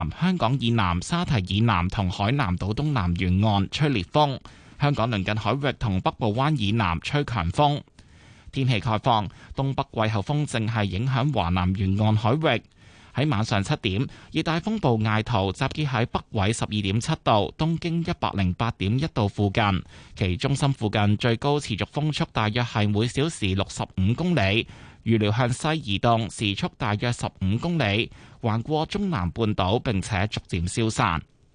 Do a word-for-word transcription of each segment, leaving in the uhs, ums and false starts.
香港以南、沙堤以南同海南島東南沿岸吹烈風，香港鄰近海域同北部灣以南吹強風。天氣概況，東北季候風正係影響華南沿岸海域。喺晚上七點，熱帶風暴艾圖集結喺北緯十二點七度、東經一百零八點一度附近，其中心附近最高持續風速大約係每小時六十五公里。預料向西移動，時速大約十五公里，橫過中南半島並且逐漸消散。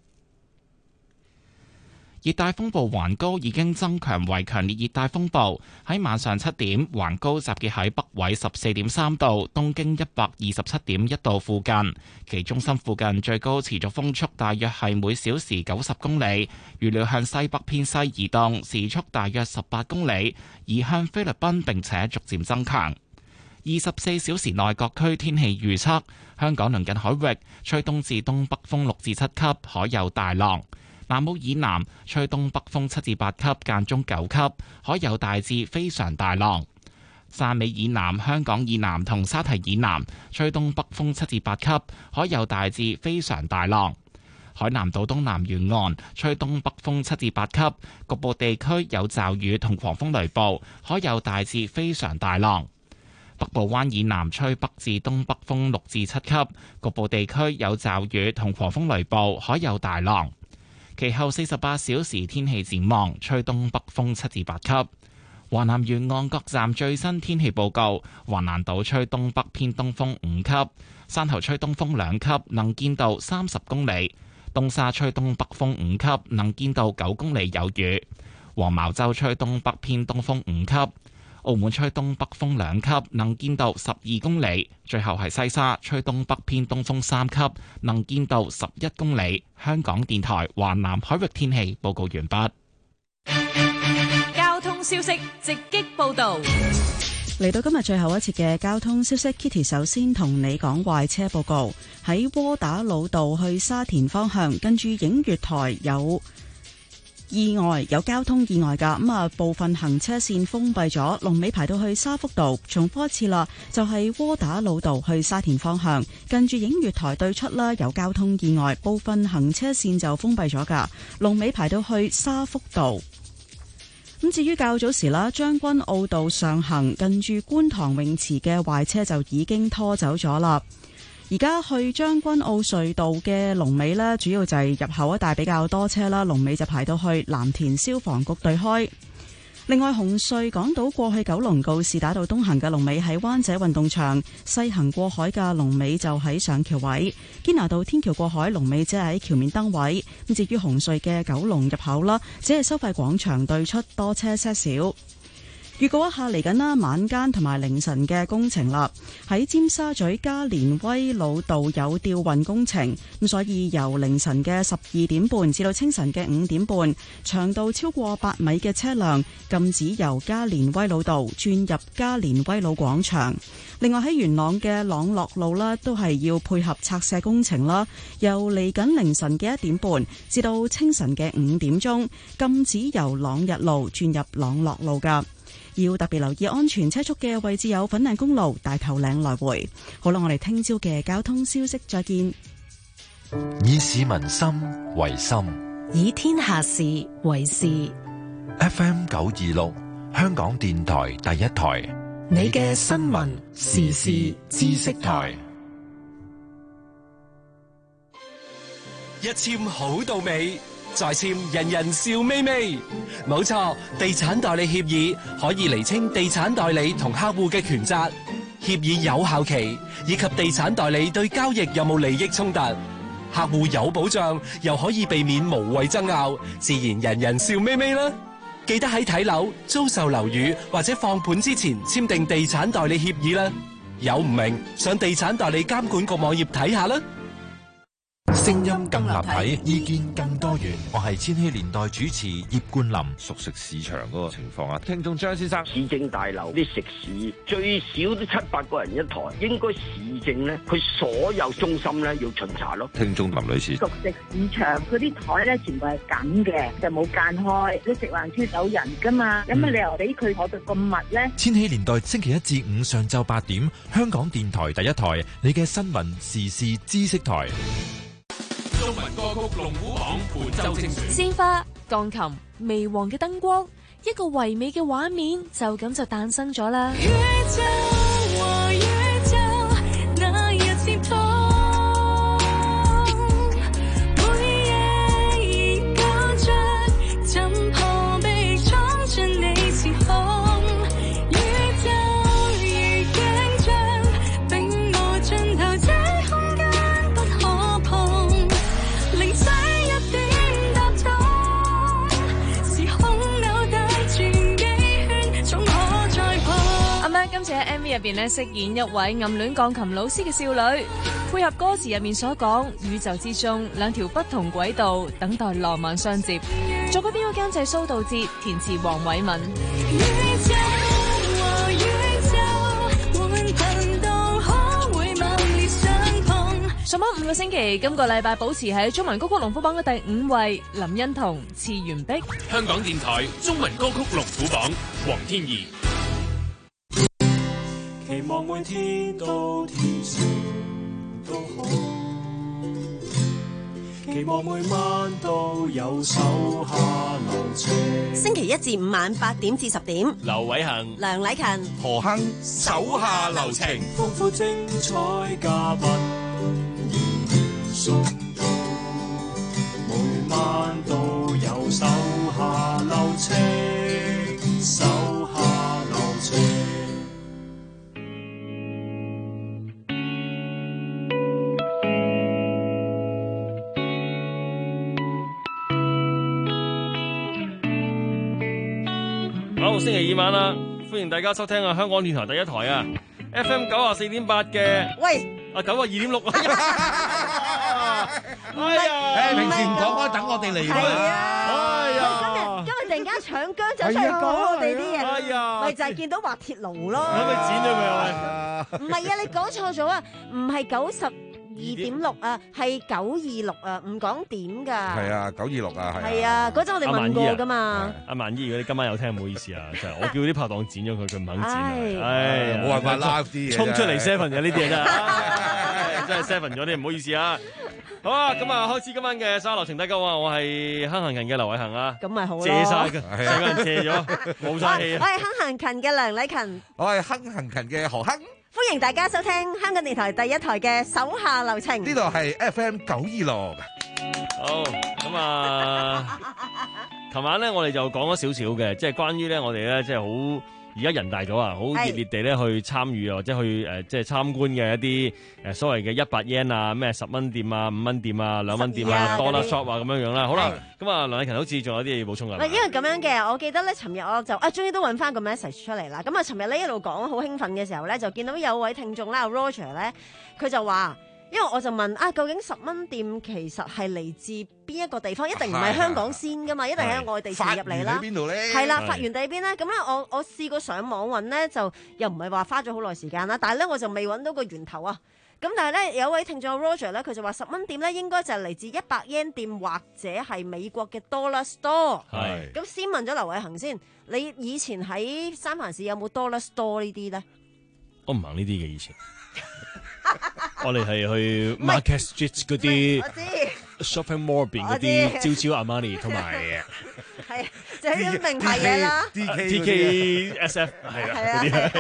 熱帶風暴環高已經增強為強烈熱帶風暴，喺晚上七點，環高集結喺北緯十四點三度、東經一百二十七點一度附近，其中心附近最高持續風速大約係每小時九十公里，預料向西北偏西移動，時速大約十八公里，移向菲律賓並且逐漸增強。二十四小時內各區天氣預測：香港鄰近海域吹東至東北風六至七級，海有大浪；南澳以南吹東北風七至八級，間中九級，海有大至非常大浪；汕尾以南、香港以南同沙堤以南吹東北風七至八級，海有大至非常大浪；海南島東南沿岸吹東北風七至八級，局部地區有驟雨同狂風雷暴，海有大至非常大浪。北部灣以南吹北至東北風六至七級，局部地區有驟雨同狂風雷暴，海有大浪。其後四十八小時天氣展望，吹東北風七至八級。華南沿岸各站最新天氣報告：華南島吹東北偏東風五級，汕頭吹東風兩級，能見度三十公里；東沙吹東北風五級，能見度九公里有雨；黃茅洲吹東北偏東風五級。澳門吹東北風兩級，能見度十二公里。最後係西沙吹東北偏東風三級，能見度十一公里。香港電台華南海域天氣報告完畢。 交通消息直擊報道。 嚟到今日最後一節嘅交通消息 ，Kitty 首先同你講壞車報告。喺窩打老道去沙田方向，跟住映月台有意外，有交通意外噶，咁啊部分行車線封閉咗，龍尾排到去沙福道。重複一次啦，就係窩打老道去沙田方向，近住映月台對出啦，有交通意外，部分行車線就封閉咗噶，龍尾排到去沙福道。咁至於較早時啦，將軍澳道上行近住觀塘泳池嘅壞車就已經拖走咗啦。而家去將軍澳隧道嘅龍尾呢，主要就係入口一帶比較多車啦，龍尾就排到去藍田消防局對開。另外，紅隧港島過去九龍告士打道東行嘅龍尾喺灣仔運動場，西行過海嘅龍尾就喺上橋位。堅拿道天橋過海龍尾只係喺橋面燈位。咁至於紅隧嘅九龍入口啦，只係收費廣場對出多車些少。預告一下嚟緊啦，晚間同埋凌晨嘅工程啦，喺尖沙咀加連威老道有吊運工程，咁所以由凌晨嘅十二點半至到清晨嘅五點半，長度超過八米嘅車輛禁止由加連威老道轉入加連威老廣場。另外喺元朗嘅朗樂路啦，都係要配合拆卸工程啦，由嚟緊凌晨嘅一點半至到清晨嘅五點鐘，禁止由朗日路轉入朗樂路噶。要特別留意安全車速嘅位置有粉嶺公路大頭嶺來回。好啦，我哋聽朝嘅交通消息再見。 以市民心為心， 以天下事為事。 F M 九二六，香港電台第一台， 你嘅新聞時事知識台。 一簽好到尾，再簽人人笑眯眯。冇錯，地產代理協議可以釐清地產代理同客戶嘅權責，協議有效期以及地產代理對交易有冇利益衝突，客戶有保障，又可以避免無謂爭拗，自然人人笑眯眯啦。記得喺睇樓、租售樓宇或者放盤之前簽訂地產代理協議啦。有唔明，上地產代理監管局網頁睇下啦。 聲音更立體，意見更多元。我係千禧年代主持葉冠霖， 熟悉市場嗰個情況啊。聽眾張先生， 市政大樓啲食肆最少都七八個人一台，應該市政咧，佢所有中心咧要巡查咯。 聽眾林女士， 熟食市場嗰啲台咧全部係咁嘅，就冇間開。你食環署有人噶嘛，有乜理由俾佢坐到咁密咧？ 千禧年代星期一至五上晝八點，香港電台第一台，你嘅新聞時事知識台。 中文歌曲龍虎榜本周精選。 鮮花、鋼琴、微黃嘅燈光，一個唯美嘅畫面就咁就誕生咗啦。今次喺 M V 入邊咧，飾演一位暗戀鋼琴老師嘅少女，配合歌詞入面所講，宇宙之中兩條不同軌道等待浪漫相接。作曲編曲監製蘇道哲，填詞黃偉文。上榜五個星期，今個禮拜保持喺中文歌曲龍虎榜嘅第五位，林欣彤《次元壁》。 香港電台中文歌曲龍虎榜，黃天怡。 期望每天都天晴都好，期望每晚都有手下留情。 星期一至五晚八點至十點， 劉偉恒、 梁禮勤、 何亨手下留情， 豐富精彩嘉賓現送到，每晚都有手下留情，手下留情。 好，星期二晚啦，歡迎大家收聽啊！香港電台第一台啊 ，F M 九啊四點八嘅， 喂， 啊九啊二點六啊， 哎呀，誒平時唔講開，等我哋嚟㗎， 係啊， 哎呀， 今日今日突然間搶姜走出嚟講我哋啲嘢， 哎呀， 咪就係見到滑鐵盧咯， 係咪剪咗佢啊？ 唔係啊，你講錯咗啊，唔係九十二點六啊，係九二六啊，唔講點噶。 係啊，九二六啊，係。 係啊，嗰陣我哋問過噶嘛。 阿萬姨，如果你今晚有聽，唔好意思啊，真係我叫啲拍檔剪咗佢，佢唔肯剪啊。 唉， 冇辦法啦，啲嘢。 衝出嚟 seven 嘅呢啲嘢真係，真係 seven 咗啲，唔好意思啊。好啊，咁啊，開始今晚嘅手下留情。大家好，我係亨行勤嘅劉偉恒啊。 咁咪好咯。 借晒嘅，成個人借咗，冇晒氣啊。 我係亨行勤嘅梁禮勤。 我係亨行勤嘅何亨。 歡迎大家收聽香港電台第一台嘅手下留情。 呢度係 F M 九二六。 好，咁啊，琴晚咧我哋就講咗少少嘅，即係關於咧我哋咧即係好而家人大咗啊，好熱烈地咧去參與啊，或者去誒即係參觀嘅一啲誒所謂嘅一百 yen 啊，咩十蚊店啊、五蚊店啊、兩蚊店啊、dollar shop 啊咁樣樣啦。好啦，咁啊梁禮勤好似仲有啲嘢要補充㗎。 因為咁樣嘅，我記得咧，尋日我就啊，終於都揾翻個 message 出嚟啦。咁啊，尋日咧一路講好興奮嘅時候咧，就見到有位聽眾啦 ，Roger 咧，佢就話。因為我就問啊，究竟十蚊店其實係嚟自邊一個地方？一定唔係香港先噶嘛，一定係外地傳入嚟啦。 發源喺邊度咧？ 係啦，發源地邊咧？咁咧，我我試過上網揾咧，就又唔係話花咗好耐時間啦。但係咧，我就未揾到個源頭啊。咁但係咧，有位聽眾 Roger 咧，佢就話十蚊店咧應該就係嚟自一百 yen 店或者係美國嘅 Dollar Store。 係。咁先問咗劉偉恒先，你以前喺三藩市有冇 Dollar Store 呢啲咧？ 我唔行呢啲嘅以前。我哋係去 Market Street 嗰啲 shopping mall 邊嗰啲招招 Armani 同埋係就係啲名牌嘢啦 ，D K S F 係啦嗰啲。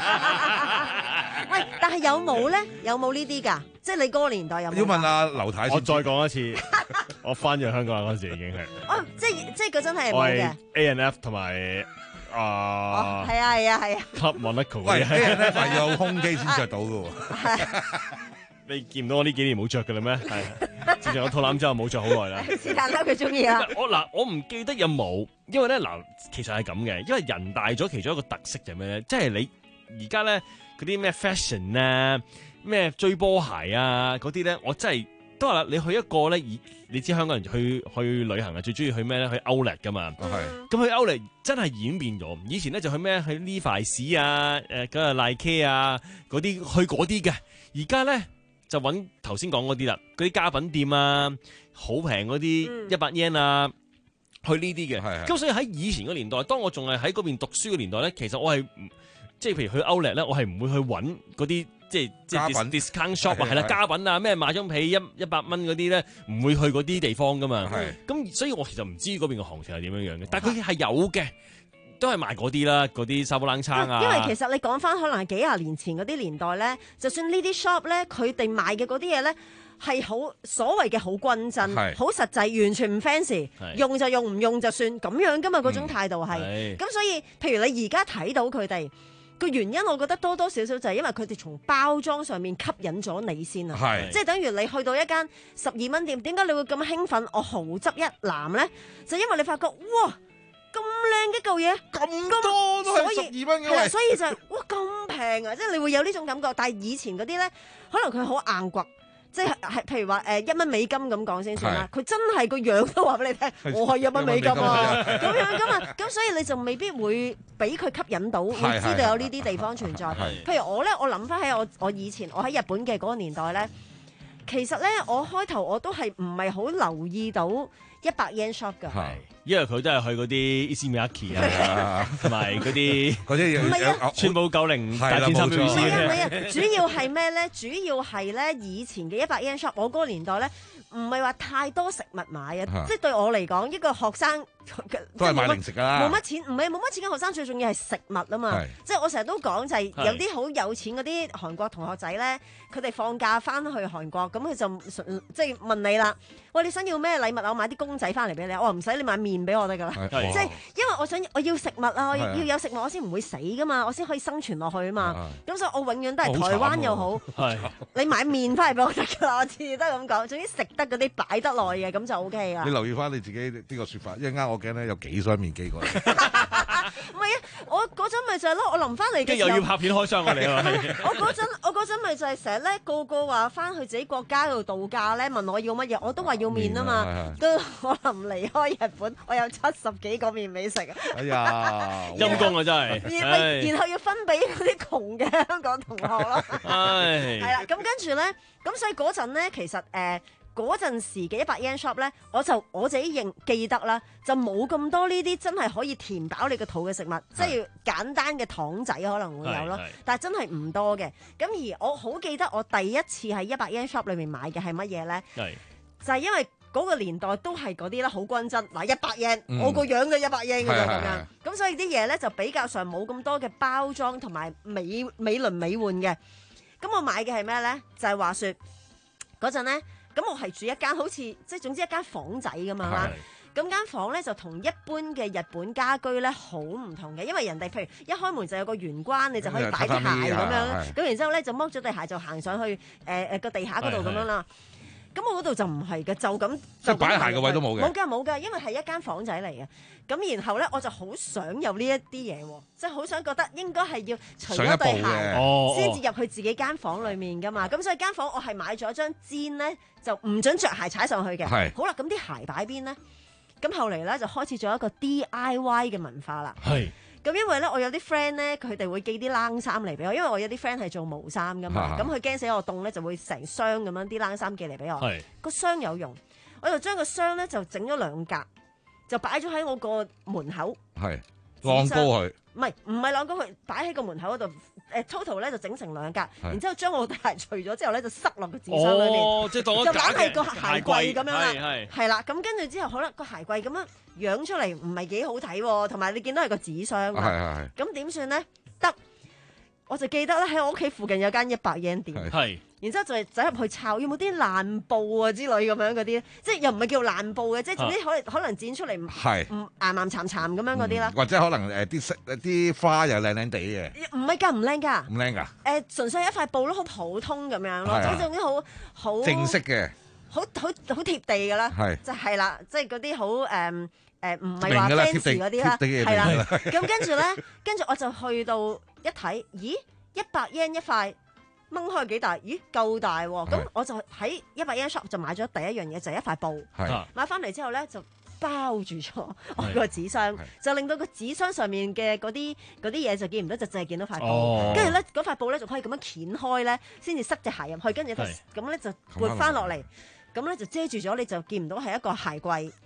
喂，但係有冇咧？有冇呢啲㗎？即係你嗰個年代有冇？ 要問阿劉太先。 我再講一次，我翻咗香港嗰陣時已經係。 哦，即係即係嗰陣係冇嘅。 我係 A and F 同埋。啊， 係啊係啊係啊 Club Monaco 喂，啲人咧係有胸肌先着到嘅喎。 你見唔到我呢幾年冇着嘅啦咩？係，自從我肚腩之後冇着好耐啦。 是但啦，佢中意啦。 我嗱，我唔記得有冇，因為咧嗱，其實係咁嘅，因為人大咗，其中一個特色就係咩咧？即係你而家咧嗰啲咩 fashion 啊，咩追波鞋啊嗰啲咧，我真係。都話啦，你去一個咧，你知香港人去去旅行啊，最中意去咩咧？去 Outlet 噶嘛。係、嗯。咁去 Outlet 真係演變咗。以前咧就去咩？去 Levi's 啊，誒嗰個 Nike 啊，嗰啲去嗰啲嘅。而家咧就揾頭先講嗰啲啦，嗰啲家品店啊，好平嗰啲一百 yen 啊，去呢啲嘅。係。咁所以喺以前個年代，當我仲係喺嗰邊讀書嘅年代咧，其實我係即係譬如去 Outlet 咧，我係唔會去揾嗰啲即係即係家品 discount shop 啊， 係係啦， 係家品啊，咩買張被一一百蚊嗰啲咧，唔會去嗰啲地方噶嘛。咁所以我其實唔知嗰邊嘅行情係點樣樣嘅，但係佢係有嘅。都係賣嗰啲啦，嗰啲沙煲冷餐啊。 因為其實你講翻可能係幾廿年前嗰啲年代咧，就算呢啲 shop 咧，佢哋賣嘅嗰啲嘢咧係好所謂嘅好均真、好實際，完全唔 fancy，用就用，唔用就算咁樣噶嘛。嗰種態度係。咁、嗯、所以，譬如你而家睇到佢哋個原因，我覺得多多少少就係因為佢哋從包裝上面吸引咗你先啊。即係等於你去到一間十二蚊店，點解你會咁興奮？我豪執一籃咧，就因為你發覺哇！咁靚嘅嚿嘢， 咁多都係十二蚊嘅， 係啦，所以就係、哇咁平啊！即係你會有呢種感覺。但係以前嗰啲咧，可能佢好硬掘，即係係譬如話誒一蚊美金咁講先算啦。佢真係個樣都話俾你聽，我係一蚊美金啊咁樣噶嘛。咁所以你就未必會俾佢吸引到，會知道有呢啲地方存在。譬如我咧，我諗翻起我我以前我喺日本嘅嗰個年代咧，其實咧我開頭我都係唔係好留意到一百 yen shop 㗎。 因為佢都係去嗰啲 Izumaki 啊，同埋嗰啲嗰啲唔係啊， 川寶九零大戰三表意思嘅。唔係啊，主要係咩咧？主要係咧以前嘅一百 yen shop，我嗰個年代咧唔係話太多食物買啊，即係對我嚟講，一個學生都係買零食㗎啦， 冇乜錢，唔係冇乜錢嘅學生最重要係食物啊嘛。即係我成日都講就係有啲好有錢嗰啲韓國同學仔咧，佢哋放假翻去韓國，咁佢就即係問你啦，喂，你想要咩禮物啊？我買啲公仔翻嚟俾你，我話唔使，你買麵俾我得㗎啦。即係因為我想我要食物啊，我要要有食物我先唔會死㗎嘛，我先可以生存落去啊嘛。咁所以我永遠都係台灣又好，你買麵翻嚟俾我得㗎啦。我次次都係咁講，總之食得嗰啲擺得耐嘅咁就 O K 啦。 你留意翻你自己呢個説法，一陣間我驚咧有幾箱麵寄過嚟。 唔係啊，我嗰陣咪就係咯，我臨翻嚟嘅時候又要拍片開箱啊你啊！ 我嗰陣我嗰陣咪就係成日咧個個話翻去自己國家度度假咧，問我要乜嘢，我都話要麵啊嘛。都我臨離開日本，我有七十幾個麵未食啊！ 哎呀， 陰公啊真係。 然後要分俾嗰啲窮嘅香港同學咯。係啦，咁跟住咧，咁所以嗰陣咧，其實誒。嗰陣時嘅一百 yen shop 咧，我就我自己認記得啦，就冇咁多呢啲真係可以填飽你個肚嘅食物，即係簡單嘅糖仔可能會有咯，但係真係唔多嘅。咁而我好記得我第一次喺一百 yen shop 裏面買嘅係乜嘢咧？就係因為嗰個年代都係嗰啲啦，好均真嗱，一百 yen，我個樣就一百 yen 嘅啫咁樣。咁所以啲嘢咧就比較上冇咁多嘅包裝同埋美美輪美奐嘅。咁我買嘅係咩咧？就係話説嗰陣咧。咁我係住一間好似即係總之一間房仔咁樣啦，咁間房咧就同一般嘅日本家居咧好唔同嘅，因為人哋譬如一開門就有個玄關，你就可以擺啲鞋咁樣，咁然之後咧就剝咗對鞋就行上去誒誒個地下嗰度咁樣啦。咁我嗰度就唔係嘅，就咁即係擺鞋嘅位都冇嘅， 冇㗎冇㗎，因為係一間房仔嚟嘅。咁然後咧我就好想有呢一啲嘢喎，即係好想覺得應該係要除咗對鞋先至入去自己間房裡面㗎嘛。咁所以間房我係買咗張氈咧，就唔准着鞋踩上去嘅。好啦，咁啲鞋擺邊咧？咁後嚟咧就開始咗一個 D I Y 嘅文化啦。係。咁因為咧，我有啲 friend 咧，佢哋會寄啲冷衫嚟俾我，因為我有啲 friend 係做毛衫噶嘛，咁佢驚死我凍咧，就會成箱咁樣啲冷衫寄嚟俾我。係個箱有用，我就將個箱咧就整咗兩格，就擺咗喺我個門口。係晾高佢， 唔係唔係晾高佢，擺喺個門口嗰度。誒 total 咧就整成兩格，然之後將我對鞋除咗之後咧就塞落個紙箱裏邊， 哦，即係當咗假嘅就攬係個鞋櫃咁樣啦， 係係啦。咁跟住之後，好啦，個鞋櫃咁樣樣出嚟唔係幾好睇喎，同埋你見到係個紙箱，係係係。咁點算咧？得，我就記得咧喺我屋企附近有間一百 yen 店，係。然之後就係走入去抄，有冇啲爛布啊之類咁樣嗰啲，即係又唔係叫爛布嘅，即係總之可能可能剪出嚟唔唔岩岩殘殘咁樣嗰啲啦。或者可能誒啲色啲花又靚靚地嘅。唔係㗎，唔靚㗎。唔靚㗎。誒，純粹係一塊布咯，好普通咁樣咯，總之總之好好正式嘅，好好好貼地㗎啦。係。就係啦，即係嗰啲好誒誒，唔係話 fancy 嗰啲啦，係啦。咁跟住咧，跟住我就去到一睇，咦，一百 yen 一塊。掹開幾大？咦，夠大喎！咁我就喺一百 yen shop 就買咗第一樣嘢，就係一塊布。買翻嚟之後咧，就包住咗我個紙箱，就令到個紙箱上面嘅嗰啲嗰啲嘢就見唔到，就淨係見到塊布。跟住咧，嗰塊布咧就可以咁樣掀開咧，先至塞隻鞋入去，跟住就咁咧就撥翻落嚟，咁咧就遮住咗，你就見唔到係一個鞋櫃。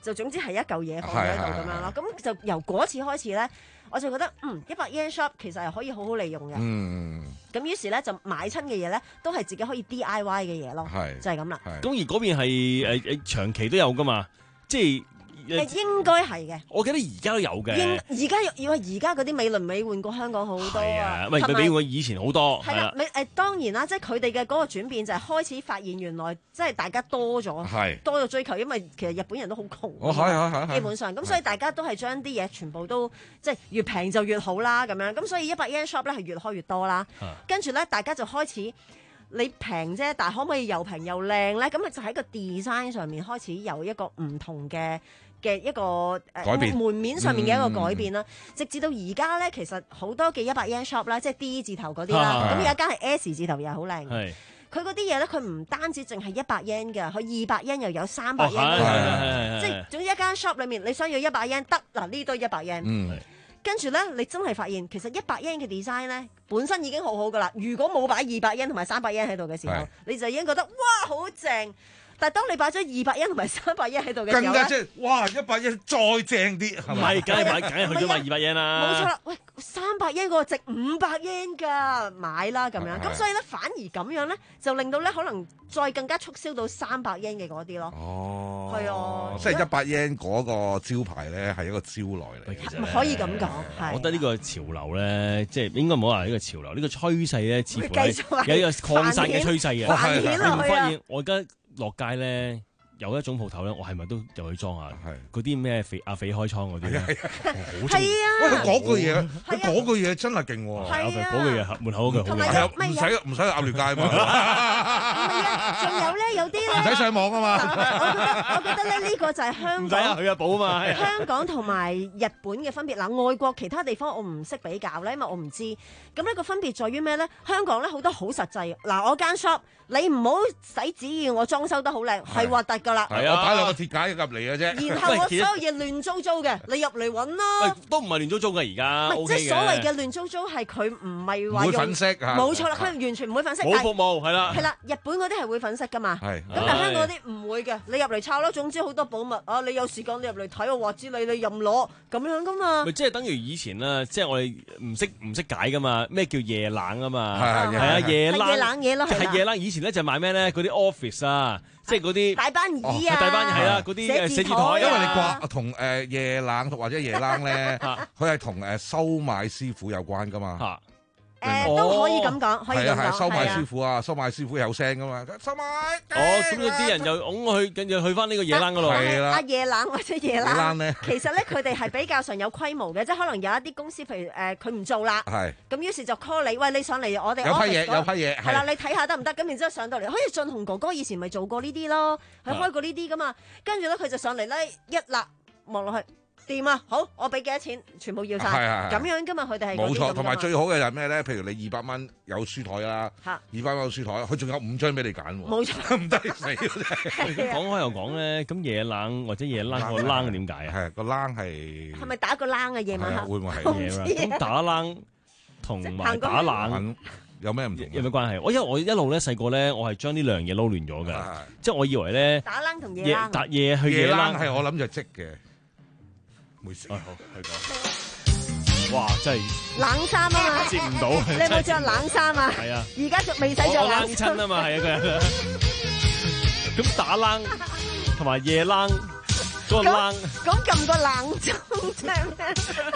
就總之係一嚿嘢放喺度咁樣咯。咁就由嗰次開始咧，我就覺得嗯一百 yen shop 其實係可以好好利用嘅。 嗯， 咁於是咧就買親嘅嘢咧都係自己可以 D I Y 嘅嘢咯，就係咁啦。 咁而嗰邊係誒誒長期都有噶嘛，即係。 誒應該係嘅， 我記得而家都有嘅。 而家要而家嗰啲美輪美奐過香港好多啊， 唔係佢比我以前好多。 係啦，美誒當然啦，即係佢哋嘅嗰個轉變就係開始發現原來即係大家多咗，多咗追求，因為其實日本人都好窮， 哦係係係， 基本上咁，所以大家都係將啲嘢全部都即係越平就越好啦咁樣，咁所以一百 yen shop 咧係越開越多啦，跟住咧大家就開始。你平啫，但係可唔可以又平又靚咧？咁就喺個 design 上面開始有一個唔同嘅嘅一個改變、呃、 門面上面嘅一個改變啦。嗯、直至到而家咧，其實好多嘅一百 yen shop 啦，即係 D 字頭嗰啲啦，咁有一間係 S 字頭又係好靚嘅。佢嗰啲嘢咧，佢唔單止淨係一百 yen 嘅，佢二百 yen 又有三百 yen 嘅，即係總之一間 shop 裏面你想要一百 yen 得嗱呢堆一百 yen。嗯跟住咧，你真係發現其實一百 yen 嘅 design 咧，本身已經好好噶啦。如果冇擺二百 yen 同埋三百 yen 喺度嘅時候，你就已經覺得哇好正。但係當你擺咗二百 yen 同埋三百 yen 喺度嘅時候咧， 更加即係哇一百 yen 再正啲，係咪？ 唔係，梗係買，梗係去咗買二百 yen 啦。 冇錯啦，喂，三百 yen 嗰個值五百 yen 㗎，買啦咁樣。咁所以咧，反而咁樣咧，就令到咧可能再更加促銷到三百 yen 嘅嗰啲咯。哦，係啊， 即係一百 yen 嗰個招牌咧係一個招來嚟， 其實可以咁講。 我覺得呢個潮流咧，即係應該唔好話呢個潮流，呢個趨勢咧，似乎有一個擴散嘅趨勢嘅。 繁衍落去啊！ 我而家落街咧。有一種鋪頭咧，我係咪都入去裝下？係嗰啲咩肥阿肥開倉嗰啲咧，好係啊！ 喂，佢嗰句嘢，佢嗰句嘢真係勁喎！ 係啊， 嗰句嘢門口嗰句好勁，唔使唔使鴨寮街嘛？ 唔係啊，仲有咧，有啲咧唔使上網啊嘛！ 我覺得我覺得咧呢個就係香港， 唔使啊，去阿寶啊嘛！ 香港同埋日本嘅分別嗱，外國其他地方我唔識比較咧，因為我唔知。咁呢個分別在於咩咧？香港咧好多好實際。嗱，我間 shop 你唔好使旨意我裝修得好靚，係核突㗎啦。 係啊，我擺兩個鐵架入嚟嘅啫。 然後我所有嘢亂糟糟嘅，你入嚟揾啦。 都唔係亂糟糟嘅而家， 即係所謂嘅亂糟糟係佢唔係話用粉飾嚇， 冇錯啦，佢完全唔會粉飾。 冇服務係啦， 係啦，日本嗰啲係會粉飾㗎嘛。 係。 咁但係香港嗰啲唔會嘅，你入嚟抄咯。總之好多寶物啊！你有時間你入嚟睇我話知你，你任攞咁樣㗎嘛。 咪即係等於以前啦，即係我哋唔識唔識解㗎嘛？咩叫夜冷啊嘛？ 係係啊，夜冷夜冷嘢咯， 係夜冷。以前咧就買咩咧？嗰啲 office 啊，即係嗰啲大班椅啊， 大班係啦，嗰啲寫字台。 因為你掛同誒夜冷或者夜冷咧，佢係同誒收買師傅有關㗎嘛。 誒都可以咁講，可以咁講。 係啊係，收買師傅啊，收買師傅有聲㗎嘛，收買。 哦，咁啲人又擁我去，跟住去翻呢個夜冷嗰度。 係啦。 阿夜冷或者夜冷咧，其實咧佢哋係比較上有規模嘅，即係可能有一啲公司，譬如誒佢唔做啦，係。咁於是就 call 你，喂你上嚟我哋。 有批嘢，有批嘢。 係啦，你睇下得唔得？咁然之後上到嚟，好似俊雄哥哥以前咪做過呢啲咯，佢開過呢啲㗎嘛。跟住咧佢就上嚟咧一立望落去。掂啊！好，我俾幾多錢，全部要晒。咁樣噶嘛，佢哋係冇錯，同埋最好嘅就係咩咧？譬如你二百蚊有書台啦，二百蚊有書台，佢仲有五張俾你揀喎。 冇錯， 唔得死真係。講開又講咧，咁夜冷或者夜冷個冷點解啊？ 係個冷係係咪打個冷啊？夜晚黑會唔會係夜冷？咁打冷同埋打冷有咩唔同？ 有咩關係？我因為我一路咧細個咧，我係將呢兩樣嘢撈亂咗㗎，即係我以為咧打冷同夜冷， 打夜去夜冷係我諗就積嘅。冇事， 好去講。哇，真係冷衫啊嘛， 接唔到。 你有冇着冷衫啊？ 係啊， 而家仲未使着冷衫啊嘛，係啊佢。咁打冷同埋夜冷嗰個冷， 咁撳個冷鐘啫。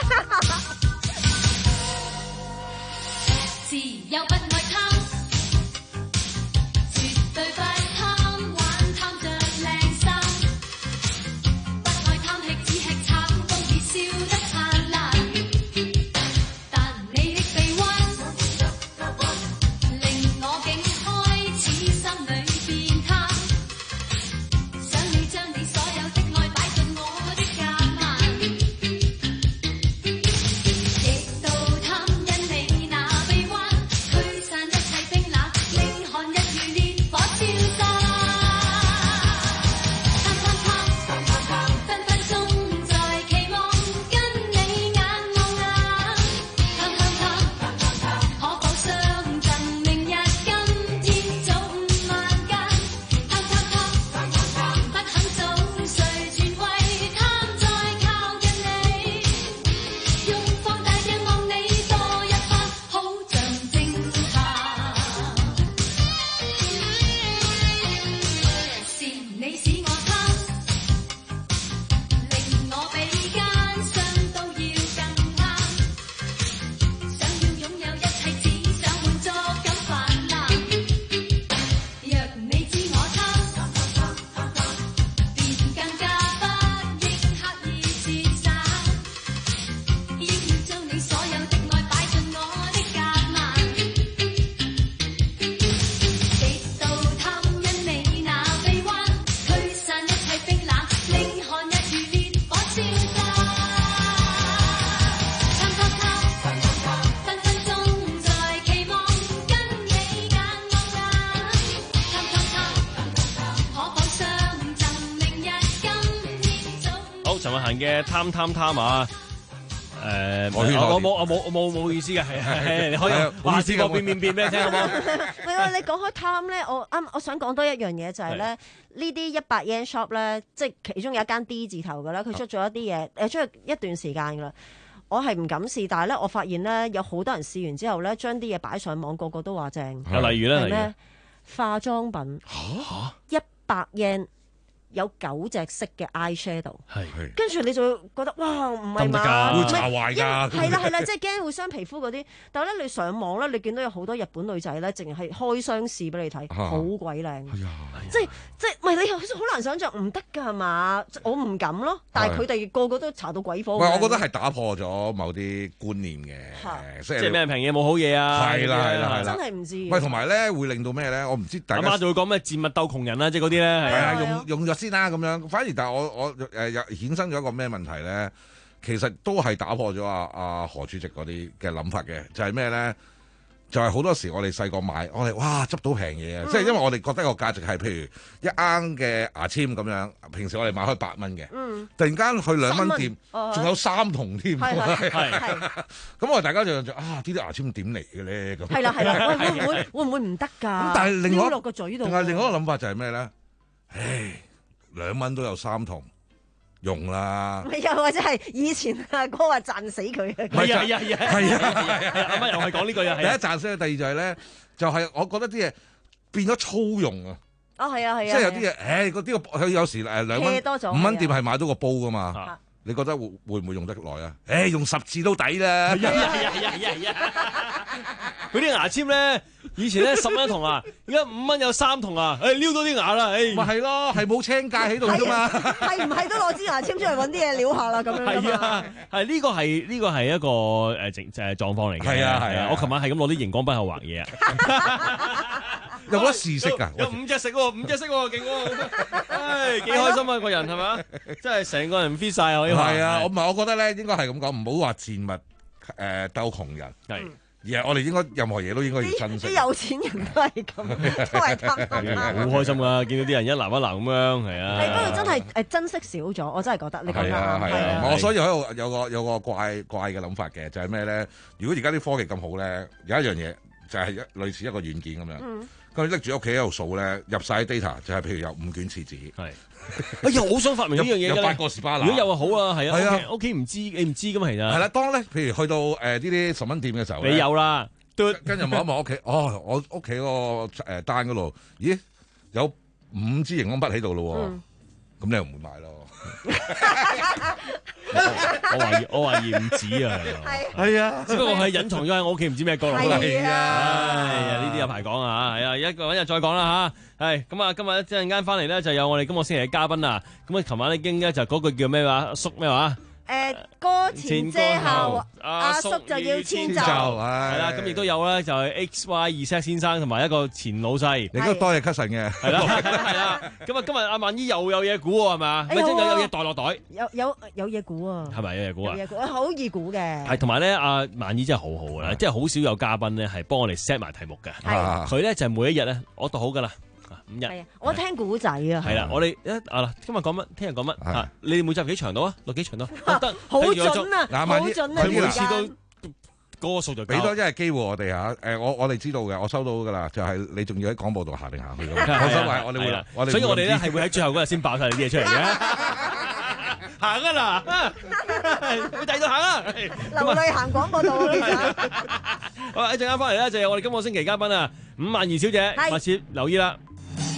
自由不愛貪，絕對不貪玩貪着靚衫。笑得燦爛，但你的臂彎令我竟開始心裏變貪，想你將你所有的愛擺進我的夾萬，極度貪因你那臂彎驅散一切冰冷，令寒日如烈火燒。 陳慧嫻嘅貪貪貪啊！誒， 我勸我冇我冇我冇冇意思嘅，係係你可以話事個變變變俾你聽好冇？ 唔係啊！你講開貪咧，我啱我想講多一樣嘢就係咧，呢啲一百 yen shop 咧，即係其中有一間 D 字頭嘅啦，佢出咗一啲嘢，誒出咗一段時間㗎啦。我係唔敢試，但係咧，我發現咧有好多人試完之後咧，將啲嘢擺上網，個個都話正。 例如咧， 係咩？化妝品一百 yen。有九隻色嘅 eye shadow， 跟住你就會覺得哇唔係嘛， 會搽壞㗎， 係啦係啦，即係驚會傷皮膚嗰啲。但係咧你上網咧，你見到有好多日本女仔咧，淨係開箱試俾你睇，好鬼靚，即係即係唔係你好難想像唔得㗎係嘛？我唔敢咯，但係佢哋個個都搽到鬼火。 喂，我覺得係打破咗某啲觀念嘅， 即係咩平嘢冇好嘢啊？ 係啦係啦係啦， 真係唔知。 喂，同埋咧會令到咩咧？我唔知大家阿媽就會講咩賤物鬥窮人啊，即係嗰啲咧係啊，用用咗先啦咁樣。反而但係我我誒又衍生咗一個咩問題咧？其實都係打破咗阿阿何主席嗰啲嘅諗法嘅，就係咩咧？就係好多時我哋細個買，我哋哇執到平嘢啊！即係因為我哋覺得個價值係譬如一盎嘅牙籤咁樣，平時我哋買開八蚊嘅，突然間去兩蚊店，仲有三筒添，係咁我哋大家就就啊，呢啲牙籤點嚟嘅咧？咁係啦係啦，會唔會會唔會唔得㗎？咁但係另外落個嘴度， 但係另外一個諗法就係咩咧？唉，兩蚊都有三筒。用啦， 又或者係以前阿哥話賺死佢嘅， 係啊係啊係啊係啊係啊，阿媽又係講呢句啊。 第一賺死佢，第二就係咧，就係我覺得啲嘢變咗粗用啊。 哦，係啊係啊， 即係有啲嘢，誒嗰啲個佢有時誒兩蚊五蚊店係買到個煲噶嘛。你覺得會會唔會用得耐啊？誒，用十次都抵啦。 係啊係啊係啊係啊！嗰啲牙籤咧，以前咧十蚊一筒啊，而家五蚊有三筒啊！誒，撩到啲牙啦，誒， 咪係咯，係冇青界喺度啫嘛。 係唔係都攞支牙籤出嚟揾啲嘢撩下啦？咁樣係啊，係呢個係呢個係一個誒整誒狀況嚟嘅。 係啊係啊， 我琴晚係咁攞啲熒光筆去畫嘢啊。 有冇得試色㗎？ 有五隻色喎，五隻色喎，勁喎！唉，幾開心啊！個人係嘛，真係成個人 fit 曬可以話。 係啊，我唔係，我覺得咧應該係咁講，唔好話賤物誒鬥窮人。係。而係我哋應該任何嘢都應該要珍惜。 啲有錢人都係咁，都係咁。 好開心啊！見到啲人一籃一籃咁樣，係啊。 係不過真係誒珍惜少咗，我真係覺得你講得啱。 係啊係啊，我所以喺度有個有個怪怪嘅諗法嘅，就係咩咧？如果而家啲科技咁好咧，有一樣嘢就係一類似一個軟件咁樣。咁你拎住屋企喺度數咧，入晒 data 就係譬如有五卷廁紙。 係。哎呀，好想發明呢樣嘢有八個士巴拿。 如果有啊好啊，係啊。 係啊， 屋企唔知你唔知噶嘛，其實。係啦，當咧譬如去到誒呢啲十蚊店嘅時候， 你有啦， 跟住望一望屋企，哦，我屋企嗰個誒單嗰度，咦有五支熒光筆喺度咯，咁你又唔會買咯？ 我懷疑我懷疑唔止啊， 係啊， 只不過係隱藏咗喺我屋企唔知咩角落。 係啊， 哎呀，呢啲有排講啊嚇，係啊，一個揾日再講啦嚇。係咁啊，今日一陣間翻嚟咧，就有我哋今個星期嘅嘉賓啊。咁啊，琴晚已經咧就嗰句叫咩話？叔咩話？ 誒歌前遮後，阿叔就要遷就。 係啦，咁亦都有咧，就係 X Y 二 set 先生同埋一個前老細。 你都多謝 Cushion 嘅。係啦， 係啦。咁啊，今日阿萬姨又有嘢估喎，係咪啊？咪即係有有嘢袋落袋。 有有有嘢估啊！ 係咪有嘢估啊？ 有嘢估，好易估嘅。 係同埋咧，阿萬姨真係好好嘅，即係好少有嘉賓咧係幫我哋 set 埋題目嘅。佢咧就係每一日咧，我讀好㗎啦。五日， 係啊！我聽古仔啊， 係啦，我哋一啊啦，今日講乜，聽日講乜嚇？你哋每集幾長到啊？錄幾長到？得好準啊！好準啊！ 佢每次都嗰個數就俾多一日機會我哋嚇。誒，我我哋知道嘅，我收到㗎啦。就係你仲要喺廣播度行嚟行去咁。放心，我哋會，我哋所以我哋咧係會喺最後嗰日先爆曬啲嘢出嚟嘅。行啊嗱，去第二度行啊！ 流淚行廣播道啊，其實。 好啦，一陣間翻嚟咧，就有我哋今個星期嘉賓啊，伍萬儀小姐，密切留意啦。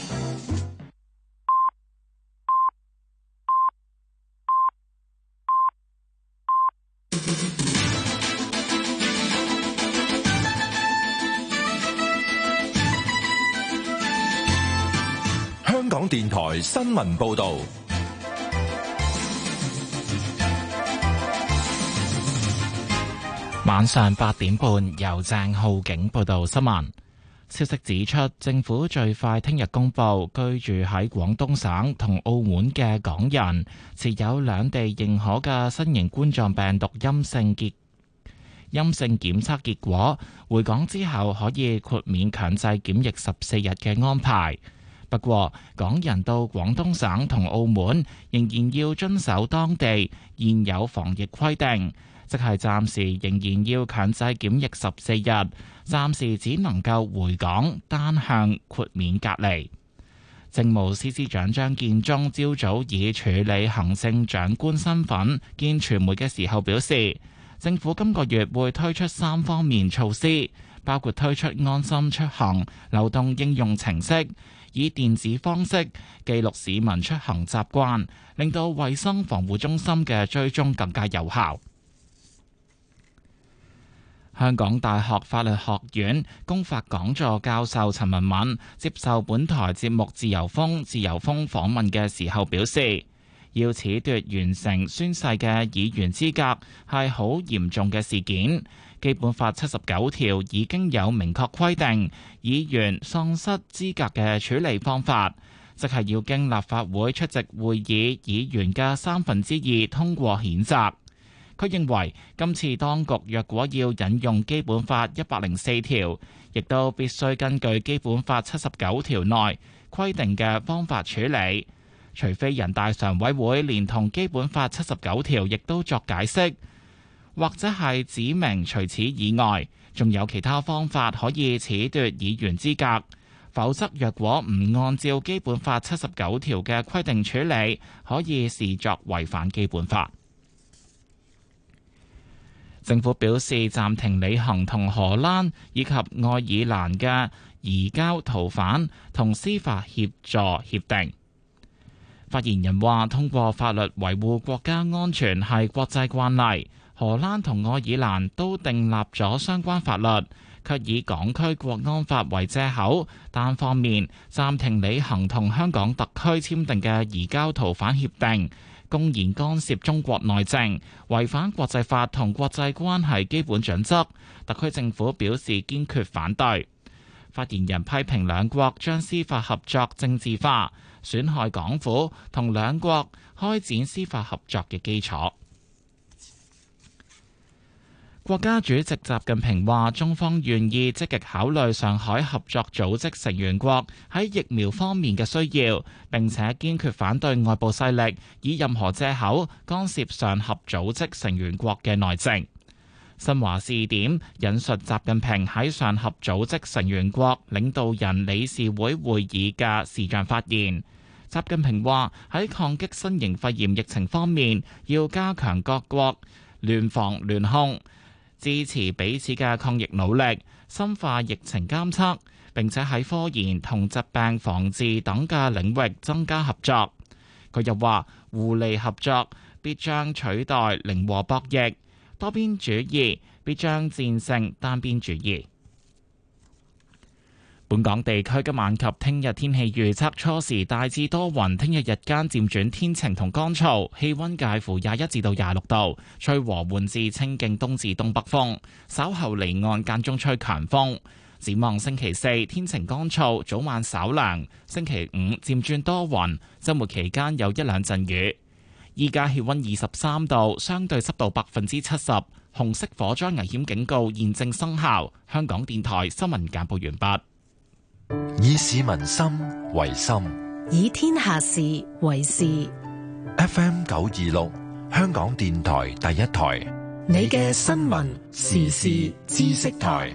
香港電台新聞報導， 晚上八點半由鄭浩景報道新聞。消息指出，政府最快聽日公布居住喺廣東省同澳門嘅港人持有兩地認可嘅新型冠狀病毒陰性結陰性檢測結果，回港之後可以豁免強制檢疫十四日嘅安排。 不過，港人到廣東省同澳門仍然要遵守當地現有防疫規定，即係暫時仍然要強制檢疫十四日，暫時只能夠回港單向豁免隔離。政務司司長張建宗朝早以處理行政長官身份見傳媒嘅時候表示，政府今個月會推出三方面措施，包括推出安心出行流動應用程式，以電子方式記錄市民出行習慣，令到衛生防護中心嘅追蹤更加有效。香港大學法律學院公法講座教授陳文敏接受本台節目《自由風》自由風訪問嘅時候表示，要褫奪完成宣誓嘅議員資格係好嚴重嘅事件。基本法七十九條已經有明確規定，議員喪失資格嘅處理方法，即係要經立法會出席會議議員嘅三分之二通過譴責。佢認為今次當局若果要引用基本法一百零四條，亦都必須根據基本法七十九條內規定嘅方法處理，除非人大常委會連同基本法七十九條亦都作解釋，或者係指明除此以外，仲有其他方法可以褫奪議員資格，否則若果唔按照基本法七十九條嘅規定處理，可以視作違反基本法。政府表示暫停履行同荷蘭以及愛爾蘭嘅移交逃犯同司法協助協定。發言人話：通過法律維護國家安全係國際慣例，荷蘭同愛爾蘭都訂立咗相關法律，卻以港區國安法為藉口，單方面暫停履行同香港特區簽訂嘅移交逃犯協定，公然干涉中國內政，違反國際法同國際關係基本準則，特區政府表示堅決反對。發言人批評兩國將司法合作政治化，損害港府同兩國開展司法合作嘅基礎。國家主席習近平話：中方願意積極考慮上海合作組織成員國喺疫苗方面嘅需要，並且堅決反對外部勢力以任何藉口干涉上合組織成員國嘅內政。新華視點引述習近平喺上合組織成員國領導人理事會會議嘅視像發言。習近平話：喺抗擊新型肺炎疫情方面，要加強各國聯防聯控，支持彼此嘅抗疫努力，深化疫情監測，並且喺科研同疾病防治等嘅領域增加合作。佢又話：互利合作必將取代零和博弈，多邊主義必將戰勝單邊主義。本港地區今晚及聽日天氣預測：初時大致多雲，聽日日間漸轉天晴同乾燥，氣溫介乎廿一至到廿六度，吹和緩至清勁東至東北風，稍後離岸間中吹強風。展望星期四天晴乾燥，早晚稍涼，星期五漸轉多雲，週末期間有一兩陣雨。依家氣溫二十三度，相對濕度百分之七十，紅色火災危險警告現正生效。香港電台新聞簡報完畢。 以市民心為心， 以天下事為事。 F M 九二六，香港電台第一台， 你嘅新聞時事知識台。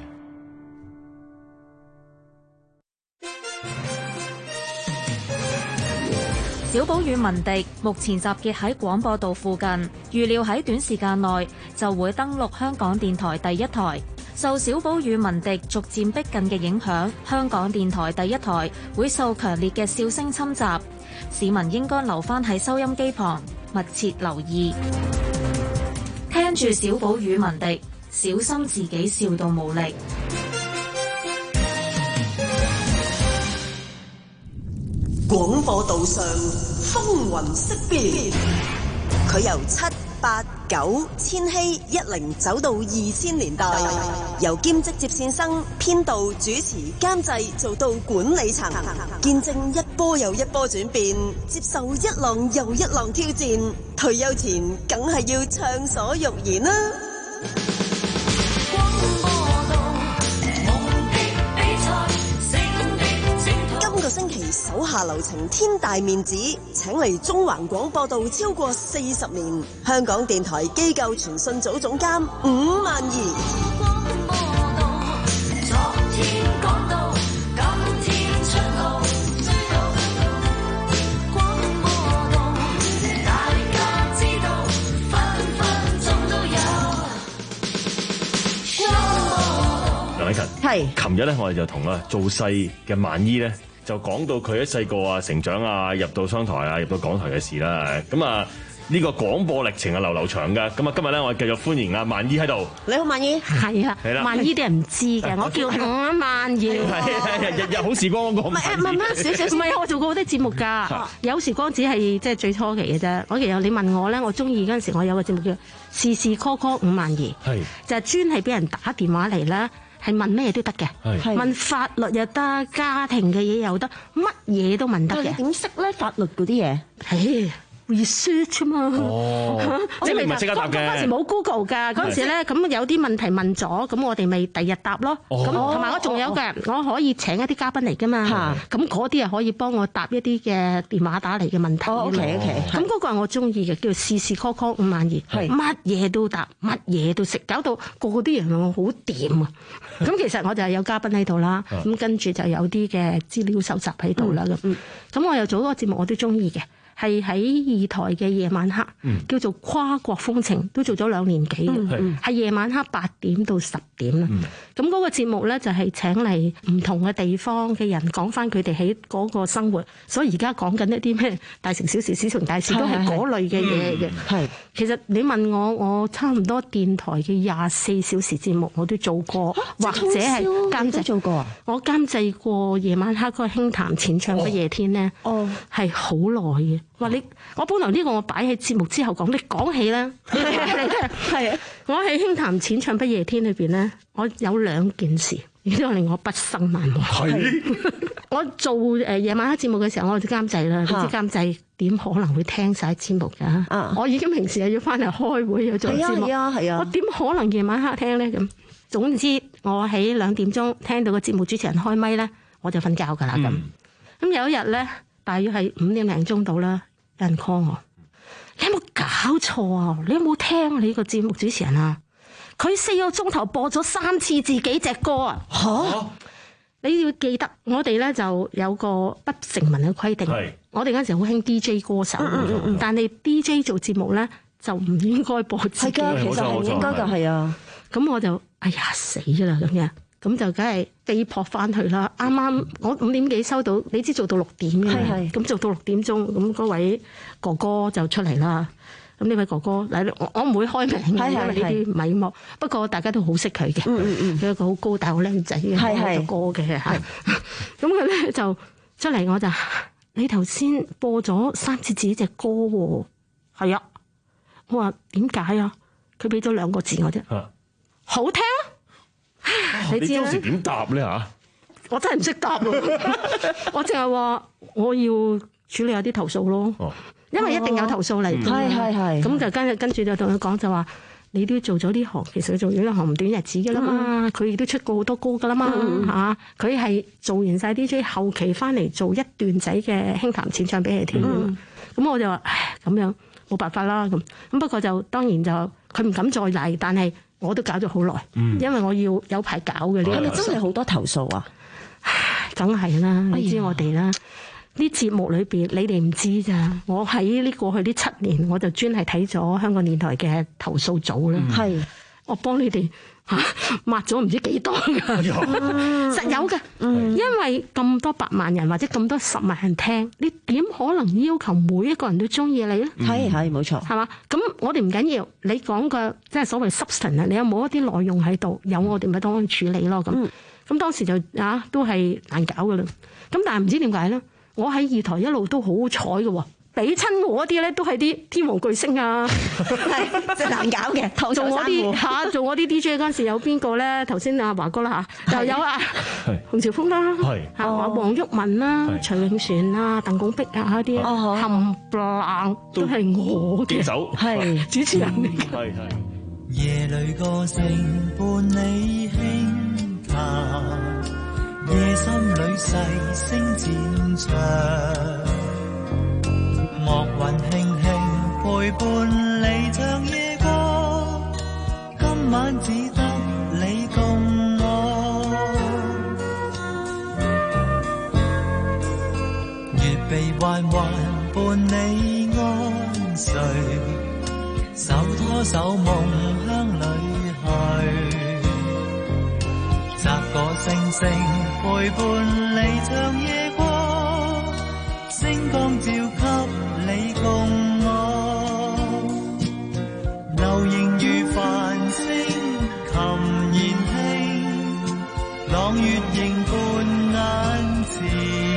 小寶與文迪目前集結喺廣播道附近，預料喺短時間內就會登陸香港電台第一台。受小寶與文迪逐漸逼近嘅影響，香港電台第一台會受強烈嘅笑聲侵襲，市民應該留返喺收音機旁，密切留意，聽住小寶與文迪，小心自己笑到無力。 廣播道上風雲色變，佢由七八九千禧一零走到二千年代，由兼職接線生、編導、主持、監製做到管理層，見證一波又一波轉變，接受一浪又一浪挑戰。退休前梗係要暢所欲言啦！今個星期十手下留情，天大面子，請嚟中環廣播道超過四十年，香港電台機構傳訊組總監伍萬儀。 係，琴日咧我哋就同啊做細嘅萬姨咧，就講到佢喺細個啊成長啊，入到商台啊，入到港台嘅事啦。咁啊呢個廣播歷程係流流長㗎。咁啊今日咧我哋繼續歡迎啊萬姨喺度。 你好，萬姨。 係啦， 係啦， 萬姨啲人唔知嘅，我叫伍萬姨。 係係日日好時光嗰個。 唔係慢慢少少，唔係我做過好多節目㗎。有時光只係即係最初期嘅啫。我其實你問我咧，我中意嗰陣時，我有個節目叫時時 call call 伍萬姨，係就係專係俾人打電話嚟啦。係問咩都得嘅，問法律又得，家庭嘅嘢又得，乜嘢都問得嘅。 你點識咧法律嗰啲嘢？ 係 research 啊嘛。 哦，即係你唔係即刻答嘅。 嗰陣時冇 Google 㗎，嗰陣時咧咁有啲問題問咗，咁我哋咪第日答咯。咁同埋我仲有嘅，我可以請一啲嘉賓嚟㗎嘛。咁嗰啲係可以幫我答一啲嘅電話打嚟嘅問題。 哦 OK OK。 咁嗰個係我中意嘅，叫試試 call call 伍萬儀，乜嘢都答，乜嘢都識，搞到個個啲人話我好掂啊！咁其實我就係有嘉賓喺度啦，咁跟住就有啲嘅資料搜集喺度啦。咁咁我又做嗰個節目我都中意嘅。係喺二台嘅夜晚黑，嗯、叫做跨國風情，都做咗兩年幾嘅，係、嗯、夜晚黑八點到十點啦。咁嗰、嗯、個節目咧就係請嚟唔同嘅地方嘅人講翻佢哋喺嗰個生活，所以而家講緊一啲咩大城小事、小城大事都係嗰類嘅嘢嘅。係、嗯、其實你問我，我差唔多電台嘅廿四小時節目我都做過，啊、或者係監製做過啊。我監製過夜晚黑嗰個輕談淺唱不夜天咧，哦，係好耐嘅。話你，我本來呢個我擺喺節目之後講，你講起啦，係啊，我喺輕談淺唱不夜天裏邊咧，我有兩件事，亦都令我畢生難忘。係，我做誒夜晚黑節目嘅時候，我做監製啦，你知監製點可能會聽晒節目㗎？啊，我已經平時又要翻嚟開會要做節目，係啊係啊，我點可能夜晚黑聽咧？咁總之我喺兩點鐘聽到個節目主持人開咪咧，我就瞓覺㗎啦。咁咁有一日咧。大約係五點零鐘到啦，有人 call 我，你有冇搞錯啊？你有冇聽你個節目主持人啊？佢四個鐘頭播咗三次自己隻歌啊！嚇、啊！你要記得，我哋咧就有個不成文嘅規定，是我哋嗰陣時好興 D J 歌手，嗯嗯嗯、但係 D J 做節目咧就唔應該播自己， 係㗎，其實係應該㗎，係啊。 咁我就哎呀死啦咁樣。咁就梗係被迫翻去啦。啱啱我五點幾收到，你知做到六點嘅，咁做到六點鐘，咁嗰位哥哥就出嚟啦。咁呢位哥哥，嗱我我唔會開名嘅，因為呢啲米幕。不過大家都好識佢嘅，佢一個好高大、好靚仔嘅歌嘅嚇。咁佢咧就出嚟，我就你頭先播咗三次自己隻歌喎。係啊，我話點解啊？佢俾咗兩個字我啫，好聽。你知當時點答咧嚇？我真係唔識答喎，我淨係話我要處理下啲投訴咯，哦、因為一定有投訴嚟。係係係。咁就跟跟住就同佢講就話，你都做咗呢行，其實做咗呢行唔短日子噶啦嘛。佢亦、嗯、都出過好多歌噶啦嘛嚇。佢係、嗯、做完晒 D J 後期翻嚟做一段仔嘅輕談淺唱俾你聽。咁、嗯、我就話唉咁樣冇辦法啦咁。咁不過就當然就佢唔敢再嚟，但係。我都搞咗好耐，嗯、因為我要有排搞嘅呢。係咪真係好多投訴啊？梗係啦，你知我哋啦。啲節目裏邊，你哋唔知咋。我喺呢過去呢七年，我就專係睇咗香港電台嘅投訴組啦。係、嗯，我幫你哋嚇抹咗唔知幾多㗎，實有嘅。嗯、因為咁多百萬人或者咁多十萬人聽，你點可能要求每一個人都中意你咧？係係冇錯，係嘛？咁我哋唔緊要，你講個即係所謂 substance 啊，你有冇一啲內容喺度？有我哋咪當處理咯。咁咁、嗯、當時就啊都係難搞㗎啦。咁但係唔知點解咧？我喺二台一路都好彩嘅喎。俾親我啲咧都係啲天王巨星啊，係即係難搞嘅。做我啲嚇，做我啲 D J 嗰陣時有邊個咧？頭先阿華哥啦嚇，又有啊洪朝豐啦，嚇黃毓民啦、徐永璇啊、鄧拱璧啊嗰啲，冚唪唥都係我嘅手，係主持人嚟嘅。係係。夜裏歌聲伴你輕彈， 夜深裏細聲戰唱，樂韻輕輕陪伴你唱夜歌，今晚只得你共我，月臂環環伴你安睡，手拖手夢鄉裏去，摘個星星陪伴你唱夜歌，星光照給你共我，流螢如繁星琴弦聽，朗月映伴眼前，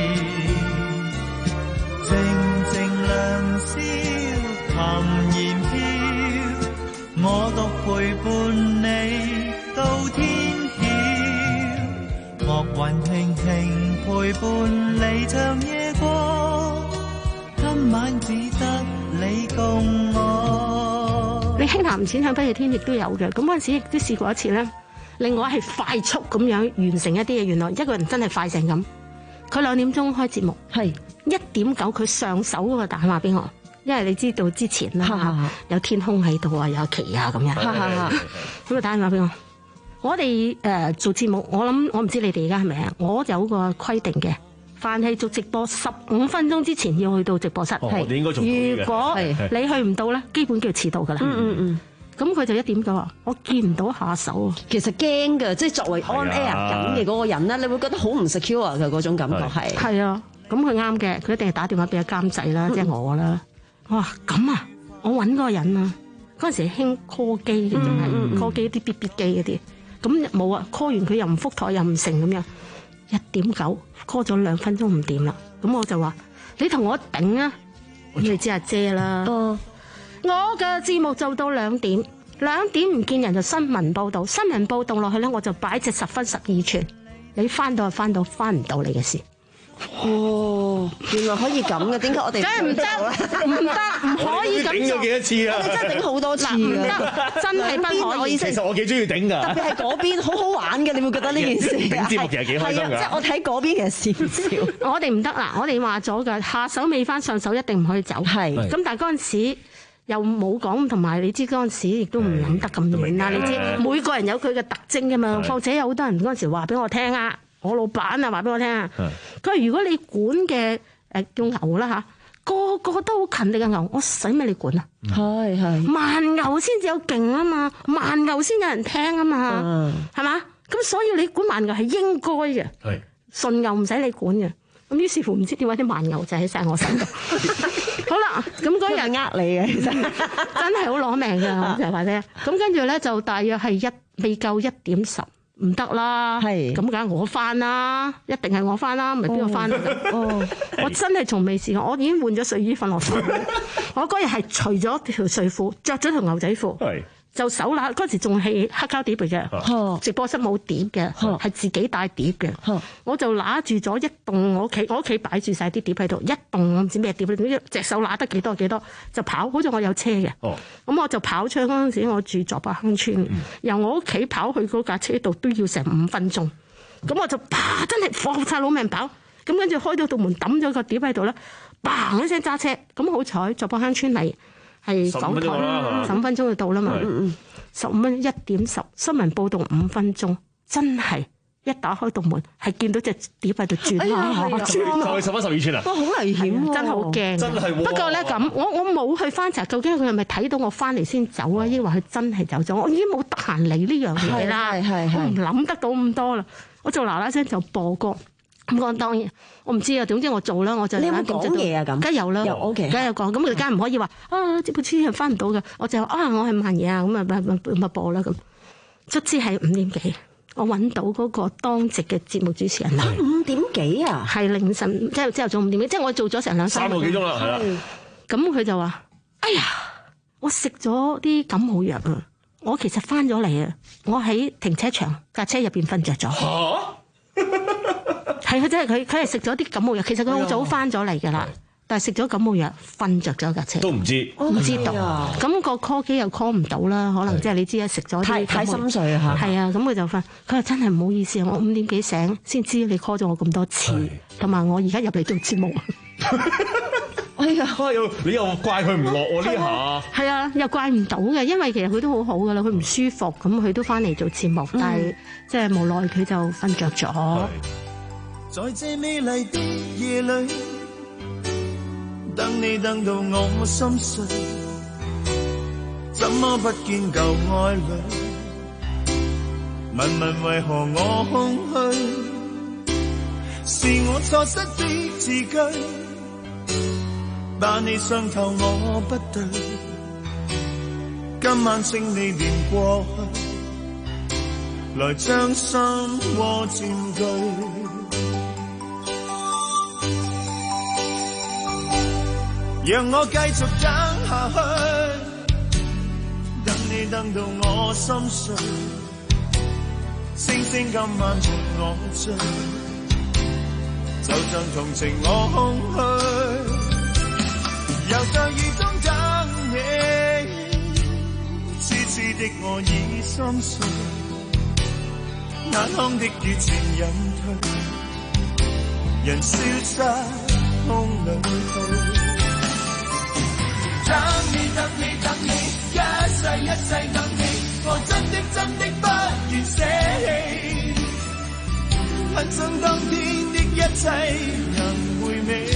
靜靜良宵琴弦飄，我獨陪伴你到天曉，樂韻輕輕陪伴你唱夜歌，今晚只得你共我。 你輕談淺唱不夜天亦都有嘅，咁嗰陣時亦都試過一次咧。另外係快速咁樣完成一啲嘢，原來一個人真係快成咁。佢兩點鐘開節目，係一點九佢上手嗰個打電話俾我，因為你知道之前啦，有天空喺度啊，有旗啊咁樣，咁啊打電話俾我。我哋誒、呃、做節目，我諗我唔知你哋而家係咪啊？我有個規定嘅，凡係做直播十五分鐘之前要去到直播室。 哦、我哋應該做到嘅。如果你去唔到咧，基本叫遲到噶啦。嗯嗯嗯。咁佢就一點九啊，我見唔到下手啊。 其實驚㗎，即係作為 on air 緊嘅嗰個人咧，你會覺得好唔 secure 嘅嗰種感覺係。 係啊，咁佢啱嘅，佢一定係打電話俾個監製啦，即係我啦。我話咁啊，我揾嗰個人啊，嗰陣時興 call 機嘅，仲係 call 機啲 B B 機嗰啲。咁冇啊 call 完佢又唔覆台又唔成咁樣，一點九 call 咗兩分鐘唔掂啦，咁我就話你同我頂啊，你知阿姐啦，哦、我嘅節目做到兩點，兩點唔見人就新聞報導，新聞報導落去咧我就擺隻十分十二寸，你翻到就翻到，翻唔到你嘅事。 哦，原來可以咁嘅，點解我哋梗係唔得？唔得，唔可以咁做。 頂咗幾多次啊？ 我哋真係頂好多次㗎， 真係不可以。 其實我幾中意頂㗎， 特別係嗰邊好好玩嘅，你會覺得呢件事頂節目其實幾開心㗎。 即係我睇嗰邊其實笑唔笑。 我哋唔得啦，我哋話咗㗎，下手未翻上手一定唔可以走。係。咁但係嗰陣時又冇講，同埋你知嗰陣時亦都唔諗得咁遠啦。你知每個人有佢嘅特徵㗎嘛，況且有好多人嗰陣時話俾我聽啊。我老闆啊，話俾我聽啊，佢話如果你管嘅誒叫牛啦嚇，個個都好勤力嘅牛，我使咩你管啊？係係慢牛先至有勁啊嘛，慢牛先有人聽啊嘛，係嘛？咁所以你管慢牛係應該嘅，係順牛唔使你管嘅。咁於是乎唔知點解啲慢牛就喺晒我手度。好啦，咁嗰日呃你嘅，其實真係好攞命㗎，我就話咧。咁跟住咧就大約係一未夠一點十。唔得啦，係咁梗係我翻啦，一定係我翻啦，唔係邊個翻㗎？哦，我真係從未試過，我已經換咗睡衣瞓落床。我嗰日係除咗條睡褲，着咗條牛仔褲，就手拿嗰時仲係黑膠碟嚟嘅，直播室冇碟嘅，係自己帶碟嘅。我就拿住咗一棟我屋企，我屋企擺住晒啲碟喺度，一棟我唔知咩碟，隻手拿得幾多幾多就跑，好似我有車嘅。咁我就跑出嗰陣時，我住作北鄉村，由我屋企跑去嗰架車度都要成五分鐘。咁我就啪真係放晒老命跑，咁跟住開到道門抌咗個碟喺度啦，嘭一聲揸車，咁好彩作北鄉村嚟。係港台十五分鐘就到啦嘛，十五蚊一點十新聞報道五分鐘，真係一打開道門係見到隻碟喺度轉啊， 轉就十蚊十二寸啊， 哇好危險， 真係好驚， 真係。 不過咧咁，我我冇去翻查，究竟佢係咪睇到我翻嚟先走啊？抑或佢真係走咗？我已經冇得閒理呢樣嘢啦，我唔諗得到咁多啦，我就嗱嗱聲就播歌。咁我當然我唔知啊，總之我做啦，我就你有冇講嘢啊？咁梗係有啦， 有 OK， 梗係有講。咁佢梗係唔可以話啊，接部車係翻唔到嘅。我就話啊，我係慢嘢啊，咁啊咪咪咪播啦咁。卒之係五點幾，我揾到嗰個當值嘅節目主持人啦。 五點幾啊？ 係凌晨，即係朝頭早五點幾，即係我做咗成兩三個幾鐘啦，係啦。 咁佢就話：哎呀，我食咗啲感冒藥啊！我其實翻咗嚟啊，我喺停車場架車入邊瞓着咗。嚇！係佢真係佢佢係食咗啲感冒藥，其實佢好早翻咗嚟㗎啦。 但係食咗感冒藥瞓着咗架車， 都唔知， 唔知道。咁個 call 機又 call 唔到啦，可能即係你知啊，食咗啲太太心碎啊嚇。 係啊，咁佢就瞓。佢話真係唔好意思啊，我五點幾醒先知你 call 咗我咁多次，同埋我而家入嚟做節目。 哎呀， 你又怪佢唔落喎呢下。 係啊，又怪唔到嘅，因為其實佢都好好噶啦，佢唔舒服，咁佢都翻嚟做節目，但係即係無奈佢就瞓着咗。 在這美麗的夜裏，等你等到我心碎，怎麼不見舊愛侶？問問為何我空虛？是我錯失的字句，把你傷透我不對。今晚請你念過去，來將心窩佔據。讓我繼續等下去，等你等到我心碎，星星今晚從我追，就像同情我空虛，又在雨中等你，痴痴的我已心碎，眼眶的雨情隱退，人消失空裏去。等你等你等你，一世一世等你，我真的真的不願捨棄，很想當天的一切能回味，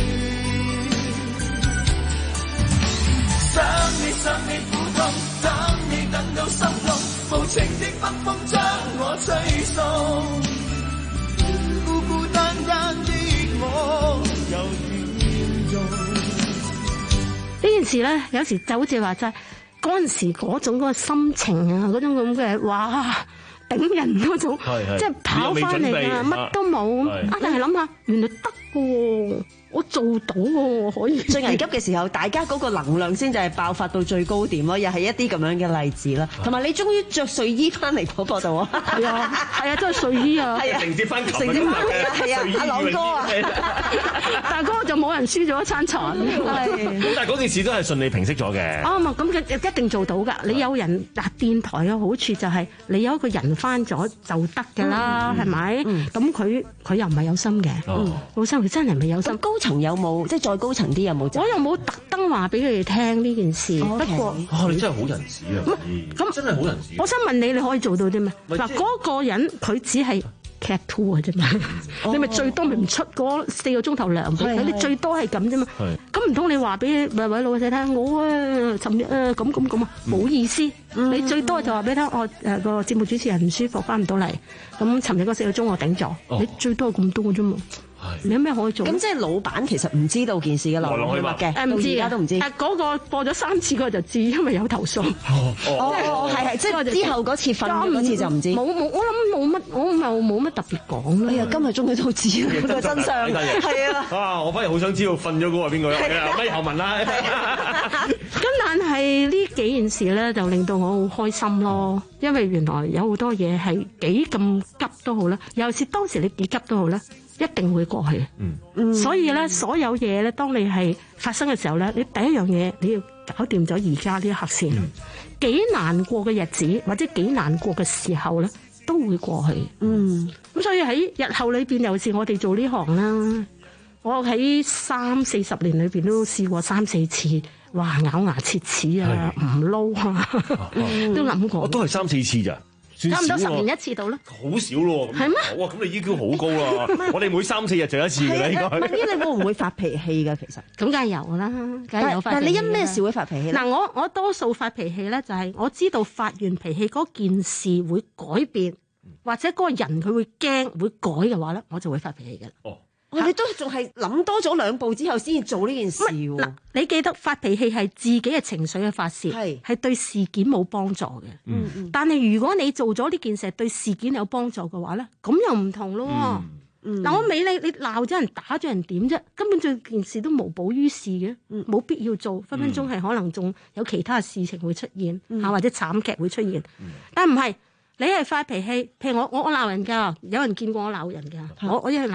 想你想你苦痛，等你等到心痛，無情的北風將我吹送，孤孤單單的我又點做？ 呢件事咧，有時就好似話齋嗰陣時嗰種嗰個心情啊，嗰種咁嘅哇頂人嗰種，即係跑翻嚟啊，乜都冇啊！但係諗下，原來得嘅喎，我做到喎，可以。 最危急嘅時候，大家嗰個能量先就係爆發到最高點咯，又係一啲咁樣嘅例子啦。同埋你終於着睡衣翻嚟嗰個度啊！ 係啊，係啊，真係睡衣啊！ 係啊， 承接翻琴承接翻係啊，係啊，阿朗哥啊， 但係嗰個就冇人輸咗一餐茶。 咁但係嗰件事都係順利平息咗嘅。 啱啊，咁一定做到㗎。你有人嗱，電台嘅好處就係你有一個人翻咗就得㗎啦，係咪？咁佢佢又唔係有心嘅，老生佢真係唔係有心。 高層有冇即係再高層啲有冇？ 我又冇特登話俾佢哋聽呢件事，不過啊，你真係好人士啊！咁真係好人士。 我想問你，你可以做到啲咩？嗱，嗰個人佢只係劇 two 嘅啫嘛，你咪最多咪唔出嗰四個鐘頭糧俾佢，你最多係咁啫嘛。咁唔通你話俾位位老細聽，我啊尋日啊咁咁咁啊，冇意思。你最多就話俾佢聽，我誒個節目主持人唔舒服，翻唔到嚟。咁尋日嗰四個鐘我頂咗，你最多係咁多嘅啫嘛。你有咩可以做？ 咁即係老闆其實唔知道件事嘅來龍去脈嘅， 誒唔知而家都唔知。 誒嗰個播咗三次，佢就知，因為有投訴。 哦哦，係係，即係之後嗰次瞓嗰次就唔知。 冇冇，我諗冇乜，我又冇乜特別講啦。 哎呀，今日終於都知啦個真相，係啊。 啊，我反而好想知道瞓咗嗰個係邊個。係啊，乜後問啦。 咁但係呢幾件事咧，就令到我好開心咯，因為原來有好多嘢係幾咁急都好啦，尤其是當時你幾急都好咧。一定會過去，嗯，所以咧，所有嘢咧，當你係發生嘅時候咧，你第一樣嘢你要搞掂咗而家呢一刻先，幾、嗯、難過嘅日子或者幾難過嘅時候咧，都會過去，嗯，咁所以喺日後裏邊，尤其是我哋做呢行啦，我喺三四十年裏邊都試過三四次，哇，咬牙切齒啊，唔撈啊，都諗過， 我都係三四次咋。 差唔多十年一次到啦， 好少咯。 係咩？ 哇！咁你 E Q 好高啦。我哋每三四日就一次嘅啦，應該。 文姨，你會唔會發脾氣㗎？其實咁梗係有啦，梗係有發脾氣。 但係你因咩事會發脾氣咧？ 嗱，我我多數發脾氣咧，就係我知道發完脾氣嗰件事會改變，或者嗰個人佢會驚會改嘅話咧，我就會發脾氣嘅。 哦。我哋都仲係諗多咗兩步之後先至做呢件事喎。 你記得發脾氣係自己嘅情緒嘅發泄，係係對事件冇幫助嘅。嗯嗯。但係如果你做咗呢件事係對事件有幫助嘅話咧，咁又唔同咯。嗯。嗱，我美你你鬧咗人打咗人點啫？根本就件事都無補於事嘅，冇必要做。分分鐘係可能仲有其他事情會出現嚇，或者慘劇會出現。但唔係，你係發脾氣，譬如我我我鬧人㗎，有人見過我鬧人㗎，我我一係鬧。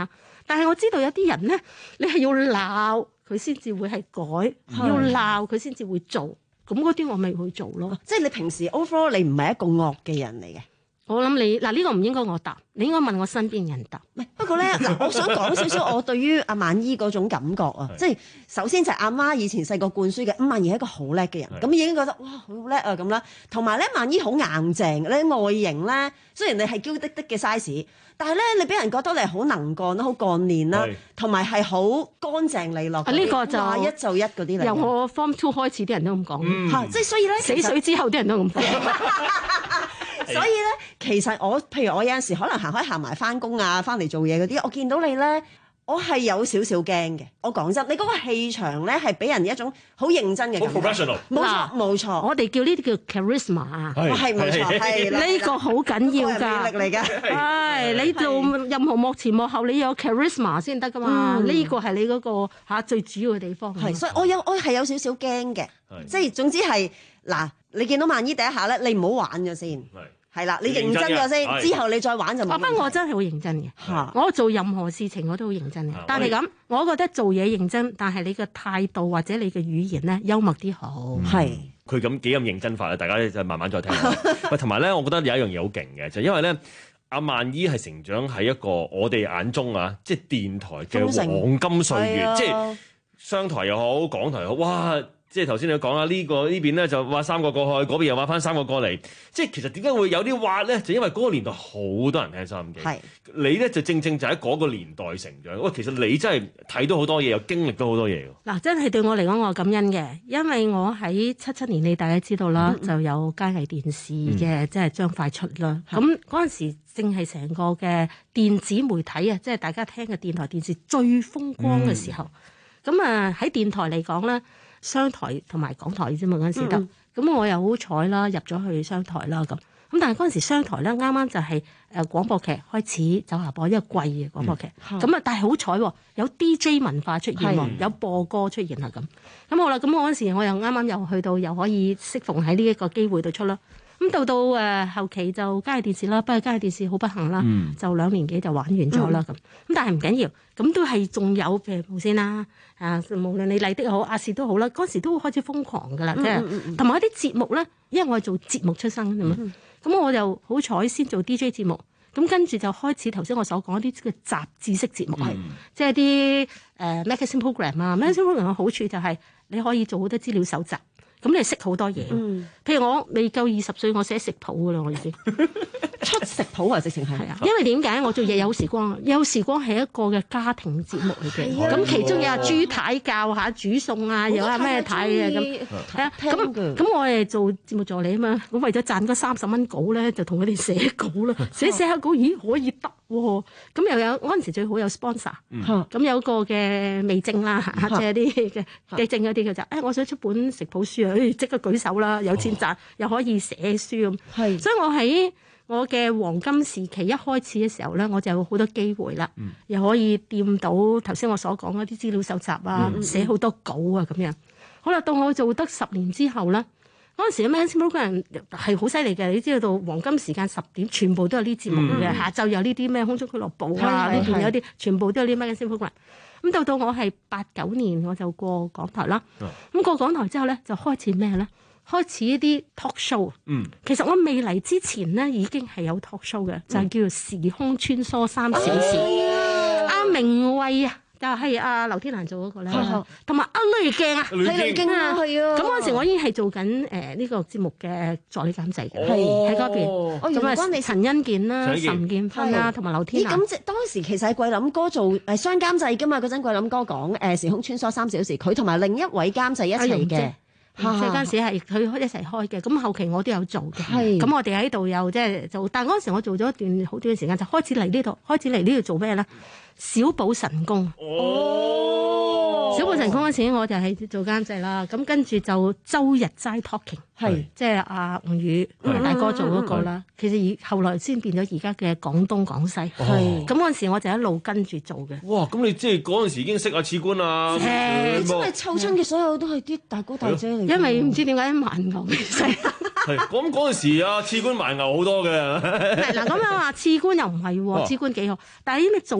但係我知道有啲人咧，你係要鬧佢先至會係改，要鬧佢先至會做。咁嗰啲我咪去做咯。 即係你平時 overall 你唔係一個惡嘅人嚟嘅。 我諗你嗱呢、呢個唔應該我答，你應該問我身邊人答。 唔係不過咧嗱，我想講少少我對於阿萬姨嗰種感覺啊，即係首先就係阿媽以前細個灌輸嘅，伍萬怡係一個好叻嘅人，咁已經覺得哇好叻啊咁啦。同埋咧，萬姨好硬淨，你外形咧雖然你係嬌滴滴嘅 size，但係咧你俾人覺得你係好能幹啦、好幹練啦，同埋係好乾淨利落。 呢個就話一就一嗰啲嚟。 由我 Form Two 開始，啲人都咁講， 嚇、嗯，即係所以咧， 死水之後啲人都咁講。 所以咧，其實我譬如我有陣時可能行開行埋翻工啊，翻嚟做嘢嗰啲，我見到你咧，我係有少少驚嘅。我講真，你嗰個氣場咧係俾人一種好認真嘅感覺。 好 professional。 冇錯冇錯， 我哋叫呢啲叫 charisma 啊。 係冇錯，係呢個好緊要㗎。 魅力嚟㗎。 係你做任何幕前幕後，你有 charisma 先得㗎嘛。呢個係你嗰個嚇最主要嘅地方。 係，所以我有我係有少少驚嘅。即係總之係嗱，你見到萬姨第一下咧，你唔好玩咗先。係啦，你認真咗先，之後你再玩就冇問題。 不過我真係好認真嘅，我做任何事情我都好認真嘅。但係咁，我覺得做嘢認真，但係你嘅態度或者你嘅語言咧幽默啲好。 係佢咁幾咁認真法咧，大家咧就慢慢再聽。喂，同埋咧，我覺得有一樣嘢好勁嘅，就係因為咧，阿萬姨係成長喺一個我哋眼中啊，即係電台嘅黃金歲月，即係商台又好，港台又好，哇！即係頭先你講啦，呢、呢個呢邊咧就挖三個過去，嗰邊又挖翻三個過嚟。即係其實點解會有啲挖咧？就因為嗰個年代好多人聽收音機。係你咧就正正就喺嗰個年代成長。喂，其實你真係睇到好多嘢，又經歷到好多嘢。 嗱，真係對我嚟講，我感恩嘅，因為我喺七七年，你大家知道啦，嗯嗯就有佳藝電視嘅，嗯、即係將快出啦。咁嗰陣時正係成個嘅電子媒體啊，即係大家聽嘅電台電視最風光嘅時候。咁啊喺電台嚟講咧。商台同埋港台啫嘛，嗰陣時得，咁、嗯、我又好彩啦，入咗去商台啦咁。咁但係嗰陣時商台咧，啱啱就係誒廣播劇開始走下播，因為貴嘅廣播劇。咁啊、嗯，但係好彩喎，有 D J 文化出現喎，有播歌出現啦咁。咁好啦，咁我嗰陣時我又啱啱又去到，又可以適逢喺呢一個機會度出啦。咁到到誒、呃、後期就佳藝電視啦，不過佳藝電視好不幸啦，嗯、就兩年幾就玩完咗啦咁。咁、嗯、但係唔緊要，咁都係仲有譬如無線啦，啊無論你麗的好亞視都好啦，嗰時都開始瘋狂噶啦，即係同埋一啲節目咧，因為我係做節目出身嘅嘛，咁、嗯、我就好彩先做 D J 節目，咁跟住就開始頭先我所講一啲嘅雜誌式節目係，即係啲誒 magazine program 啊 magazine program 嘅好處就係你可以做好多資料搜集。咁你識好多嘢，嗯、譬如我未夠二十歲，我寫食譜噶啦，我已經出食譜啊，直情係啊。 因為點解我做嘢有時光？有時光係一個嘅家庭節目嚟嘅，咁、啊、其中有阿朱太教下煮餸啊，有阿咩太啊咁。係啊，咁咁我哋做節目助理啊嘛，咁為咗賺嗰三十蚊稿咧，就同佢哋寫稿啦。寫寫下稿，咦可以得喎？咁又有嗰陣時最好有 sponsor，咁、嗯、有個嘅味精啦，即係啲嘅嘅證嗰啲，佢就誒我想出本食譜書啊！即刻舉手啦，有錢賺，哦、又可以寫書咁。係，所以我喺我嘅黃金時期一開始嘅時候咧，我就有好多機會啦，嗯、又可以掂到頭先我所講嗰啲資料搜集啊，嗯、寫好多稿啊咁樣。好啦，到我做得十年之後咧，嗰陣時嘅 magazine program 係好犀利嘅，你知道到黃金時間十點全部都有呢節目嘅，嗯、下晝有呢啲咩空中俱樂部啊，呢邊有啲全部都有呢 magazine program。咁到到我係八九年我就過港台啦，咁、哦、過港台之後咧就開始咩咧？開始一啲 talk show。嗯，其實我未嚟之前咧已經係有 talk show 嘅，嗯、就係叫做時空穿梭三小時。阿、哎、明慧啊！就係阿劉天蘭做嗰個咧，同埋阿濾鏡啊，係濾鏡啊，係啊。咁嗰陣時我已經係做緊誒呢個節目嘅助理監製嘅，係喺嗰邊。咁啊，你陳欣健啦、岑建勳啦，同埋劉天蘭。咦，咁即當時其實係桂林哥做誒雙監製㗎嘛？嗰陣桂林哥講誒時空穿梭三小時，佢同埋另一位監製一齊嘅。嗰陣時係佢一齊開嘅，咁後期我都有做嘅。咁我哋喺度又即係做，但係嗰陣時我做咗一段好短嘅時間，就開始嚟呢度，開始嚟呢度做咩咧？小寶神功。哦，小寶神功嗰時我就係做監製啦，咁跟住就周日齋 talking， 係即係阿吳宇大哥做嗰個啦。其實而後來先變咗而家嘅廣東廣西。係咁嗰陣時我就一路跟住做嘅。哇！咁你即係嗰陣時已經識阿次官啦。誒，真係湊親嘅所有都係啲大哥大姐嚟。因為唔知點解蠻牛嘅細。係咁嗰陣時啊，次官蠻牛好多嘅。係嗱，咁樣話次官又唔係喎，次官幾好，但係因為做呢啲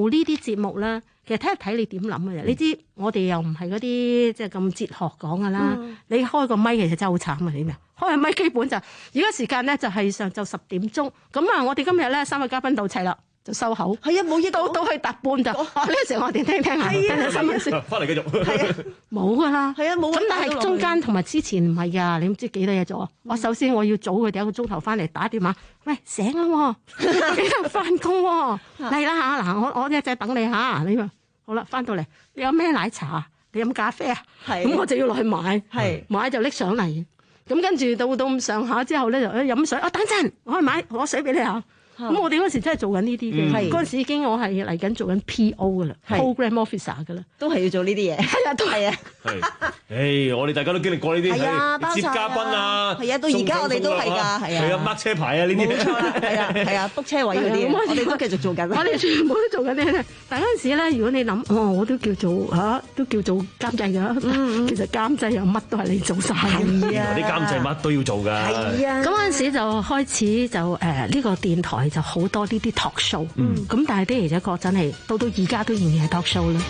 節目咧，其實睇下睇你點諗嘅啫。你知我哋又唔係嗰啲即係咁哲學講噶啦。 嗯你開個咪其實真係好慘啊！你明？開個咪基本就而家時間咧就係上晝十點鐘。咁啊，我哋今日咧三位嘉賓到齊啦。就收口， 係啊，冇嘢到到去搭半就呢個時候我哋聽聽下， 係啊， 新聞先， 翻嚟繼續， 係啊， 冇噶啦， 係啊，冇。 咁但係中間同埋之前唔係㗎，你唔知幾多嘢做啊！我首先我要早佢哋一個鐘頭翻嚟打電話，喂醒啦，幾多翻工喎？嚟啦嚇嗱，我我一隻等你嚇，你話好啦，翻到嚟你有咩奶茶啊？你飲咖啡啊？咁我就要落去買，係買就拎上嚟，咁跟住到到咁上下之後咧就誒飲水，啊等陣我去買攞水俾你嚇。咁我哋嗰時真係做緊呢啲嘅，嗰陣時已經我係嚟緊做緊 P O 噶啦 ，program officer 噶啦， 都係要做呢啲嘢。係啊，都係啊。 係，誒，我哋大家都經歷過呢啲， 係啊， 接嘉賓啊， 係啊，到而家我哋都係㗎，係啊， 係啊，mark 車牌啊呢啲， 冇錯啦，係啊，係啊，book 車位嗰啲，我哋都繼續做緊。 我哋全部都做緊呢。但嗰陣時咧，如果你諗，哦，我都叫做嚇，都叫做監製㗎。其實監製又乜都係你做晒。 係啊， 啲監製乜都要做㗎。 係啊，咁嗰陣時就開始就誒呢個電台就好多呢啲 talk show，咁但係的而且確真係到到而家都仍然係 talk show 啦。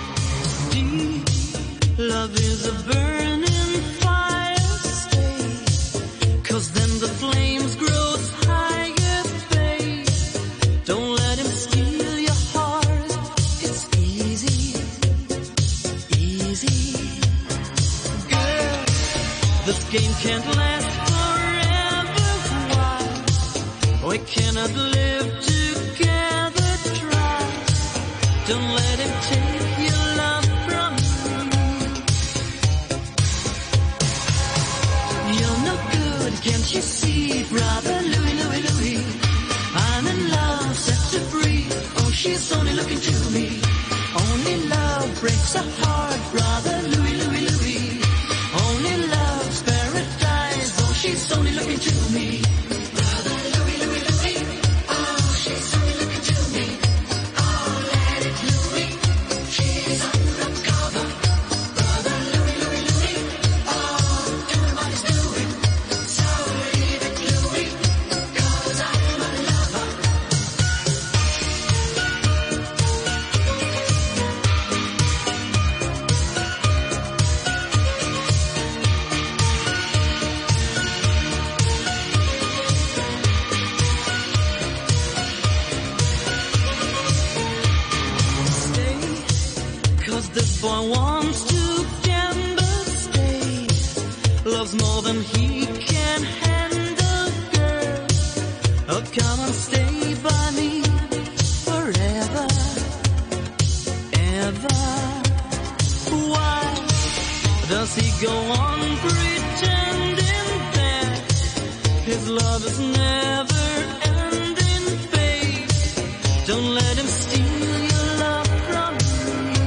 Love is a burning fire, stay, 'cause then the flames grow higher, babe. Don't let him steal your heart, it's easy, easy. Girl, this game can't last forever, why? We cannot live together, try. Don't let him take your love from me. You're no good, can't you see, brother Louis, Louis, Louis? I'm in love, set to free. Oh, she's only looking to me. Only love breaks a heart, brother Louis, Louis, Louis. Only love's paradise. Oh, she's only looking to me. Brother Louis, Louis, Louis. Oh, she's only looking to me. Oh, let it Louis. She's undercover. Brother Louis, Louis, Louis. Oh, doing what he's doing. So leave it Louis, 'cause I'm a lover. Stay, 'cause this boy wants to gamble. Stay, loves more than he can handle, girl. Oh, come on, stay by me forever, ever. Why does he go on pretending that his love is never ending, babe? Don't let him steal your love from me.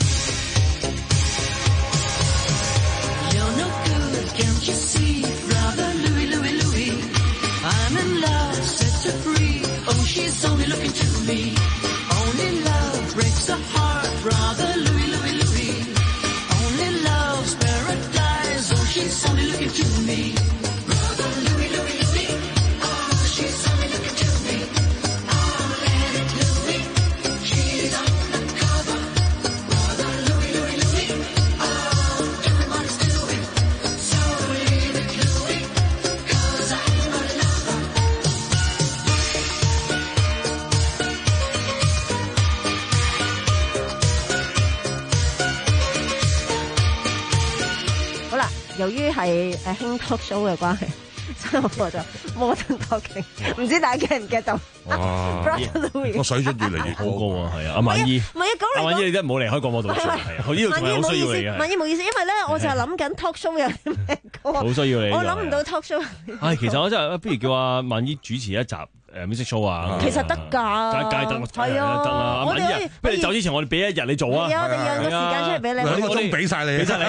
You're no good, can't you see, brother Louis, Louis, Louis? I'm in love, set to free. Oh, she's only looking to me. Only love breaks a heart, brother Louis, Louis, Louis. Only love's paradise. Oh, she's only looking to me. Brother Louis, Louis, Louis. Oh, she's only looking to me. Oh, let it Louis. She's undercover. Brother Louis, Louis, Louis. Oh, doing what he's doing. So leave it Louis, 'cause I'm a lover. 好啦，由於係誒興 talk show 嘅關係，所以我就 modern talking，唔知大家 get 唔 get 到？ 哇 Brother Louis 個水準越嚟越好高喎，係啊，阿萬姨， 唔係啊，咁阿你萬姨你真係唔好離開廣播道住，係啊，呢度仲係好需要你嘅， 萬姨冇意思，因為咧我就係諗緊 talk show 有啲咩歌， 好需要你。 我諗唔到 talk show。 唉，其實我真係不如叫阿萬姨主持一集誒 music show 啊。 其實得㗎， 梗係得啦，係啊，得啦。阿萬姨啊，不如你走之前，我哋俾一日你做啊。 係啊，我哋有個時間出嚟俾你， 兩個鐘俾晒你， 俾晒你。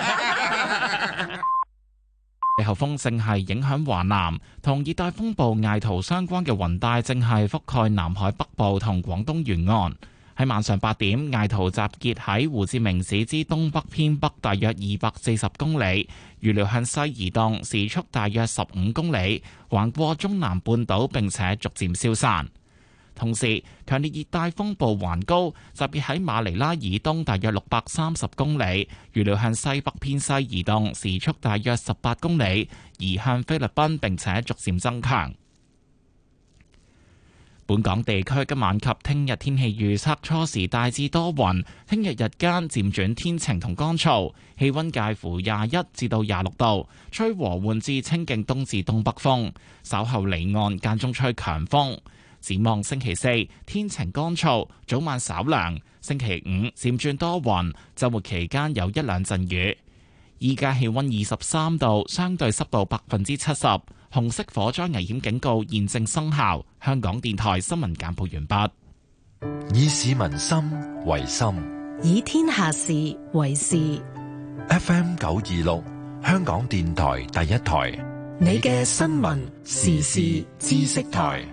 季候風正係影響華南，同熱帶風暴艾圖相關嘅雲帶正係覆蓋南海北部同廣東沿岸。喺晚上八點，艾圖集結喺胡志明市之東北偏北大約二百四十公里，預料向西移動，時速大約十五公里，橫過中南半島並且逐漸消散。 同時，強烈熱帶風暴環高集結喺馬尼拉以東大約六百三十公里，預料向西北偏西移動，時速大約十八公里，移向菲律賓並且逐漸增強。本港地區今晚及聽日天氣預測，初時大致多雲，聽日日間漸轉天晴同乾燥，氣溫介乎廿一至到廿六度，吹和緩至清勁東至東北風，稍後離岸間中吹強風。展望星期四天晴乾燥，早晚稍涼，星期五漸轉多雲，週末期間有一兩陣雨。依家氣溫二十三度，相對濕度百分之七十。紅色火災危險警告現正生效。香港電台新聞簡報完畢。 以市民心為心， 以天下事為事。 F M 九二六，香港電台第一台， 你嘅新聞時事知識台。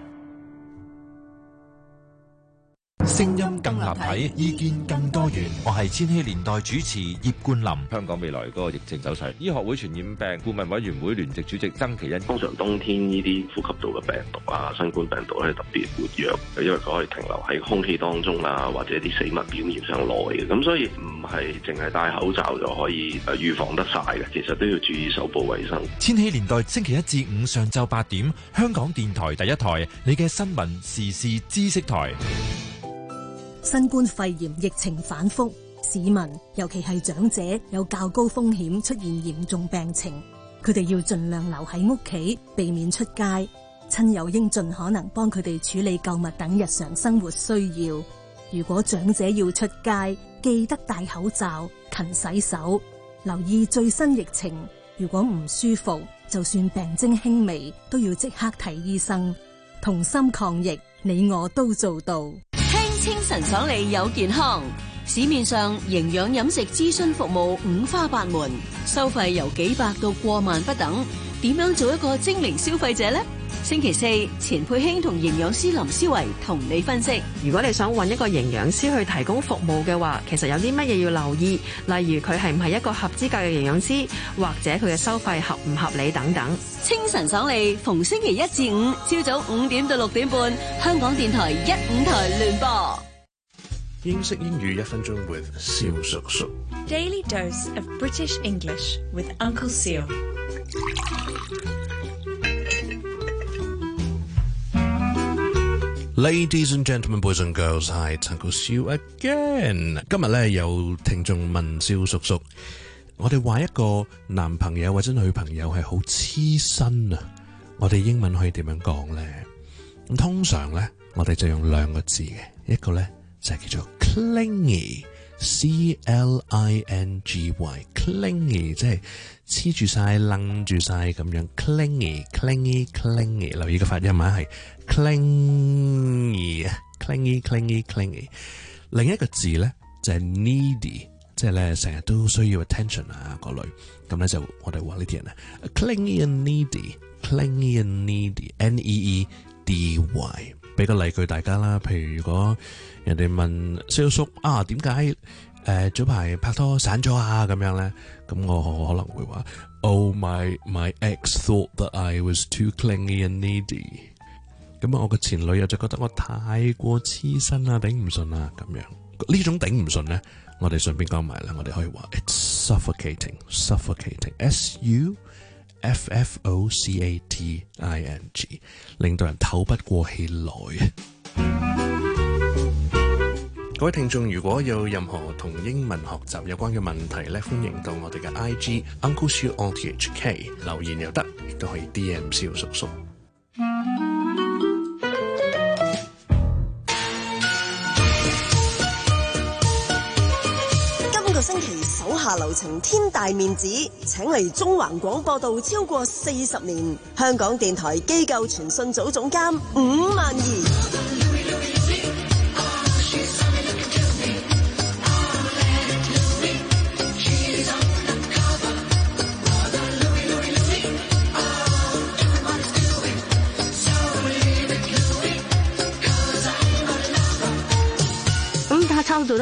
聲音更立體，意見更多元。我係千禧年代主持葉冠霖。 香港未來嗰個疫情走勢，醫學會傳染病顧問委員會聯席主席曾其恩。 通常冬天呢啲呼吸道嘅病毒啊，新冠病毒咧特別活躍，因為佢可以停留喺空氣當中啊，或者啲死物表面上耐嘅，咁所以唔係淨係戴口罩就可以誒預防得晒嘅，其實都要注意手部衛生。 千禧年代星期一至五上晝八點，香港電台第一台，你嘅新聞時事知識台。 新冠肺炎疫情反覆，市民尤其係長者有較高風險出現嚴重病情，佢哋要盡量留喺屋企，避免出街。親友應盡可能幫佢哋處理購物等日常生活需要。如果長者要出街，記得戴口罩、勤洗手，留意最新疫情。如果唔舒服，就算病徵輕微，都要即刻睇醫生。同心抗疫，你我都做到。 清晨爽利有健康，市面上營養飲食諮詢服務五花八門，收費由幾百到過萬不等。點樣做一個精明消費者呢？星期四，錢佩卿同營養師林思維同你分析。 如果你想揾一個營養師去提供服務嘅話，其實有啲乜嘢要留意，例如佢係唔係一個合資格嘅營養師，或者佢嘅收費合唔合理等等。 清晨爽利，逢星期一至五朝早五點到六點半，香港電台一五台聯播。 英式英語一分鐘 with 蕭叔叔。 Daily dose of British English with Uncle Seal。 Ladies and gentlemen, boys and girls, hi, it's Uncle Seal again。今日咧有聽眾問蕭叔叔，我哋話一個男朋友或者女朋友係好黐身啊，我哋英文可以點樣講咧？咁通常咧，我哋就用兩個字嘅，一個咧就係叫做 clingy，C L I N G Y，clingy 即係黐住晒、楞住晒咁樣 ，clingy，clingy，clingy，留意個發音啊，係 clingy，clingy，clingy，clingy。另一個字咧就係 needy，即係咧成日都需要 attention 啊嗰類，咁咧就我哋話呢啲人啊 clingy and needy，clingy and needy，N E E D Y。俾個例句大家啦，譬如如果人哋問蕭叔啊，點解誒早排拍拖散咗啊咁樣咧，咁我可能會話 Oh my my ex thought that I was too clingy and needy。咁啊，我個前女友就覺得我太過黐身啊，頂唔順啊咁樣。呢種頂唔順咧，我哋順便講埋啦，我哋可以話 It's suffocating，suffocating，S U F F O C A T I N G， 令到人透不過氣來。各位聽眾，如果有任何同英文學習有關嘅問題咧，歡迎到我哋嘅 I G Uncle Seal O T H K 留言又得，亦都可以 D M 蕭叔叔。 今個星期手下留情，天大面子，請嚟中環廣播道超過四十年，香港電台機構傳訊組總監伍萬儀。 他操到得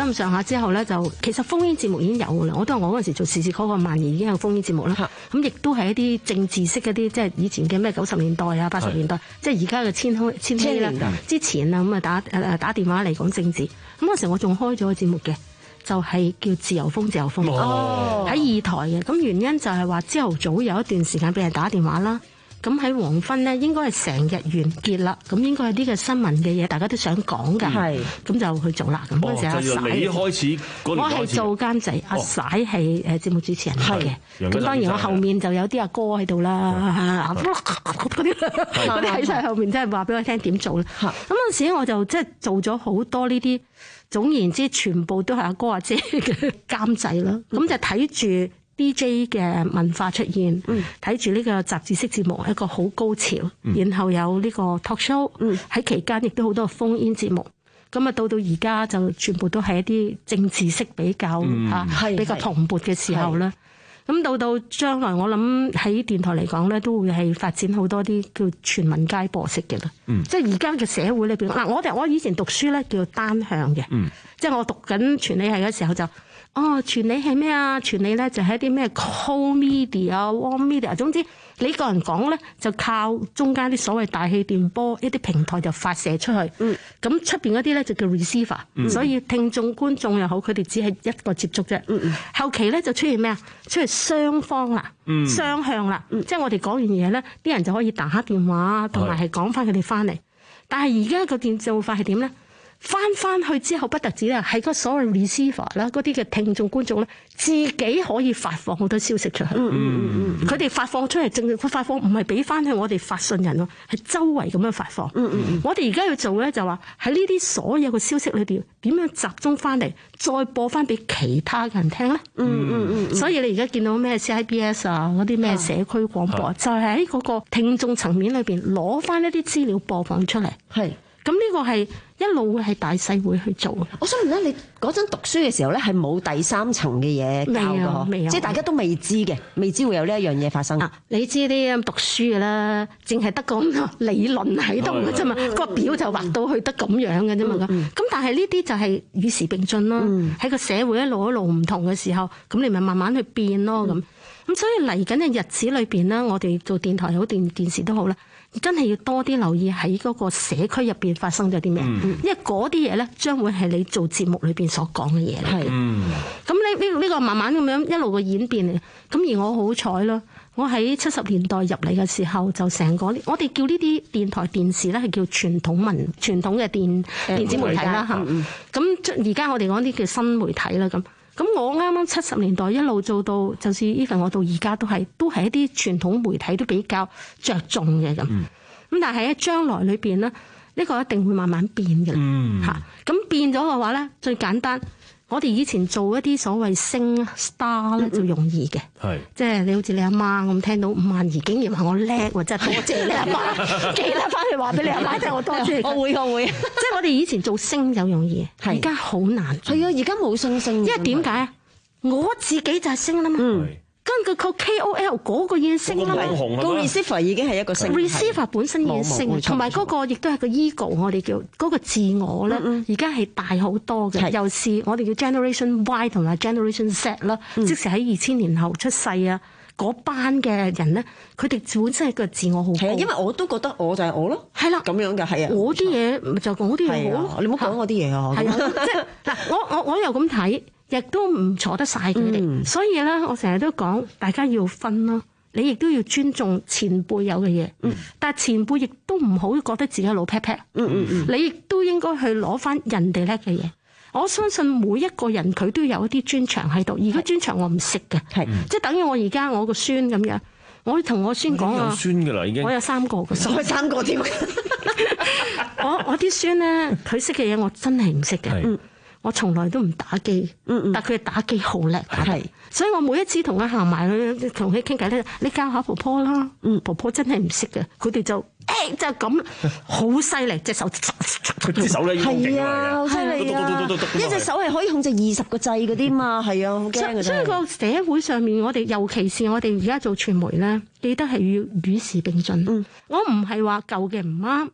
咁上下之後咧，就其實烽煙節目已經有㗎啦。我都係我嗰陣時做時事嗰個萬兒已經有烽煙節目啦。咁亦都係一啲政治式一啲，即係以前嘅咩九十年代啊、八十年代，即係而家嘅千禧千禧啦。之前啊咁啊打誒打電話嚟講政治。咁嗰時我仲開咗個節目嘅。就係叫自由風，自由風喺、哦、二台嘅。咁原因就係話朝頭早有一段時間俾人打電話啦。咁喺黃昏咧，應該係成日完結啦。咁應該係呢個新聞嘅嘢，大家都想講㗎。係咁就去做啦。咁嗰陣時阿璽， 你開始我係做監製，阿璽係誒節目主持人嚟嘅。咁當然我後面就有啲阿哥喺度啦，嗰啲嗰啲喺晒後面，真係話俾我聽點做啦。咁嗰陣時我就即係做咗好多呢啲。總言之，全部都係阿哥阿姐嘅監製啦。咁、嗯、就睇住 D J 嘅文化出現，睇住呢個雜誌式節目一個好高潮，嗯、然後有呢個 talk show，喺、嗯、期間亦都好多烽煙節目。咁啊，到到而家就全部都係一啲政治式比較嚇、嗯啊、比較蓬勃嘅時候啦。咁到到將來，我諗喺電台嚟講咧，都會係發展好多啲叫全民皆播式嘅啦。嗯、即係而家嘅社會裏邊，嗱我哋我以前讀書咧叫單向嘅，嗯、即係我讀緊傳理系嘅時候就，哦傳理係咩啊？傳理咧就係一啲咩 cold media 啊 warm media，總之你個人講咧就靠中間啲所謂大氣電波一啲平台就發射出去。咁出邊嗰啲咧就叫 receiver，嗯、所以聽眾觀眾又好，佢哋只係一個接觸啫。嗯嗯、後期咧就出現咩啊？出現雙方啦，嗯、雙向啦，嗯、即係我哋講完嘢咧，啲人就可以打電話，同埋係講翻佢哋翻嚟。但係而家個電子化係點咧？翻翻去之後不特止啦，係個所謂 receiver 啦，嗰啲嘅聽眾觀眾咧，自己可以發放好多消息出去。嗯嗯嗯佢哋發放出嚟，正佢發放唔係俾翻去我哋發信人咯，係周圍咁樣發放。嗯嗯我哋而家要做咧就話喺呢啲所有嘅消息裏邊，點樣集中翻嚟，再播翻俾其他嘅人聽咧？嗯嗯嗯所以你而家見到咩 C I B S 啊，嗰啲咩社區廣播，就係喺嗰個聽眾層面裏邊攞翻一啲資料播放出嚟。係。咁呢個係一路會係大細會去做。 我想問咧，你嗰陣讀書嘅時候咧，係冇第三層嘅嘢教嘅， 未有， 即係大家都未知嘅，未知會有呢一樣嘢發生。 啊、你知啲咁讀書嘅啦，淨係得個理論喺度嘅啫嘛，個表就畫到去得咁樣嘅啫嘛。咁、嗯嗯、但係呢啲就係與時並進咯。喺個、嗯、社會一路一路唔同嘅時候，咁你咪慢慢去變咯。咁咁、嗯、所以嚟緊嘅日子裏邊咧，我哋做電台好，電電視都好啦。真係要多啲留意喺嗰個社區入邊發生咗啲咩，嗯、因為嗰啲嘢咧將會係你做節目裏邊所講嘅嘢嚟嘅。咁呢呢呢個慢慢咁樣一路嘅演變嚟，咁而我好彩咯，我喺七十年代入嚟嘅時候就成個，我哋叫呢啲電台電視咧係叫傳統文傳統嘅電電子媒體啦嚇。咁而家我哋講啲叫新媒體啦咁。咁我啱啱七十年代一路做到，就算 even 我到而家都係都係一啲傳統媒體都比較着重嘅咁。咁、嗯、但係喺將來裏邊咧，呢、呢個一定會慢慢變嘅嚇。咁、嗯、變咗嘅話咧，最簡單，我哋以前做一啲所謂星 star 咧就容易嘅，係即係你好似你阿媽咁聽到伍萬儀竟然話我叻喎，真係多謝你阿媽，記得翻去話俾你阿媽聽，我多謝。我會我會，即係我哋以前做星就容易，而家好難。 係啊，而家冇星星。 因為點解啊？我自己就係星啦嘛。嗯根據個 K O L 嗰個已經升啦嘛， 個 receiver 已經係一個升 receiver 本身已經升，同埋嗰個亦都係個 ego，我哋叫嗰個自我咧，而家係大好多嘅。又是我哋叫 Generation Y 同埋 Generation Z 啦，即使喺二千年後出世啊嗰班嘅人咧，佢哋本身係個自我好高。 係啊，因為我都覺得我就係我咯， 係啦， 咁樣嘅係啊。 我啲嘢就講啲嘢好， 你唔好講我啲嘢啊。 係啊，即係嗱，我我我又咁睇。亦都唔坐得晒佢哋，嗯、所以咧，我成日都講，大家要分咯。你亦都要尊重前輩有嘅嘢，嗯、但係前輩亦都唔好覺得自己老 pat pat。嗯嗯嗯，你亦都應該去攞翻人哋叻嘅嘢。我相信每一個人佢都有一啲專長喺度，而家專長我唔識嘅，係即係等於我而家我個孫咁樣，我同我孫講啊， 孫㗎啦已經， 我有三個嘅， 所以三個添。 我我啲孫咧，佢識嘅嘢我真係唔識嘅。嗯我從來都唔打機，嗯嗯但佢打機好叻，係，所以我每一次同佢行埋去，同佢傾偈咧，你教下婆婆啦，嗯，婆婆真係唔識嘅，佢哋就誒、欸、就咁，好犀利，隻手， 佢隻手咧係啊，好犀利啊，一隻手係可以控制二十個掣嗰啲嘛，係啊，好驚嘅。 所以個社會上面，我哋尤其是我哋而家做傳媒咧，記得係要與時並進。嗯、我唔係話舊嘅唔啱。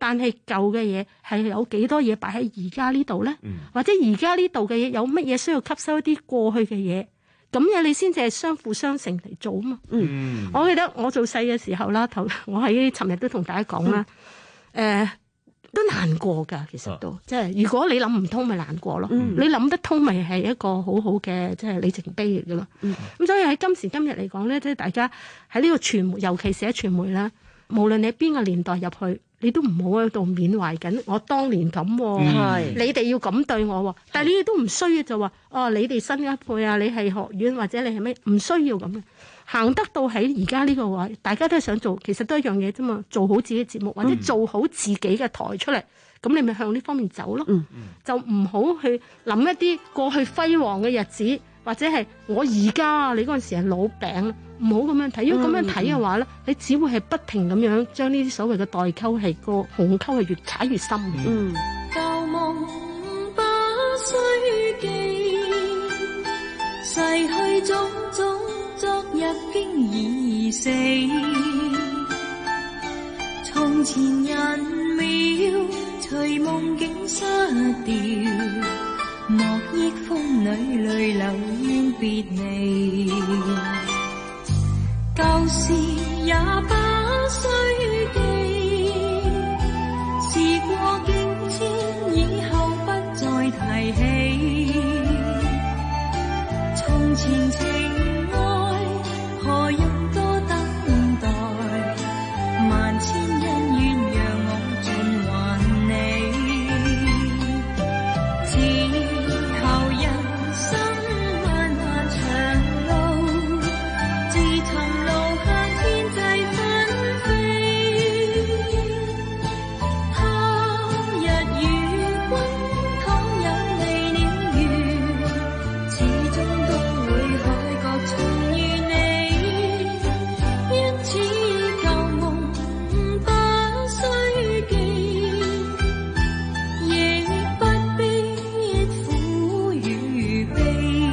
但係舊嘅嘢係有幾多嘢擺喺而家呢度咧？ 嗯或者而家呢度嘅嘢有乜嘢需要吸收一啲過去嘅嘢？咁樣你先至係相輔相成嚟做啊嘛。 嗯， 我記得我做細嘅時候啦，頭我喺尋日都同大家講啦，誒、呃、都難過㗎，其實都、啊、即係如果你諗唔通，咪難過咯。 嗯、 你諗得通，咪係一個好好嘅即係里程碑嚟㗎咯。咁、嗯、所以喺今時今日嚟講咧，即係大家喺呢個傳媒，尤其是喺傳媒啦，無論你邊個年代入去，你都唔好喺度緬懷緊我當年咁、啊， 嗯、 你哋要咁對我、啊，但係你哋都唔需要就話哦，你哋新一輩啊，你係學院或者你係咩，唔需要咁嘅。行得到喺而家呢個位，大家都係想做，其實都係一樣嘢啫嘛，做好自己節目或者做好自己嘅台出嚟，咁、嗯、你咪向呢方面走咯，嗯、就唔好去諗一啲過去輝煌嘅日子，或者係我而家你嗰陣時係老餅，唔好咁樣睇。如果咁樣睇嘅話咧，嗯、你只會係不停咁樣將呢啲所謂嘅代溝係個鴻溝係越踩越深。嗯， 舊夢不須記，逝去種種，昨日經已死。從前人秒，隨夢境失掉，莫憶風裏淚流怨別離。舊事也不須記，事過境遷，以後不再提起。從前情愛，何用多等待？萬千恩怨讓我盡還你。之後人生漫漫長路，自尋路向天際紛飛。他日與君倘有離了緣，始終都會海角重遇你。因此舊夢不須記，亦不必苦與悲。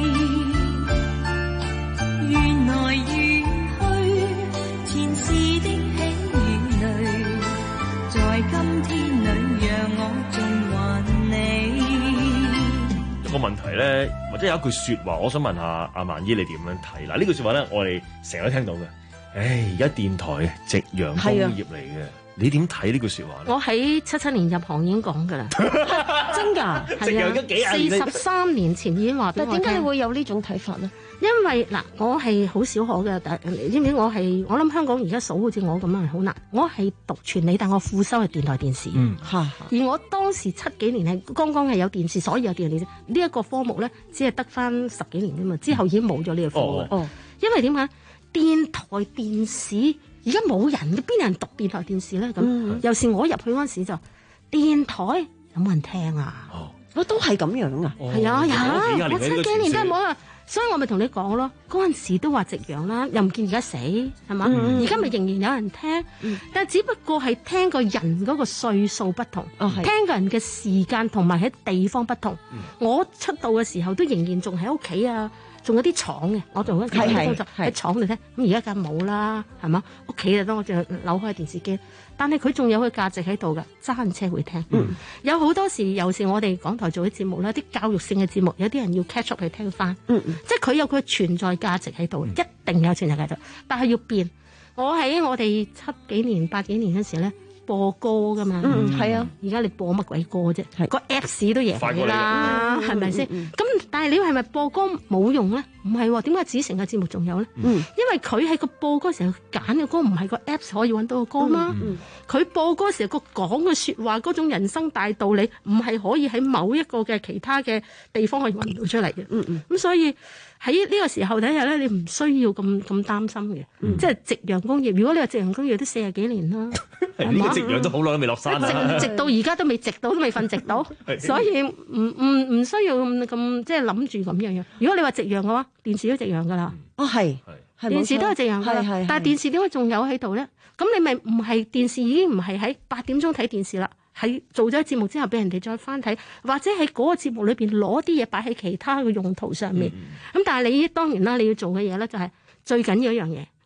緣來緣去，前世的喜與淚，在今天裏讓我盡還你。 個問題咧，或者有一句説話，我想問下阿萬姨你點樣睇？嗱，呢句説話咧，我哋成日都聽到嘅。唉，而家電台夕陽工業嚟嘅，你點睇呢句説話咧？ 我喺七七年入行已經講㗎啦， 真㗎， 夕陽咗幾廿年， 四十三年前已經話俾我聽。 但點解你會有呢種睇法咧？ 因為嗱，我係好少可嘅，但你知唔知我係？我諗香港而家數好似我咁樣係好難。我係讀傳理，但我副修係電台電視。 嗯， 而我當時七幾年係剛剛係有電視，所以有電視啫。呢一個科目咧，只係得翻十幾年啫嘛，之後已經冇咗呢個科目。 哦， 因為點解？電台電視而家冇人，邊有人讀電台電視咧？咁、嗯，又是我入去嗰陣時就電台有冇人聽啊？ 哦，我都係咁樣啊。 係、哦、啊，有我七幾年都係冇啊。所以我咪同你講咯，嗰陣時都話夕陽啦，又唔見而家死，係嘛？而家咪仍然有人聽，嗯、但係只不過係聽個人嗰個歲數不同， 哦、 聽個人嘅時間同埋喺地方不同。嗯、我出道嘅時候都仍然仲喺屋企啊，仲有啲廠嘅，我仲嗰陣時工作喺廠度聽。咁而家梗冇啦，係嘛？屋企就當我就扭開電視機。但係佢仲有佢價值喺度㗎，揸緊車會聽。嗯、有好多時，有時我哋港台做啲節目咧，啲教育性嘅節目，有啲人要 catch up 去聽翻。嗯嗯、即係佢有佢存在價值喺度，嗯、一定有存在價值。但係要變。我喺我哋七幾年、八幾年嗰時咧播歌㗎嘛。嗯，係啊。而家你播乜鬼歌啫？係個 Apps 都贏你啦，係咪先？咁、嗯嗯、但係你係咪播歌冇用咧？唔係喎，點解子成嘅節目仲有咧？嗯，因為佢喺個播歌時候揀嘅歌，唔係個 Apps 可以揾到嘅歌嘛。佢、嗯、播歌時候個講嘅説話嗰種人生大道理，唔係可以喺某一個嘅其他嘅地方可以揾到出嚟嘅。嗯嗯，咁所以喺呢個時候睇下咧，你唔需要咁咁擔心嘅。嗯、即係夕陽工業，如果你話夕陽工業都四十幾年啦，係嘛？ 夕陽都好耐都未落山啦， 直到而家都未直到，都未瞓直到，所以唔唔唔需要咁咁即係諗住咁樣樣。如果你話夕陽嘅話，電視都夕陽噶啦。 哦，係， 電視都係夕陽噶啦。但係電視點解仲有喺度咧？咁你咪唔係電視已經唔係喺八點鐘睇電視啦，喺做咗節目之後俾人哋再翻睇，或者喺嗰個節目裏邊攞啲嘢擺喺其他嘅用途上面。咁、嗯、但係你當然啦，你要做嘅嘢咧就係最緊要一樣嘢。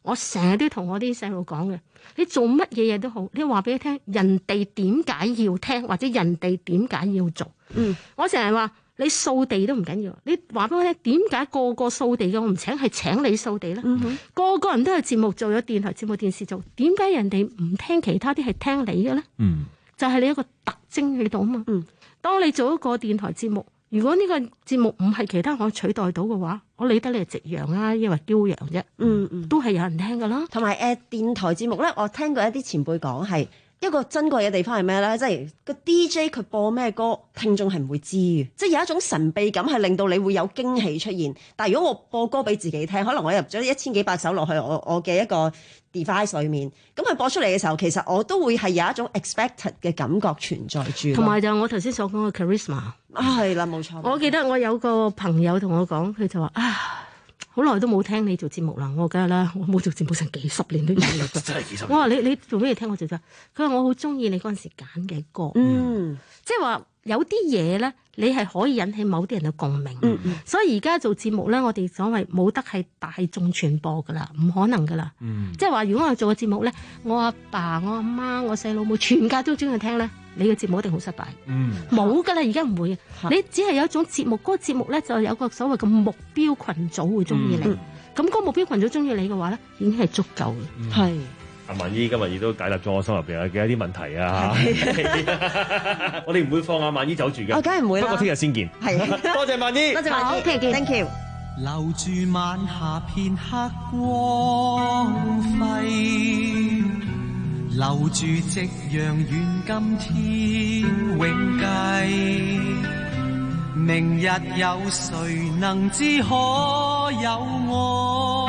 我成日都同我啲細路講嘅，你做乜嘢嘢都好，你話俾佢聽，人哋點解要聽，或者人哋點解要做。嗯，我成日話你掃地都唔緊要，你話俾我聽，點解個個掃地嘅我唔請，係請你掃地咧？嗯哼，個個人都有節目做，有電台節目、電視做，點解人哋唔聽其他啲係聽你嘅咧？嗯，就係你一個特徵喺度啊嘛。嗯，當你做一個電台節目，如果呢個節目唔係其他可以取代到嘅話，我理得你係夕陽啊，抑或驕陽啫。嗯嗯，都係有人聽噶啦。 同埋誒電台節目咧，我聽過一啲前輩講係一個珍貴嘅地方係咩咧？即係個 D J 佢播咩歌，聽眾係唔會知嘅，即係有一種神秘感係令到你會有驚喜出現。但係如果我播歌俾自己聽，可能我入咗一千幾百首落去我我嘅一個 device 裏面，咁佢播出嚟嘅時候，其實我都會係有一種 expected 嘅感覺存在住。 同埋就我頭先所講嘅 charisma 啊， 係啦，冇錯。 我記得我有個朋友同我講，佢就話啊，好耐都冇聽你做節目啦。我梗係啦，我冇做節目成幾十年都有啦。真係幾十年。我話你你做咩聽我做啫？佢話我好中意你嗰陣時揀嘅歌。嗯，即係話有啲嘢咧，你係可以引起某啲人嘅共鳴。嗯嗯。所以而家做節目咧，我哋所謂冇得係大眾傳播噶啦，唔可能噶啦。嗯。即係話，如果我做個節目咧，我阿爸、我阿媽、我細佬妹全家都中意聽咧，你嘅節目一定好失敗。嗯。冇噶啦，而家唔會。你只係有一種節目，嗰個節目咧就有個所謂嘅目標群組會中意你。咁、嗯、嗰個目標群組中意你嘅話咧，已經係足夠嘅。係、嗯。 阿萬姨今日亦都解答咗我心入邊嘅一啲問題啊！我哋唔會放阿萬姨走住嘅， 我梗係唔會啦。 不過聽日先見。係，多謝萬姨， 多謝萬姨，聽日見 ，thank you。 留住晚霞片刻光輝，留住夕陽願今天永繼。明日有誰能知可有我？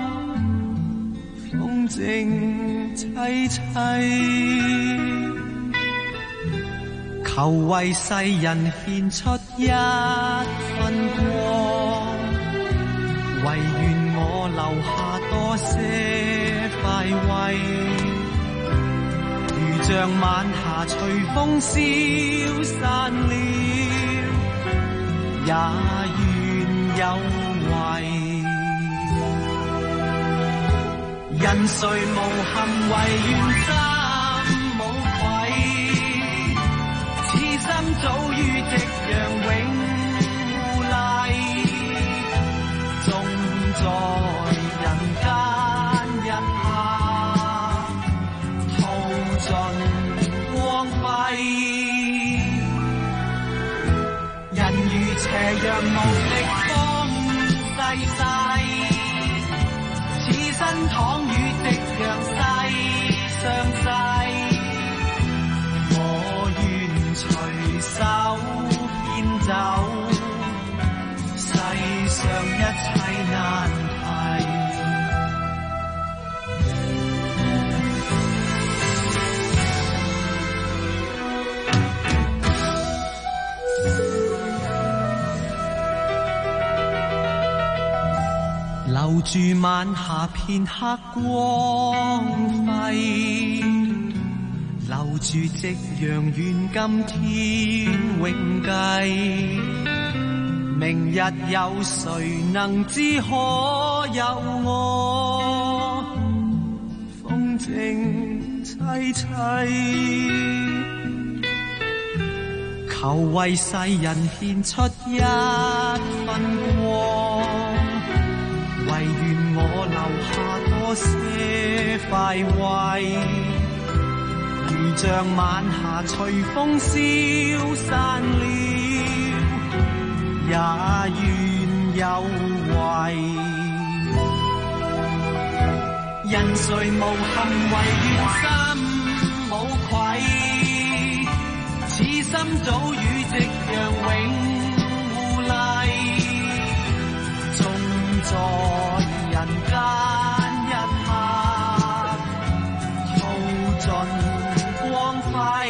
風靜凄凄，求為世人獻出一分光，唯願我留下多些快慰，如像晚霞隨風消散了，也願有為。人誰無憾為願心無愧，此生早於夕陽永互勵，縱在人間一刻耗盡光輝，人如斜陽無力方逝世，此身躺於夕陽西上世，我願隨手牽走世上一切難題。留住晚霞片刻光輝，留住夕陽願今天永繼。明日有誰能知可有我？風靜凄凄，求為世人獻出一分光，唯願我留下多些快慰，如像晚霞隨風消散了，也願有為。人誰無憾為願心無愧，此心早與夕陽永互勵，縱在人間一刻耗盡光輝，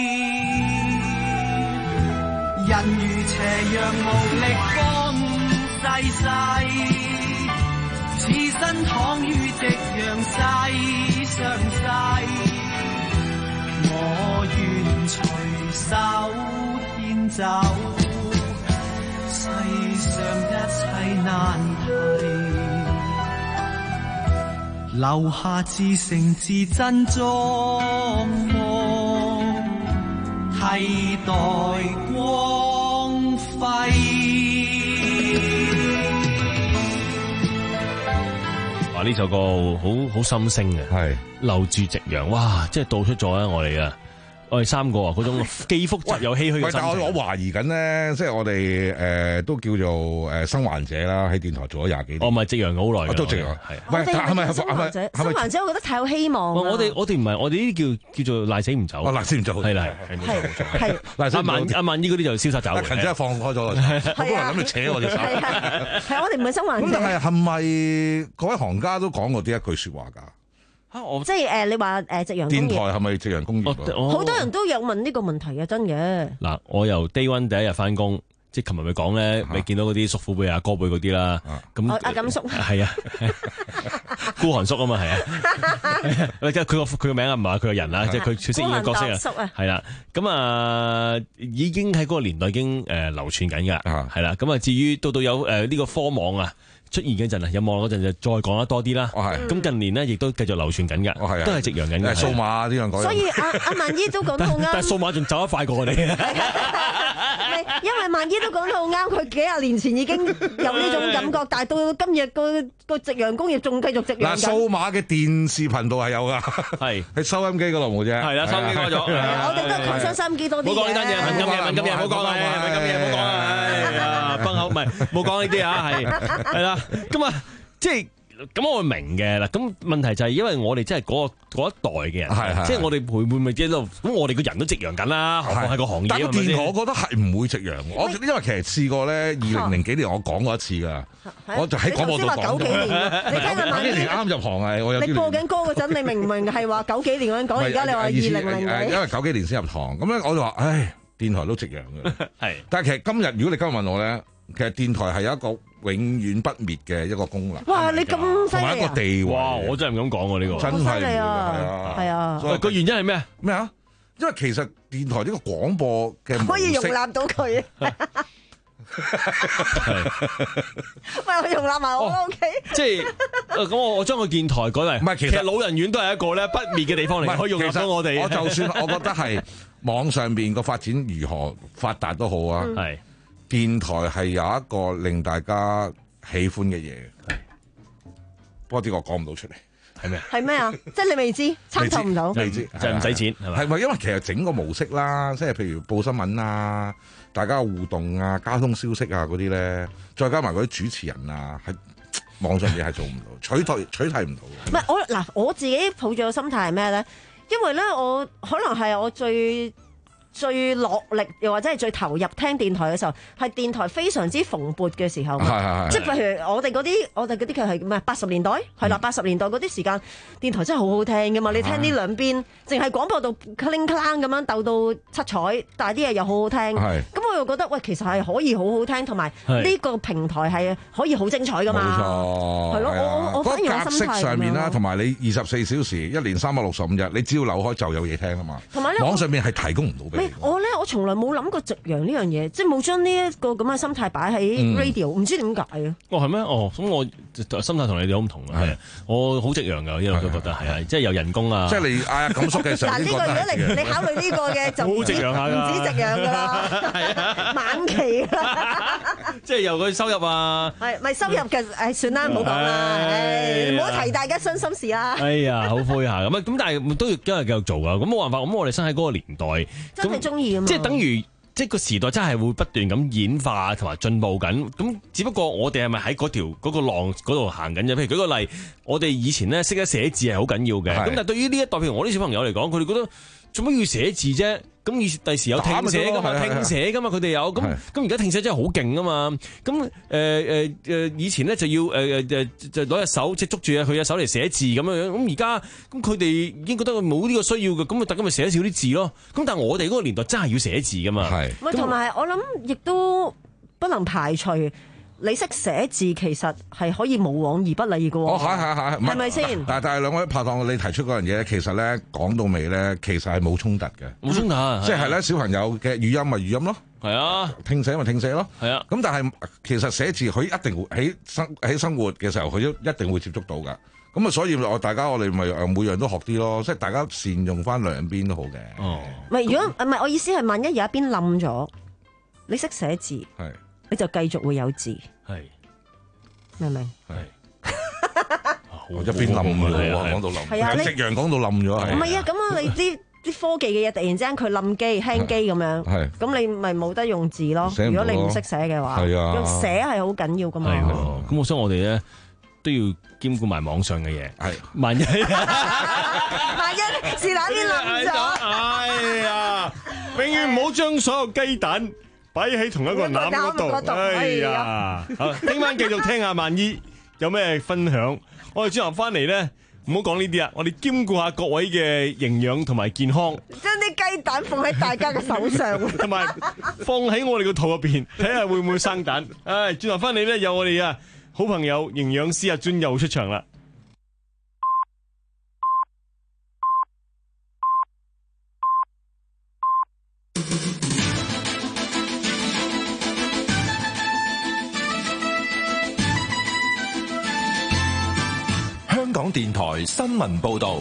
人如斜陽無力方逝世，此身躺於夕陽西上世，我願隨手牽走世上一切難題。 留下至誠至真狀況，替代光輝。 哇！呢首歌好好心聲嘅，係留住夕陽，哇！即係道出咗咧我哋啊。我哋三個啊，嗰種既複雜又唏噓嘅心情。 但係我我懷疑緊咧，即係我哋誒都叫做誒生還者啦，喺電台做咗廿幾年。 我唔係夕陽好耐嘅， 都夕陽係。 我哋係咪生還者？生還者我覺得太有希望。 我哋我哋唔係，我哋呢啲叫叫做賴死唔走。 賴死唔走係啦係係係。阿萬阿萬姨嗰啲就瀟灑走。阿勤真係放開咗啦，好多人諗住扯我隻手。 係我哋唔係生還者。 咁但係係咪各位行家都講過呢一句説話㗎？ 即係誒，你話誒夕陽工業電台係咪夕陽工業？ 好多人都有問呢個問題嘅，真嘅。 嗱，我由 day one 第一日翻工，即係琴日咪講咧，咪見到嗰啲叔父輩啊、哥輩嗰啲啦。咁阿錦叔係啊，孤寒叔啊嘛，係啊。即係佢個佢個名啊，唔係佢個人啊，即係佢飾演嘅角色啊。係啦，咁啊已經喺嗰個年代已經誒流傳緊㗎，係啦。咁啊至於到到有誒呢個科網啊出現嗰陣啊，有網嗰陣就再講得多啲啦。咁近年呢，亦都繼續流傳緊㗎，都係夕陽緊嘅。 數碼呢樣講。 所以阿阿萬姨都講得好啱。 但係數碼仲走得快過我哋。 因為萬姨都講得好啱，佢幾廿年前已經有呢種感覺，但係到今日個個夕陽工業仲繼續夕陽緊。 嗱，數碼嘅電視頻道係有㗎，係喺收音機嗰度冇啫。 係啦，收音機多咗。 我哋都係擴張收音機多啲嘅。 冇講呢單嘢，敏感嘢，敏感嘢，唔好講啊！敏感嘢，唔好講啊！係啊，崩口唔係冇講呢啲啊，係係啦。咁啊，即係咁，我會明嘅啦。咁問題就係因為我哋真係嗰嗰一代嘅人，即係我哋會會咪即係度咁，我哋個人都夕陽緊啦，何況係個行業。 但係個電台，我覺得係唔會夕陽。我因為其實試過咧，二零零幾年我講過一次㗎，我就喺廣播度講。 九幾年，你聽下萬姨啱入行係我有。 你播緊歌嗰陣，你明唔明係話九幾年嗰陣講？而家你話二零零幾？ 因為九幾年先入行，咁咧我就話，唉，電台都夕陽㗎。係，但係其實今日如果你今日問我咧，其實電台係有一個永遠不滅嘅一個功能。 哇！你咁犀利啊！ 同埋一個地位。 哇！我真係唔敢講喎呢個。 真係係啊！ 係啊！ 個原因係咩？ 咩啊？因為其實電台呢個廣播嘅可以容納到佢。喂，我容納埋我 OK。 即係咁，我我將個電台改為唔係，其實老人院都係一個咧不滅嘅地方嚟，可以容納到我哋。 我就算我覺得係網上邊個發展如何發達都好啊。係。電台係有一個令大家喜歡嘅嘢，不過啲我講唔到出嚟，係咩？ 係咩啊？即係你未知，參透唔到， 未知就係唔使錢，係咪？ 係咪因為其實整個模式啦，即係譬如報新聞啊，大家嘅互動啊，交通消息啊嗰啲咧，再加埋嗰啲主持人啊，喺網上面係做唔到，取代取替唔到。 唔係我嗱，我自己抱住個心態係咩咧？因為咧，我可能係我最。最落力又或者係最投入聽電台嘅時候，係電台非常之蓬勃嘅時候。係係係。即係譬如我哋嗰啲，我哋嗰啲佢係咩？八十年代係啦，八十年代嗰啲時間，電台真係好好聽噶嘛！你聽呢兩邊，淨係廣播道 cling clang 咁樣鬥到七彩，但係啲嘢又好好聽。係。咁我又覺得喂，其實係可以好好聽，同埋呢個平台係可以好精彩噶嘛。冇錯。係咯，我我反而我心態咁樣。格式上面啦，同埋你二十四小時一年三百六十五日，你只要扭開就有嘢聽啊嘛。同埋咧，網上面係提供唔到俾。我咧，我從來冇諗過夕陽呢樣嘢，即係冇將呢一個咁嘅心態擺喺 radio，唔知點解啊？哦，係咩？哦，咁我心態同你哋好唔同啊！係，我好夕陽噶，一路都覺得係啊，即係有人工啊！即係你嗌阿錦叔嘅時候，嗱呢個如果你你考慮呢個嘅就唔止夕陽噶啦，唔止夕陽噶啦，係啊，晚期啦，即係有個收入啊，係咪收入嘅？誒，算啦，唔好講啦，誒，唔好提大家傷心事啦。哎呀，好灰下咁啊！咁但係都要今日繼續做噶，咁冇辦法，咁我哋生喺嗰個年代。真係中意啊嘛！即係等於，即係個時代真係會不斷咁演化同埋進步緊。咁只不過我哋係咪喺嗰條嗰個浪嗰度行緊啫？譬如舉個例，我哋以前咧識得寫字係好緊要嘅。咁但係對於呢一代，譬如我啲小朋友嚟講，佢哋覺得做乜要寫字啫？咁以第時有聽寫噶嘛，聽寫噶嘛，佢哋有咁咁而家聽寫真係好勁啊嘛！咁誒誒誒，以前咧就要誒誒誒就攞隻手即係捉住佢隻手嚟寫字咁樣樣。咁而家咁佢哋已經覺得冇呢個需要嘅，咁咪特登咪寫少啲字咯。咁但係我哋嗰個年代真係要寫字噶嘛。係。咪同埋我諗亦都不能排除。你識寫字其實係可以無往而不利嘅喎。哦，係係係，係咪先？但係但係兩位拍檔，你提出嗰樣嘢咧，其實咧講到尾咧，其實係冇衝突嘅。冇衝突，即係咧小朋友嘅語音咪語音咯。係啊，聽寫咪聽寫咯。係啊。咁但係其實寫字佢一定會喺生喺生活嘅時候，佢都一定會接觸到㗎。 咁啊，所以我大家我哋咪誒每樣都學啲咯，即係大家善用翻兩邊都好嘅。 哦， 唔係如果唔係我意思係，萬一有一邊冧咗，你識寫字， 係你就繼續會有字， 係明唔明？ 係。我一邊冧㗎喎，講到冧， 係啊， 有夕陽講到冧咗。 唔係啊，咁啊，你啲啲科技嘅嘢突然之間佢冧機、輕機咁樣， 係咁你咪冇得用字咯。如果你唔識寫嘅話， 係啊， 用寫係好緊要噶嘛。 咁我想我哋咧都要兼顧埋網上嘅嘢。 係， 萬一萬一是但邊冧咗， 哎呀，永遠唔好將所有雞蛋擺喺同一個籃嗰度。哎呀，好，聽晚繼續聽下萬姨有咩分享。我哋之後翻嚟咧，唔好講呢啲啊！我哋兼顧下各位嘅營養同埋健康， 將啲雞蛋放喺大家嘅手上， 同埋放喺我哋個肚入邊，睇下會唔會生蛋。唉，轉頭翻嚟咧，有我哋啊好朋友營養師阿尊又出場啦。 香港電台新聞報道，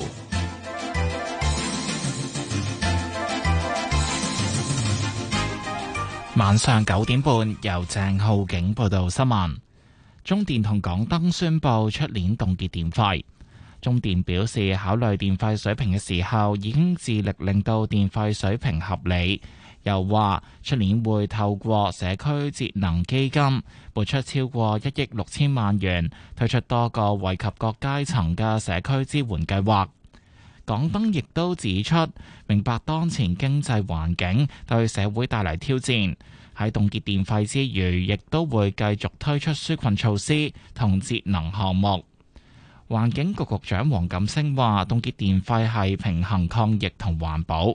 晚上九點半由鄭浩景報道新聞。中電同港燈宣布出年凍結電費。中電表示，考慮電費水平嘅時候，已經致力令到電費水平合理。又話出年會透過社區節能基金撥出超過一億六千萬元，推出多個惠及各階層嘅社區支援計劃。港燈亦都指出，明白當前經濟環境對社會帶嚟挑戰，喺凍結電費之餘，亦都會繼續推出紓困措施同節能項目。環境局局長黃錦星話，凍結電費係平衡抗疫同環保。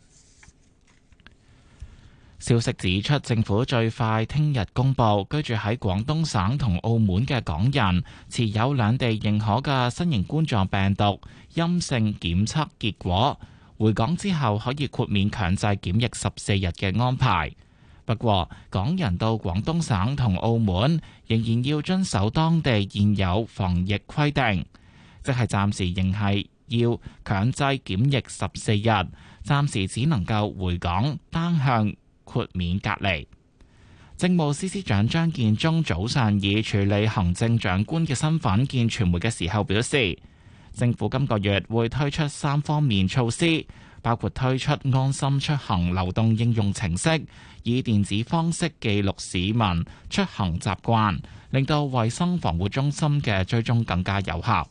消息指出，政府最快聽日公布居住喺廣東省同澳門嘅港人持有兩地認可嘅新型冠狀病毒陰性檢測結果，回港之後可以豁免強制檢疫十四日嘅安排。不過，港人到廣東省同澳門仍然要遵守當地現有防疫規定，即係暫時仍係要強制檢疫十四日，暫時只能夠回港單向豁免隔離。政務司司長張建宗早上以處理行政長官嘅身份見傳媒嘅時候表示，政府今個月會推出三方面措施，包括推出安心出行流動應用程式，以電子方式記錄市民出行習慣，令到衛生防護中心嘅追蹤更加有效。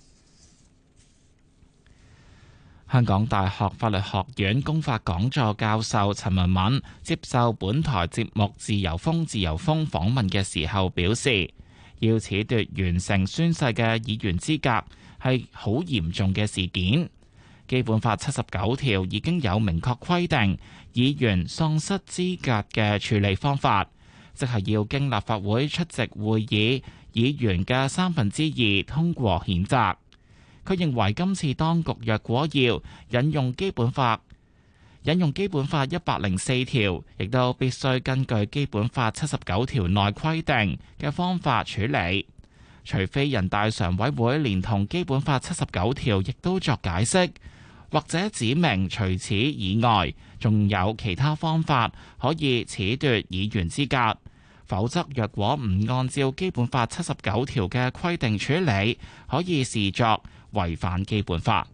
香港大學法律學院公法講座教授陳文敏接受本台節目《自由風自由風》訪問嘅時候表示，要褫奪完成宣誓嘅議員資格係好嚴重嘅事件。基本法七十九條已經有明確規定，議員喪失資格嘅處理方法，即係要經立法會出席會議，議員嘅三分之二通過譴責。佢認為今次當局若果要引用基本法，引用基本法一百零四條，亦都必須根據基本法七十九條內規定嘅方法處理，除非人大常委會連同基本法七十九條亦都作解釋，或者指明除此以外，仲有其他方法可以褫奪議員資格。否則，若果唔按照基本法七十九條嘅規定處理，可以視作違反基本法。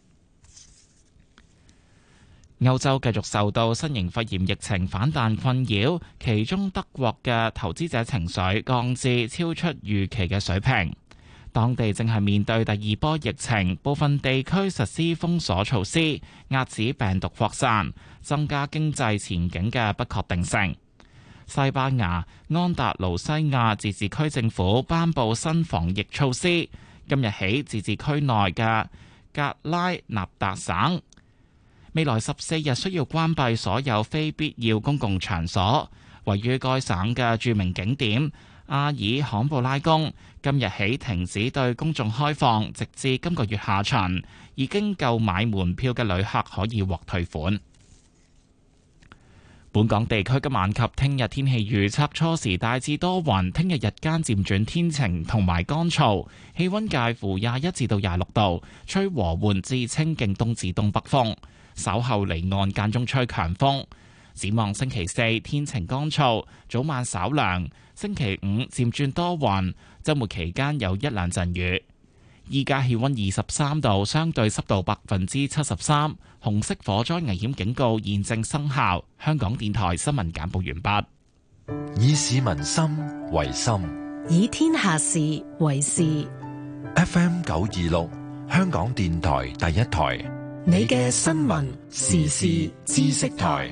歐洲繼續受到新型肺炎疫情反彈困擾，其中德國嘅投資者情緒降至超出預期嘅水平。當地正係面對第二波疫情，部分地區實施封鎖措施，壓止病毒擴散，增加經濟前景嘅不確定性。西班牙安達盧西亞自治區政府頒布新防疫措施，今日起自治區內嘅格拉納達省未來十四日需要關閉所有非必要公共場所。位於該省嘅著名景點阿爾罕布拉宮今日起停止對公眾開放，直至今個月下旬。已經購買門票嘅旅客可以獲退款。 本港地區今晚及聽日天氣預測，初時大致多雲，聽日日間漸轉天晴同埋乾燥，氣溫介乎廿一至到廿六度，吹和緩至清勁東至東北風，稍後離岸間中吹強風。展望星期四天晴乾燥，早晚稍涼，星期五漸轉多雲，週末期間有一兩陣雨。依家氣溫二十三度，相對濕度百分之七十三，紅色火災危險警告現正生效。香港電台新聞簡報完畢。 以市民心為心， 以天下事為事。 F M 九二六，香港電台第一台， 你嘅新聞時事知識台。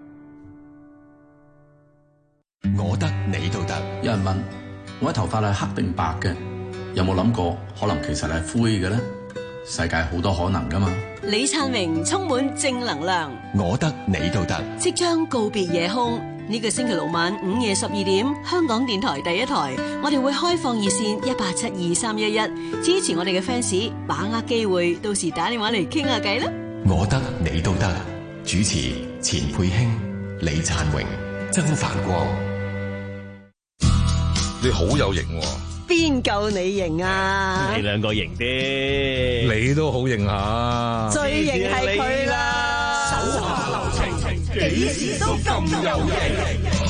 我得你都得。有人問我啲頭髮係黑定白嘅？有冇諗過可能其實係灰嘅呢？世界好多可能噶嘛。 李燦榮充滿正能量， 我得你都得。 即將告別夜空，呢個星期六晚午夜十二點，香港電台第一台，我哋會開放熱線一八七二三一一，支持我哋嘅 fans， 把握機會，到時打電話嚟傾下偈啦。 我得你都得。主持錢佩卿、李燦榮、曾繁光。 你好有型喎！ 邊夠你型啊？ 你兩個型啲， 你都好型下。 最型係佢啦！ 手下留情，幾時都咁有型。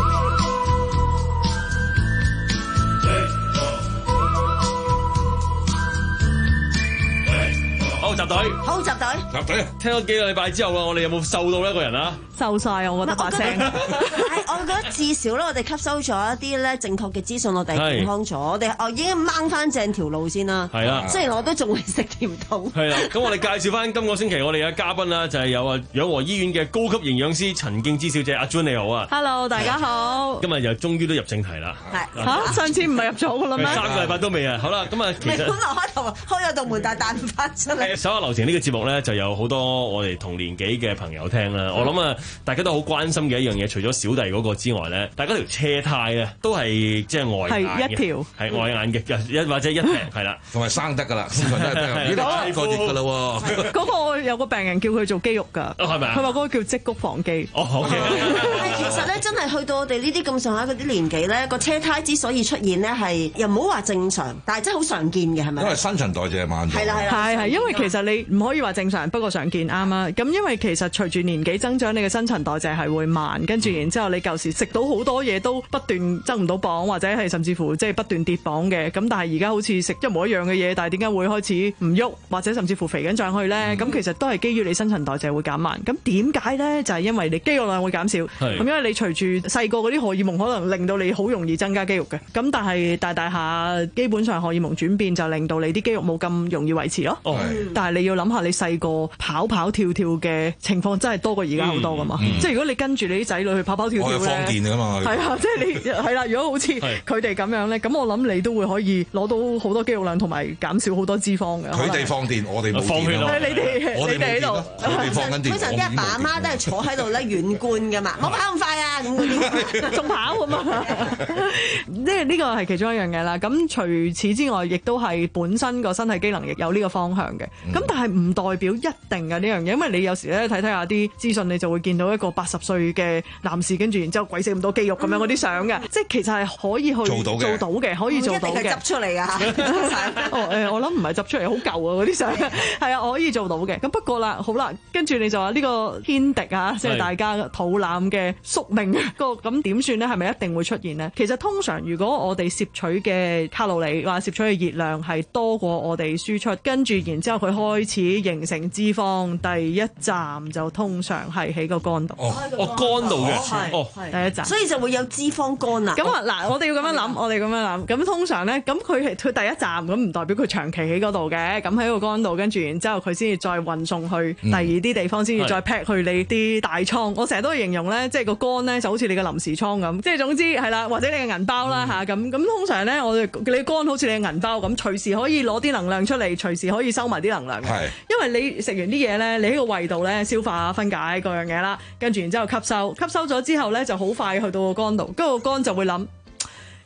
好集隊， 好集隊， 集隊。 聽咗幾個禮拜之後啦，我哋有冇瘦到一個人啊？ 瘦晒，我覺得把聲。 我覺得至少咧，我哋吸收咗一啲咧正確嘅資訊，我哋健康咗，我哋我已經掹翻正條路先啦。 係啦， 雖然我都仲會食甜筒。 係啦，咁我哋介紹翻今個星期我哋嘅嘉賓啦，就係有啊養和醫院嘅高級營養師陳敬之小姐，阿 June 你好啊。 Hello， 大家好。 今日又終於都入正題啦。 係嚇，上次唔係入咗㗎啦咩？ 三個禮拜都未啊。好啦，咁啊，其實本來開頭開咗道門，但係彈翻出嚟。 手下留情呢個節目咧，就有好多我哋同年紀嘅朋友聽啦。我諗啊，大家都好關心嘅一樣嘢，除咗小弟嗰個之外咧，大家條車胎咧都係即係外眼嘅， 係一條， 係外眼嘅，一或者一平係啦， 同埋生得㗎啦，通常都係呢個個月㗎啦喎。 嗰個有個病人叫佢做肌肉㗎， 係咪啊？ 佢話嗰個叫積谷防肌。 哦，好嘅。 其實咧，真係去到我哋呢啲咁上下嗰啲年紀咧，個車胎之所以出現咧，係又唔好話正常，但係真係好常見嘅，係咪？ 因為新陳代謝慢咗。 係啦係啦。 係係，因為其實你唔可以話正常，不過常見啱啊。咁因為其實隨住年紀增長，你嘅新陳代謝係會慢，跟住然之後你舊時食到好多嘢都不斷增唔到磅，或者係甚至乎即係不斷跌磅嘅。咁但係而家好似食一模一樣嘅嘢，但係點解會開始唔喐，或者甚至乎肥緊上去咧？咁、嗯、其實都係基於你新陳代謝會減慢。咁點解咧？就係、是、因為你肌肉量會減少。咁因為你隨住細個嗰啲荷爾蒙可能令到你好容易增加肌肉嘅。咁但係大大下基本上荷爾蒙轉變就令到你啲肌肉冇咁容易維持咯。哦、但係你要諗下，你細個跑跑跳跳嘅情況真係多過而家好多噶嘛。嗯嗯、即係如果你跟住你啲仔女去跑跑跳跳咧， 放電㗎嘛。 係啊，即係你係啦。如果好似佢哋咁樣咧，咁我諗你都會可以攞到好多肌肉量，同埋減少好多脂肪嘅。 佢哋放電，我哋冇放血咯。 你哋你哋喺度， 佢哋放緊電。 通常啲阿爸阿媽都係坐喺度咧遠觀噶嘛，冇跑咁快啊咁嗰啲， 仲跑咁啊！即係呢個係其中一樣嘢啦。咁除此之外，亦都係本身個身體機能亦有呢個方向嘅。咁、嗯、但係唔代表一定嘅呢樣嘢，因為你有時咧睇睇下啲資訊，你就會見到一個八十歲嘅男士，跟住然之後鬼死咁多肌肉咁樣嗰啲相嘅，即係其實係可以去做到嘅，做到嘅，可以做到嘅。 執出嚟㗎。 哦誒，我諗唔係執出嚟，好舊啊嗰啲相。係啊，我可以做到嘅。咁不過啦，好啦，跟住你就話呢個天敵啊，即係大家肚腩嘅宿命個咁點算咧？係咪一定會出現呢？其實通常如果我哋攝取嘅卡路里或攝取嘅熱量係多過我哋輸出，跟住然之後佢開始形成脂肪，第一站就通常係喺個肝度。 哦，哦肝度嘅，哦第一站， 所以就會有脂肪肝啦。 咁啊嗱，我哋要咁樣諗，我哋咁樣諗。咁通常咧，咁佢係佢第一站，咁唔代表佢長期喺嗰度嘅。咁喺個肝度，跟住然之後佢先至再運送去第二啲地方，先至再 pack 去你啲大倉。我成日都會形容咧，即係個肝咧就好似你嘅臨時倉咁，即係總之係啦，或者你嘅銀包啦嚇咁。咁通常咧，我哋你肝好似你嘅銀包咁，隨時可以攞啲能量出嚟，隨時可以收埋啲能量嘅。係，因為你食完啲嘢咧，你喺個胃度咧消化分解嗰樣嘢啦，跟住然之後吸收，吸收咗之後咧就好快去到個肝度，跟住個肝就會諗。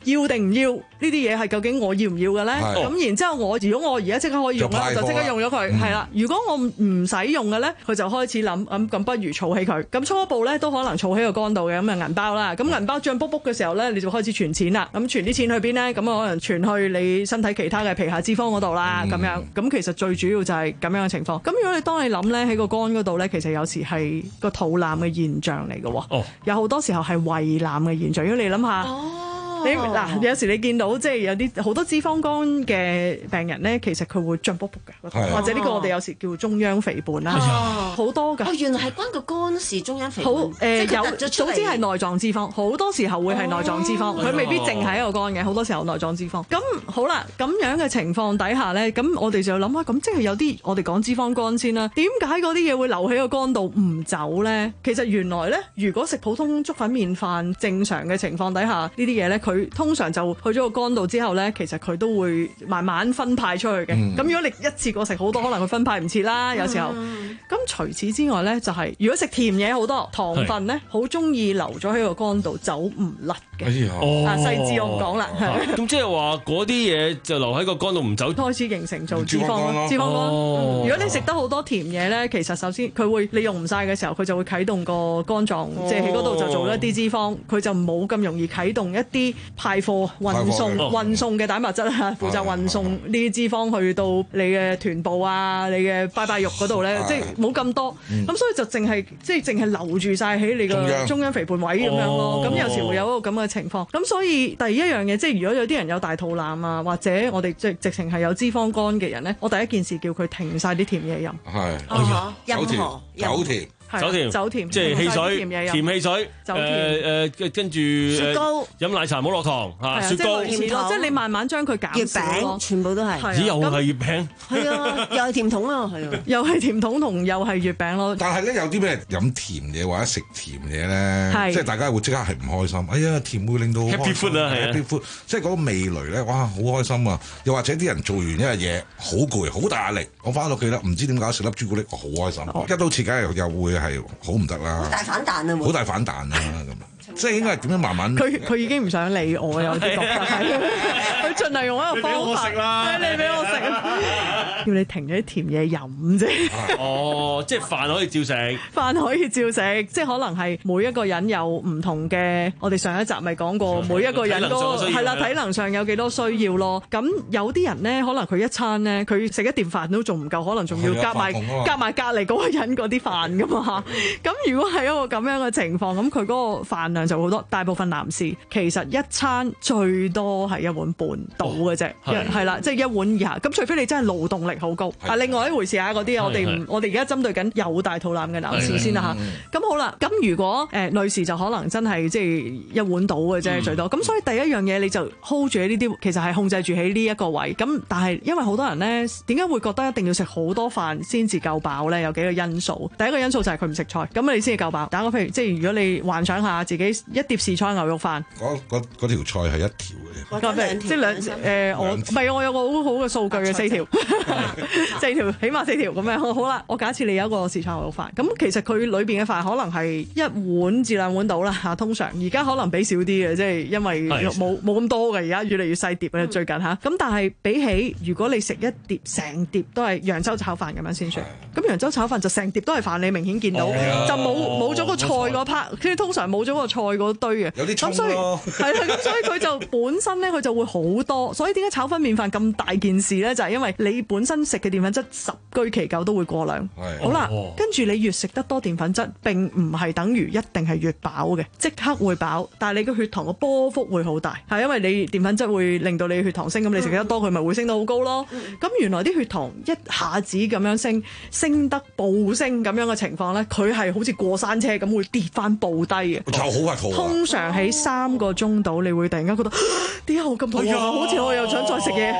要定唔要呢啲嘢係究竟我要唔要嘅咧？咁然之後我如果我而家即刻可以用咧，就即刻用咗佢係啦。如果我唔使用嘅咧，佢就開始諗咁咁，不如儲起佢。咁初步咧都可能儲喺個缸度嘅，咁啊銀包啦。咁銀包脹卜卜嘅時候咧，你就開始存錢啦。咁存啲錢去邊咧？咁可能存去你身體其他嘅皮下脂肪嗰度啦。咁、嗯、樣咁其實最主要就係咁樣嘅情況。咁如果你當你諗咧喺個肝嗰度咧，其實有時係個肚腩嘅現象嚟嘅喎。哦、有好多時候係胃腩嘅現象。如果你諗下。哦你嗱，有時你見到即係有啲好多脂肪肝嘅病人咧，其實佢會脹卜卜嘅，或者呢個我哋有時叫中央肥胖啦，好多㗎。 哦，原來係關個肝事中央肥胖。 好誒，有總之係內臟脂肪，好多時候會係內臟脂肪，佢未必淨係一個肝嘅，好多時候內臟脂肪。咁好啦，咁樣嘅情況底下咧，咁我哋就諗下，咁即係有啲我哋講脂肪肝先啦。點解嗰啲嘢會留喺個肝度唔走咧？其實原來咧，如果食普通粥粉麵飯正常嘅情況底下，呢啲嘢咧佢。佢通常就去咗個肝度之後咧，其實佢都會慢慢分派出去嘅。咁、嗯、如果你一次過食好多，可能佢分派唔切啦。有時候，咁、嗯、除此之外咧，就係、是、如果食甜嘢好多，糖分咧好中意留咗喺個肝度，走唔甩嘅。哎哦、 啊細緻我唔講啦。 咁即係話嗰啲嘢就留喺個肝度唔走， 開始形成做脂肪脂肪肝。如果你食得好多甜嘢咧，其實首先佢會你用唔晒嘅時候，佢就會啟動個肝臟，即係喺嗰度就做一啲脂肪，佢就冇咁容易啟動一啲。派貨運送運送嘅蛋白質啊，負責運送呢啲脂肪去到你嘅臀部啊、你嘅拜拜肉嗰度咧，即係冇咁多，咁、嗯、所以就淨係即係淨係留住晒喺你個中央肥胖位咁樣咯。咁、哦、有時會有一個咁嘅情況。咁所以第一樣嘢，即係如果有啲人有大肚腩啊，或者我哋即係直情係有脂肪肝嘅人咧，我第一件事叫佢停晒啲甜嘢飲。係， 酒甜，酒甜。 酒甜， 酒甜， 即係汽水，甜汽水， 酒甜， 誒誒，跟住雪糕， 飲奶茶唔好落糖嚇，雪糕， 即係你慢慢將佢減少咯。 月餅全部都係， 咦又係月餅， 係啊，又係甜筒啊，係啊， 又係甜筒同又係月餅咯。 但係咧有啲咩飲甜嘢或者食甜嘢咧，即係大家會即刻係唔開心。哎呀，甜會令到 happy food 啊，係 happy food，即係嗰個味蕾咧，哇，好開心啊！又或者啲人做完一樣嘢好攰，好大壓力，我翻到屋企咧，唔知點解食粒朱古力，我好開心。一刀切梗係又會係好唔得。 好大反彈啊！ 好大反彈啊！咁即係應該係點樣慢慢？ 佢佢已經唔想理我，有啲覺得係佢盡量用一個方法。你俾我食，要你停咗啲甜嘢飲啫。 哦，即係飯可以照食， 飯可以照食，即係可能係每一個人有唔同嘅。我哋上一集咪講過，每一個人都係啦，體能上有幾多需要咯。咁有啲人咧，可能佢一餐咧，佢食一碟飯都仲唔夠，可能仲要夾埋夾埋隔離嗰個人嗰啲飯噶嘛。咁如果係一個咁樣嘅情況，咁佢嗰個飯量就好多。大部分男士其實一餐最多係一碗半到嘅啫，係啦，即係一碗以下。咁除非你真係勞動力好高，啊，另外一回事啊，嗰啲我哋唔，我哋而家針對緊有大肚腩嘅男士先啦嚇。咁好啦，咁如果誒女士就可能真係即係一碗到嘅啫最多。咁所以第一樣嘢你就 hold 住喺呢啲，其實係控制住喺呢一個位。咁但係因為好多人咧，點解會覺得一定要食好多飯先至夠飽咧？有幾個因素。第一個因素就係佢唔食菜，咁你先至夠飽。打個譬如，即係如果你幻想下自己一碟豉菜牛肉飯， 嗰嗰嗰條菜係一條嘅， 即係兩誒我唔係我有個好好嘅數據嘅四條，四條起碼四條咁樣。好啦，我假設你有一個豉菜牛肉飯，咁其實佢裏邊嘅飯可能係一碗至兩碗到啦嚇。通常而家可能俾少啲嘅，即係因為冇冇咁多嘅，而家越嚟越細碟嘅最近嚇。咁但係比起如果你食一碟成碟都係揚州炒飯咁樣先算，咁揚州炒飯就成碟都係飯，你明顯見到就冇冇咗個菜嗰 part，跟住通常冇咗個菜嗰堆嘅， 有啲咁所以係啦，咁所以佢就本身咧佢就會好多，所以點解炒粉麵飯咁大件事咧？就係因為你本身食嘅澱粉質十居其九都會過量。好啦，跟住你越食得多澱粉質，並唔係等於一定係越飽嘅，即刻會飽，但係你個血糖個波幅會好大，係因為你澱粉質會令到你血糖升，咁你食得多佢咪會升得好高咯。咁原來啲血糖一下子咁樣升，升得暴升咁樣嘅情況咧，佢係好似過山車咁會跌翻暴低嘅。 就好快肚餓。 通常喺三個鐘度，你會突然間覺得點解我咁肚餓？好似我又想再食嘢。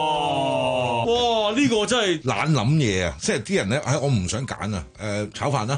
哇！呢個真係懶諗嘢啊！即係啲人咧，唉，我唔想揀啊，誒炒飯啦，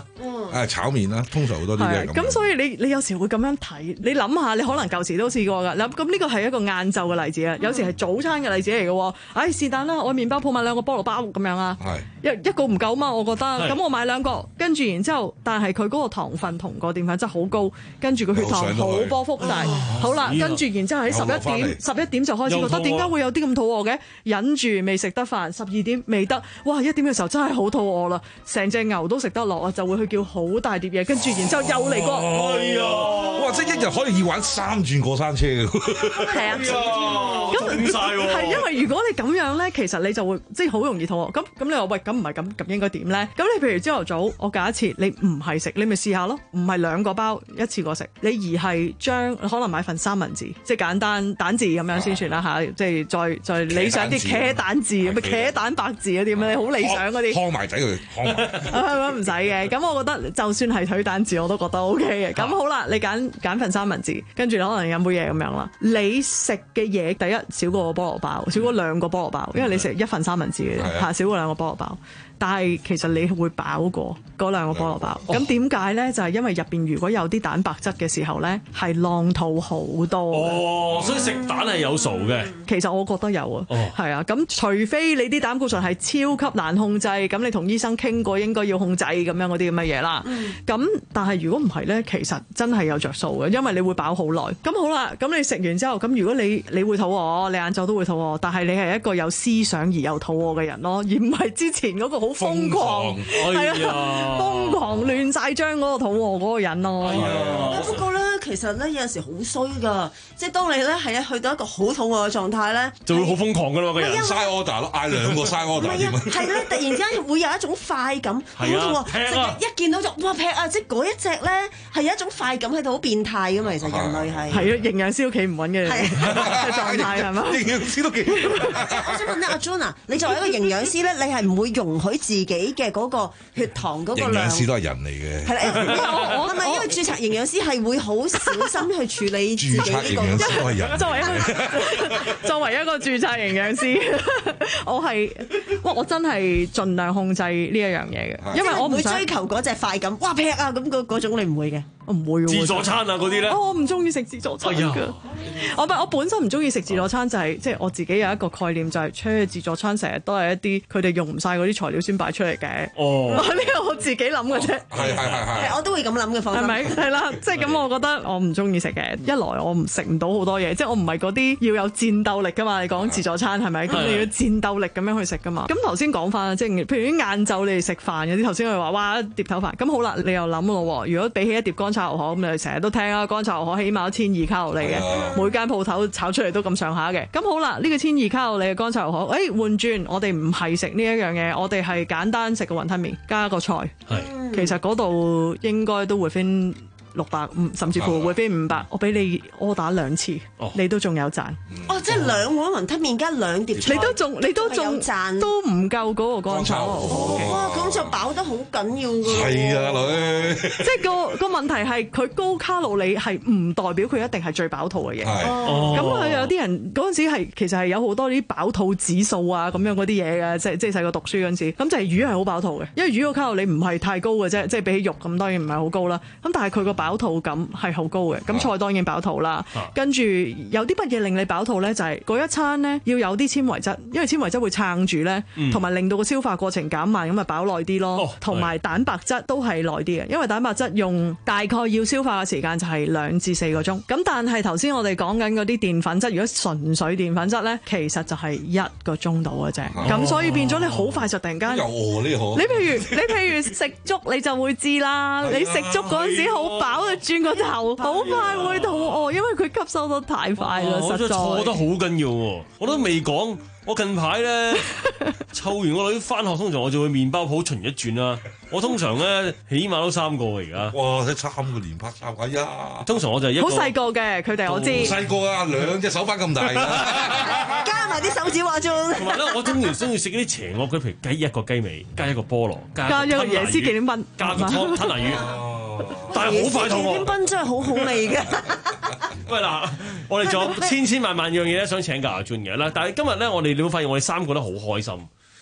誒炒麵啦，通常好多啲嘅咁。 咁所以你你有時會咁樣睇，你諗下，你可能舊時都試過㗎。咁呢個係一個晏晝嘅例子啊，有時係早餐嘅例子嚟嘅喎。唉，是但啦，我麵包鋪買兩個菠蘿包咁樣啊，一一個唔夠嘛，我覺得。咁我買兩個，跟住然之後，但係佢嗰個糖分同個澱粉質好高，跟住個血糖好波幅大。好啦，跟住然之後喺十一點十一點就開始覺得點解會有啲咁肚餓嘅？忍住未食得飯，十二點未得，哇！一點嘅時候真係好肚餓啦，成隻牛都食得落啊，就會去叫好大碟嘢，跟住然之後又嚟過。 係啊！哇！即係一日可以要玩三轉過山車嘅。 係啊，咁係因為如果你咁樣咧，其實你就會即係好容易肚餓。咁咁你話喂，咁唔係咁咁應該點咧？咁你譬如朝頭早，我假設你唔係食，你咪試下咯，唔係兩個包一次過食，你而係將可能買份三文治，即係簡單蛋治咁樣先算啦嚇，即係再再理想啲茄蛋治咁啊，茄蛋白治嗰啲咩好理想嗰啲， 劏埋仔佢劏埋， 係咪唔使嘅？咁我覺得就算係腿蛋治我都覺得 O K 嘅。咁好啦，你揀揀份三文治，跟住你可能飲杯嘢咁樣啦。你食嘅嘢第一少過個菠蘿包，少過兩個菠蘿包，因為你食一份三文治嘅啫嚇，少過兩個菠蘿包。但係其實你會飽過嗰兩個菠蘿包。咁點解咧？就係、是、因為入邊如果有啲蛋白質嘅時候咧，係浪肚好多。 哦，所以食蛋係有數嘅。 其實我覺得有啊。哦，係啊。咁除非你啲膽固醇係超級難控制，咁你同醫生傾過應該要控制咁樣嗰啲咁嘅嘢啦。咁、嗯、但係如果唔係咧，其實真係有着數嘅，因為你會飽好耐。咁好啦，咁你食完之後，咁如果你你會肚餓，你晏晝都會肚餓，但係你係一個有思想而有肚餓嘅人咯，而唔係之前嗰個好瘋狂，係啊，瘋狂亂晒章嗰個肚餓嗰個人咯。 不過咧，其實咧有陣時好衰噶，即係當你咧係去到一個好肚餓嘅狀態咧， 就會好瘋狂噶啦個人。 嘥 order 咯，嗌兩個嘥 order 添啊！ 係咧，突然之間會有一種快感，好肚餓，食一見到就哇劈啊！即係嗰一隻咧係有一種快感喺度，好變態噶嘛。其實人類係係啊，營養師都企唔穩嘅狀態係嘛？ 營養師都企。 我想問咧，阿 John 你作為一個營養師咧，你係唔會容許自己嘅嗰個血糖嗰個量？ 營養師都係人嚟嘅。 係啦，係咪因為註冊營養師係會好小心去處理自己呢個？ 註冊營養師都係人。 作為一個作為一個註冊營養師，我係哇，我真係盡量控制呢一樣嘢嘅，因為我唔會追求嗰隻快感，哇劈啊咁嗰嗰種你唔會嘅。 我唔會喎。 自助餐啊嗰啲咧， 我唔中意食自助餐㗎。我我本身唔中意食自助餐，就係即係我自己有一個概念，就係出去自助餐成日都係一啲佢哋用唔晒嗰啲材料先擺出嚟嘅。哦，呢個我自己諗嘅啫。 係係係係。 我都會咁諗嘅，放心。 係咪？係啦，即係咁，我覺得我唔中意食嘅。一來我唔食唔到好多嘢，即係我唔係嗰啲要有戰鬥力㗎嘛。你講自助餐係咪？咁你要戰鬥力咁樣去食㗎嘛。咁頭先講翻即係譬如啲晏晝你哋食飯嗰啲，頭先佢話哇一碟頭飯，咁好啦，你又諗咯喎。如果比起一碟乾炒牛河咁，你成日都聽啦，乾炒牛河起碼千二卡路里嘅，每間鋪頭炒出嚟都咁上下嘅。咁好啦，呢個千二卡路里嘅乾炒牛河，誒換轉我哋唔係食呢一樣嘢，我哋係簡單食個雲吞麵加個菜，係其實嗰度應該都會分六百五，甚至乎會俾五百。我俾你柯打兩次，你都仲有賺。 哦，即係兩碗雲吞麵加兩碟菜， 你都仲你都仲賺，都唔夠嗰個乾炒。 哇，咁就飽得好緊要㗎。 係啊，女。 即係個個問題係佢高卡路里係唔代表佢一定係最飽肚嘅嘢。咁佢有啲人嗰陣時係其實係有好多啲飽肚指數啊咁樣嗰啲嘢嘅，即係即係細個讀書嗰陣時。咁就係魚係好飽肚嘅，因為魚個卡路里唔係太高嘅啫，即係比起肉咁當然唔係好高啦。咁但係佢個飽肚感係好高嘅，咁菜當然飽肚啦。啊、跟住有啲乜嘢令你飽肚咧？就係、是、嗰一餐咧要有啲纖維質，因為纖維質會撐住咧，同埋、嗯、令到個消化過程減慢，咁咪飽耐啲咯。同埋、哦、蛋白質都係耐啲嘅，因為蛋白質用大概要消化嘅時間就係兩至四個鐘。咁但係頭先我哋講緊嗰啲澱粉質，如果純粹澱粉質咧，其實就係一個鐘度嘅啫。咁、哦、所以變咗你好快就突然間， 又餓呢個。 你譬如你譬如食粥你就會知啦，你食粥嗰陣時好飽就轉個頭，好快會肚餓，因為佢吸收得太快啦。實在錯得好緊要喎，我都未講。我近排咧湊完個女翻學，通常我就去麵包鋪巡一轉啦。我通常咧起碼都三個而家。 哇！即三個連拍三個，哎呀！ 通常我就係一個好細個嘅，佢哋我知。 細個啊，兩隻手板咁大。 加埋啲手指畫中。 同埋咧，我通常中意食嗰啲邪惡嘅，譬如雞一個雞尾，加一個菠蘿， 加一個椰絲忌廉賓， 加個湯吞拿魚。但係好快肚餓。 忌廉賓真係好好味嘅。 喂嗱，我哋仲有千千萬萬樣嘢咧，想請教阿 Jun 嘅啦。但係今日咧，我哋你會發現我哋三個都好開心，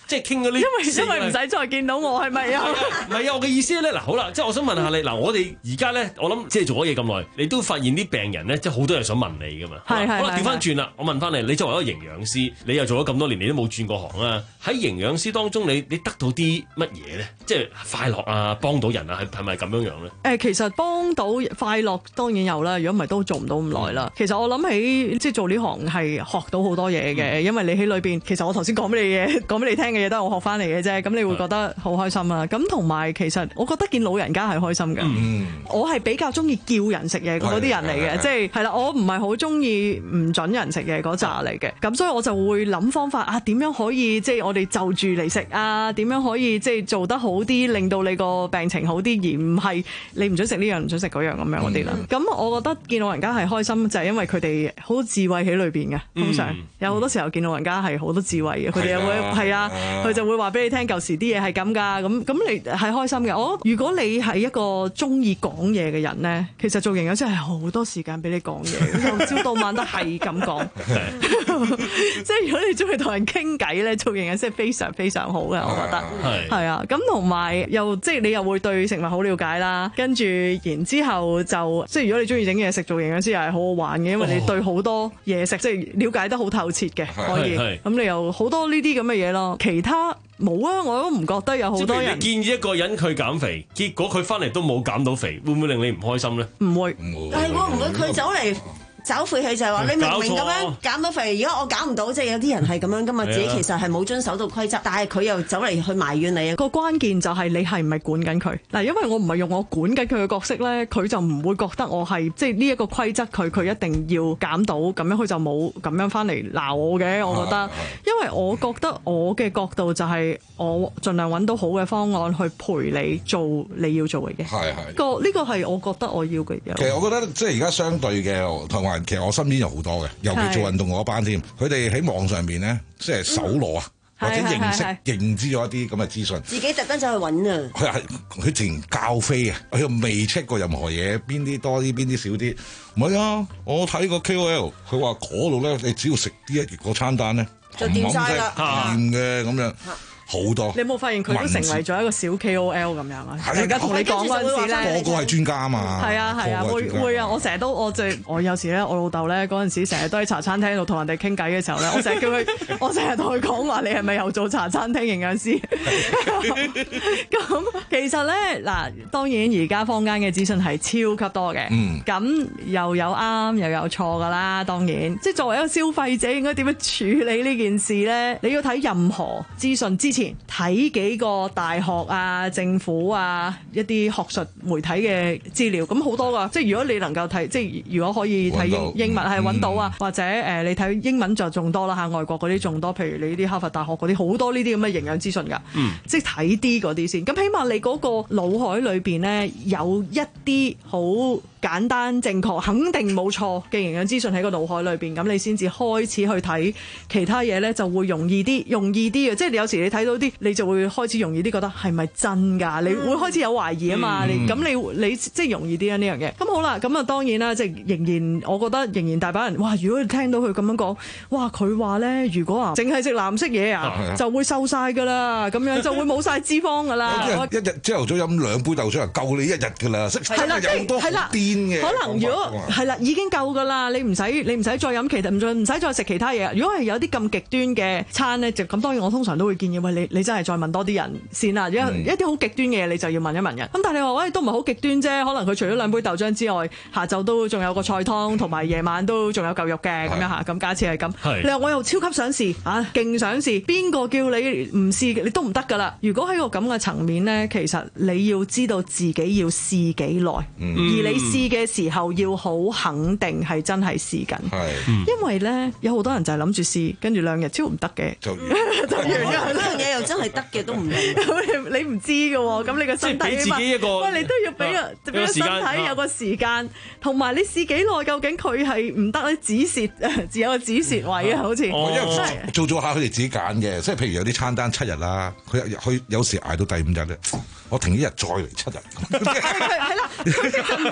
即係傾嗰啲， 因為因為唔使再見到我係咪啊？ 唔係啊，我嘅意思咧，嗱好啦，即係我想問下你，嗱我哋而家咧，我諗即係做咗嘢咁耐，你都發現啲病人咧，即係好多人想問你噶嘛。 係係。 好啦，調翻轉啦，我問翻你，你作為一個營養師，你又做咗咁多年，你都冇轉過行啊？喺營養師當中，你你得到啲乜嘢咧？即係快樂啊，幫到人啊，係係咪咁樣樣咧？ 誒，其實幫到快樂當然有啦，如果唔係都做唔到咁耐啦。其實我諗起即係做呢行係學到好多嘢嘅，因為你喺裏邊，其實我頭先講俾你嘢，講俾你聽嘅嘢都係我學翻嚟嘅啫。咁你會覺得好開心啊！咁同埋其實我覺得見老人家係開心嘅。嗯、我係比較中意叫人食嘢嗰啲人嚟嘅，即係係啦，我唔係好中意唔準人食嘢嗰扎嚟嘅。咁所以我就會諗方法啊，點樣可以即係我哋就住嚟食啊？點樣可以即係做得好啲，令到你個病情好啲，而唔係你唔準食呢樣唔準食嗰樣咁樣嗰啲啦。咁、嗯、我覺得見老人家係開心，就係、是、因為佢哋好多智慧喺裏邊嘅。通常、嗯、有好多時候見老人家係好多智慧嘅，佢哋又會係啊，佢就會話俾你聽舊時啲嘢係咁噶。咁咁你係開心嘅。我如果你係一個中意講嘢嘅人咧，其實做營養師係好多時間俾你講嘢，由朝到晚都係咁講。即係如果你中意同人傾偈咧，做營養師係非常非常好嘅，我覺得係係啊。咁同埋又即係你又會對食物好了解啦，跟住然之後就即係如果你中意整嘢食，做營養師又係好好玩嘅，因為你對好多嘢食即係了解得好透徹嘅，可以咁你又好多呢啲咁嘅嘢咯。其他冇啊，我都唔覺得有好多人。 即係你建議一個人佢減肥，結果佢翻嚟都冇減到肥，會唔會令你唔開心咧？ 唔會， 唔會。係會唔會佢走嚟找晦氣就係話你明明咁樣減到肥，而家我減唔到，即係有啲人係咁樣噶嘛，自己其實係冇遵守到規則，但係佢又走嚟去埋怨你。 個關鍵就係你係唔係管緊佢嗱，因為我唔係用我管緊佢嘅角色咧，佢就唔會覺得我係即係呢一個規則，佢佢一定要減到，咁樣佢就冇咁樣翻嚟鬧我嘅。我覺得，因為我覺得我嘅角度就係我盡量揾到好嘅方案去陪你做你要做嘅嘢。係係個呢個係我覺得我要嘅嘢。 其實我覺得即係而家相對嘅同埋。其實我身邊有好多嘅，尤其做運動嗰班添，佢哋喺網上邊咧，即係搜羅啊，嗯、或者認識、認知咗一啲咁嘅資訊， 自己特登走去揾啊。 佢係佢自然教飛啊，佢又未 check 過任何嘢，邊啲多啲，邊啲少啲。唔係啊，我睇個 K O L，佢話嗰度咧，你只要食呢一個餐單咧， 就掂晒啦， 掂嘅咁樣。好多， 你有冇發現佢都成為咗一個小 K O L 咁樣啊？而家同你講嗰陣時咧， 個個係專家啊嘛。 係啊係啊，會會啊！我成日都我最我有時咧，我老豆咧嗰陣時成日都喺茶餐廳度同人哋傾偈嘅時候咧，我成日叫佢，我成日同佢講話，你係咪又做茶餐廳營養師？咁其實咧嗱，當然而家坊間嘅資訊係超級多嘅，咁、嗯、又有啱又有錯噶啦。當然，即係作為一個消費者，應該點樣處理呢件事咧？你要睇任何資訊之前睇幾個大學啊、政府啊一啲學術媒體嘅資料，咁好多噶。即係如果你能夠睇，即係如果可以睇英文係揾到啊，嗯、或者誒、呃、你睇英文就仲多啦嚇，外國嗰啲仲多。譬如你啲哈佛大學嗰啲好多呢啲咁嘅營養資訊㗎，嗯、即係睇啲嗰啲先。咁起碼你嗰個腦海裏邊咧有一啲好簡單正確肯定冇錯嘅營養資訊喺個腦海裏邊，咁你先至開始去睇其他嘢咧，就會容易啲，容易啲嘅。即係你有時你睇到啲，你就會開始容易啲覺得係咪真㗎？嗯、你會開始有懷疑啊嘛。嗯、你咁你你即係容易啲啊呢樣嘢。咁好啦，咁啊當然啦，即係仍然我覺得仍然大把人哇！如果你聽到佢咁樣講，哇佢話咧，如果啊淨係食藍色嘢啊，啊就會瘦晒㗎啦，咁樣就會冇晒脂肪㗎啦。 一日朝頭早飲兩杯豆水就夠你一日㗎啦，食餐又咁多可能如果係啦，已經夠噶啦，你唔使你唔使再飲其他，唔再唔使再食其他嘢。如果係有啲咁極端嘅餐咧，就咁當然我通常都會建議，喂你你真係再問多啲人先啦。嗯、一啲好極端嘅嘢你就要問一問人。咁但係你話喂都唔係好極端啫，可能佢除咗兩杯豆漿之外，下晝都仲有個菜湯，同埋夜晚都仲有嚿肉嘅咁樣嚇。咁假設係咁，你話我又超級想試啊，勁想試，邊個叫你唔試你都唔得噶啦。如果喺個咁嘅層面咧，其實你要知道自己要試幾耐，嗯、而你試嘅時候要好肯定係真係試緊，嗯、因為咧有好多人就係諗住試，跟住兩日超唔得嘅，就完咗。嗰樣嘢又真係得嘅都唔明， 你唔知嘅喎，咁你個身體俾自己一個， 喂你都要俾個俾個身體有個時間，同埋、啊、你試幾耐，究竟佢係唔得咧？止蝕只有個止蝕位啊，好似、 哦、因為做做下佢哋自己揀嘅，即係譬如有啲餐單七日啦，佢佢有時捱到第五日咧，我停一日再嚟七日， 係啦，佢其實唔係做緊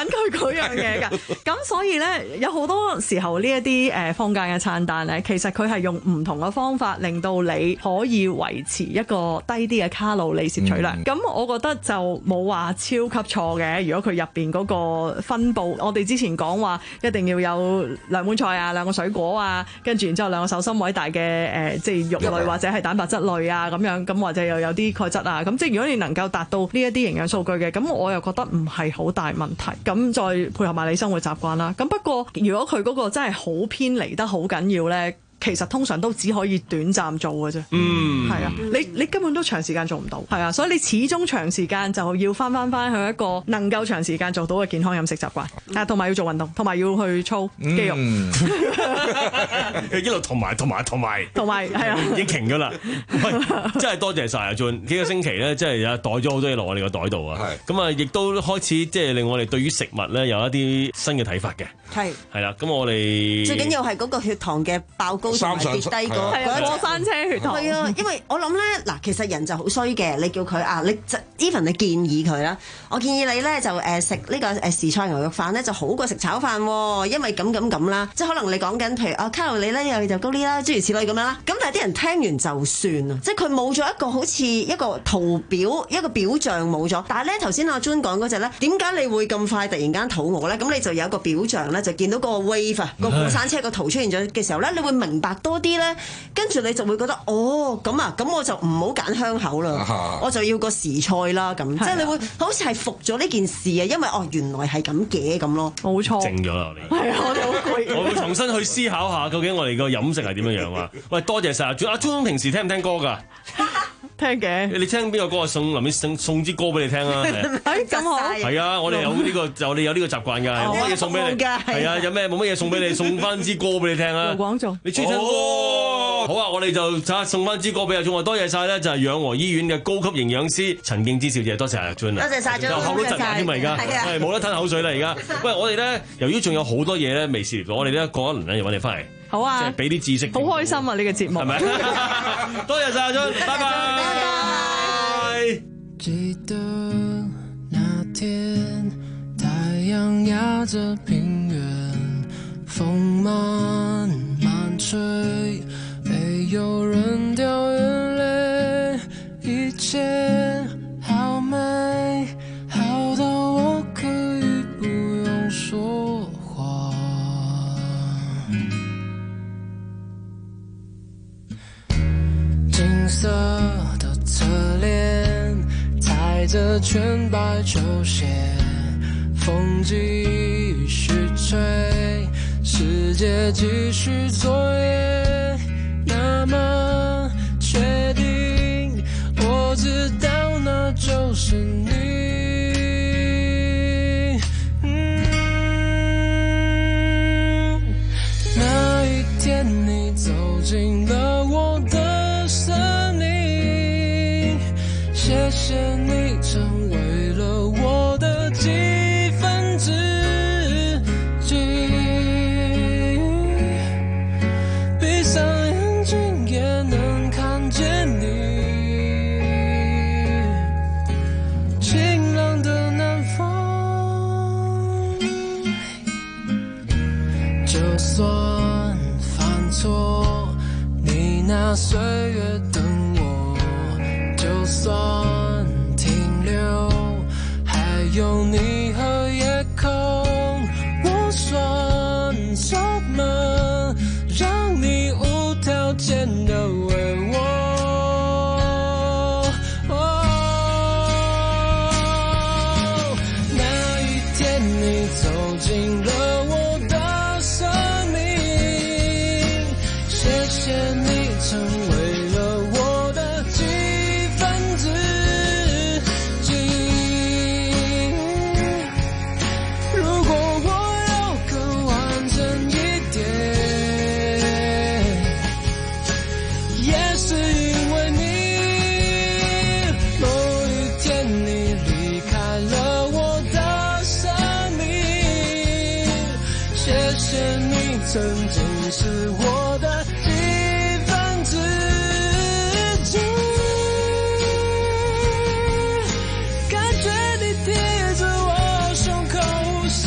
緊佢嗰樣嘢㗎。咁所以咧，有好多時候呢一啲誒坊間嘅餐單咧，其實佢係用唔同嘅方法令到你可以維持一個低啲嘅卡路里攝取量。咁、嗯、我覺得就冇話超級錯嘅。如果佢入邊嗰個分佈，我哋之前講話一定要有兩碗菜啊、兩個水果啊，跟住然之後兩個手心位大嘅誒、呃，即係肉類或者係蛋白質類啊咁樣，咁或者又有啲鈣質啊，咁即係如果你能夠達到呢一啲營養數據嘅，咁我又覺得唔係好大問題。咁再配合埋你生活習慣啦。咁不過如果佢嗰個真係好偏離得好緊要咧，其實通常都只可以短暫做嘅啫。嗯，係啊，你你根本都長時間做唔到。係啊，所以你始終長時間就要翻翻翻去一個能夠長時間做到嘅健康飲食習慣。啊，同埋要做運動，同埋要去操肌肉。 嗯、一路同埋同埋同埋同埋係啊， 已經停咗啦。真係多謝晒阿 Jun，幾個星期咧，真係有袋咗好多嘢落我哋個袋度啊。咁啊，亦都開始即係令我哋對於食物咧有一啲新嘅睇法嘅。係係啦，咁我哋最緊要係嗰個血糖嘅爆高同埋跌低嗰嗰過山車血糖。 係啊，因為我諗咧嗱，其實人就好衰嘅，你叫佢啊，你 even 你建議佢啦，我建議你咧就誒食呢個誒時菜牛肉飯咧就好過食炒飯喎，因為咁咁咁啦，即係可能你講緊譬如啊卡路里咧又就高啲啦，諸如此類咁樣啦。咁但係啲人聽完就算啊，即係佢冇咗一個好似一個圖表一個表象冇咗。但係咧頭先阿 Jun 講嗰隻咧，點解你會咁快突然間肚餓咧？咁你就有一個表象咧，就見到個 wave 啊個過山車個圖出現咗嘅時候咧，你會明白多啲咧，跟住你就會覺得哦咁啊，咁我就唔好揀香口啦，啊、我就要個時菜啦咁，即係你會好似係服咗呢件事啊，因為哦原來係咁嘅咁咯， 冇錯， 靜咗啦我哋， 係啊，我哋好攰， 我會重新去思考下究竟我哋個飲食係點樣樣啊！喂，多謝晒阿 Jun，阿 Jun平時聽唔聽歌㗎？ 聽嘅， 你聽邊個歌？送臨尾送送支歌俾你聽啊！ 係咁好， 係啊，我哋有呢個就我哋有呢個習慣㗎，冇乜嘢送俾你，係啊，有咩冇乜嘢送俾你，送翻支歌俾你聽啊！ 盧廣仲， 你中意聽歌？好啊，我哋就睇下送翻支歌俾阿 Jun，多謝晒咧，就係養和醫院嘅高級營養師陳敬之小姐，多謝阿 Jun 啊！ 多謝晒 Jun， 又口都窒埋添啊！而家係冇得吞口水啦！而家，喂，我哋咧由於仲有好多嘢咧未涉獵到，我哋咧過一輪咧又揾你翻嚟。 好啊， 即係俾啲知識。 好開心啊！呢、呢個節目係咪？ 多謝晒阿 Jun，拜拜。 拜拜。 記得那天，太陽壓着平原，風慢慢吹，沒有人掉眼淚，一切好美，好到我可以不用說話。金色的側臉，踩着全白球鞋，風繼續吹，世界繼續作業，那麼確定，我知道那就是你。嗯，那一天你走進了我的生命，謝謝你成為了我的幾分之幾，閉上眼睛也能看見你，晴朗的南方，就算犯錯，你那歲月等我，就算停留，還有你和夜空，我算什麼，讓你無條件的為我。哦，那一天你走進了我的生命，謝謝你成為了我的幾分之幾。如果我要更完整一點，也是因為你，某一天你離開了我的生命，謝謝你曾經是我的幾分之幾，感覺你貼着我胸口呼吸，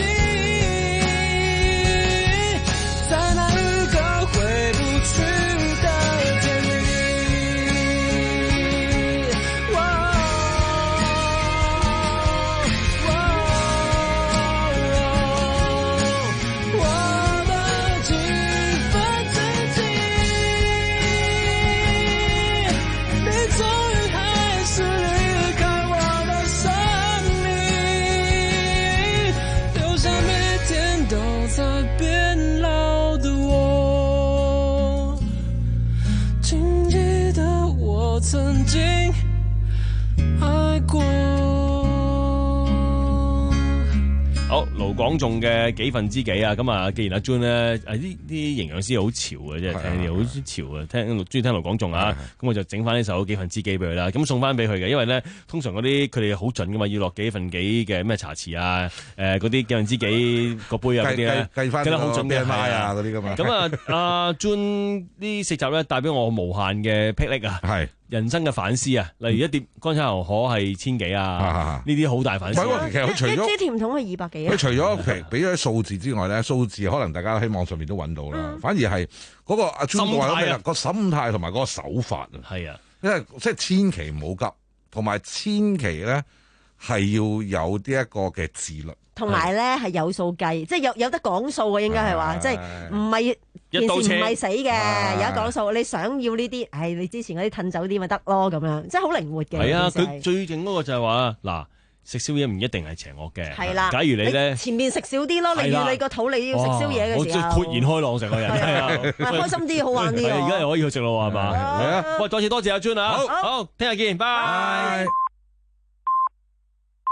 好，盧廣仲嘅幾分之幾啊？咁啊，既然阿 June 咧，誒啲啲營養師好潮嘅，即係聽好潮啊，聽中意聽盧廣仲啊，咁我就整翻呢首幾分之幾俾佢啦。咁送翻俾佢嘅，因為咧通常嗰啲佢哋好準噶嘛，要落幾分幾嘅咩茶匙啊，誒嗰啲幾分之幾個杯啊嗰啲咧， 計翻計得好準嘅啊嗰啲噶嘛。 咁啊，阿 June 呢四集咧帶俾我無限嘅霹靂啊！ 係。 人生嘅反思啊，例如一碟乾炒牛河係千幾啊，呢啲好大反思。 唔係喎，其實佢除咗一支甜筒係二百幾啊。 佢除咗譬如俾咗啲數字之外咧，數字可能大家喺網上面都揾到啦。 嗯、 反而係嗰個阿 June 話咗咩啦？個心態同埋嗰個手法啊。 係啊， 因為即係千祈唔好急，同埋千祈咧係要有呢一個嘅自律。 同埋咧係有數計，即係有有得講數嘅，應該係話，即係唔係件事唔係死嘅，有得講數。你想要呢啲，唉，你之前嗰啲褪走啲咪得咯，咁樣，即係好靈活嘅。 係啊，佢最勁嗰個就係話嗱，食宵夜唔一定係邪惡嘅。 係啦， 假如你咧前面食少啲咯，你要你個肚你要食宵夜嘅時候， 我豁然開朗成個人，係啊， 開心啲，好玩啲。 而家又可以去食咯，係嘛？ 係啊， 喂，再次多謝阿 June 啊，好，聽日見，拜。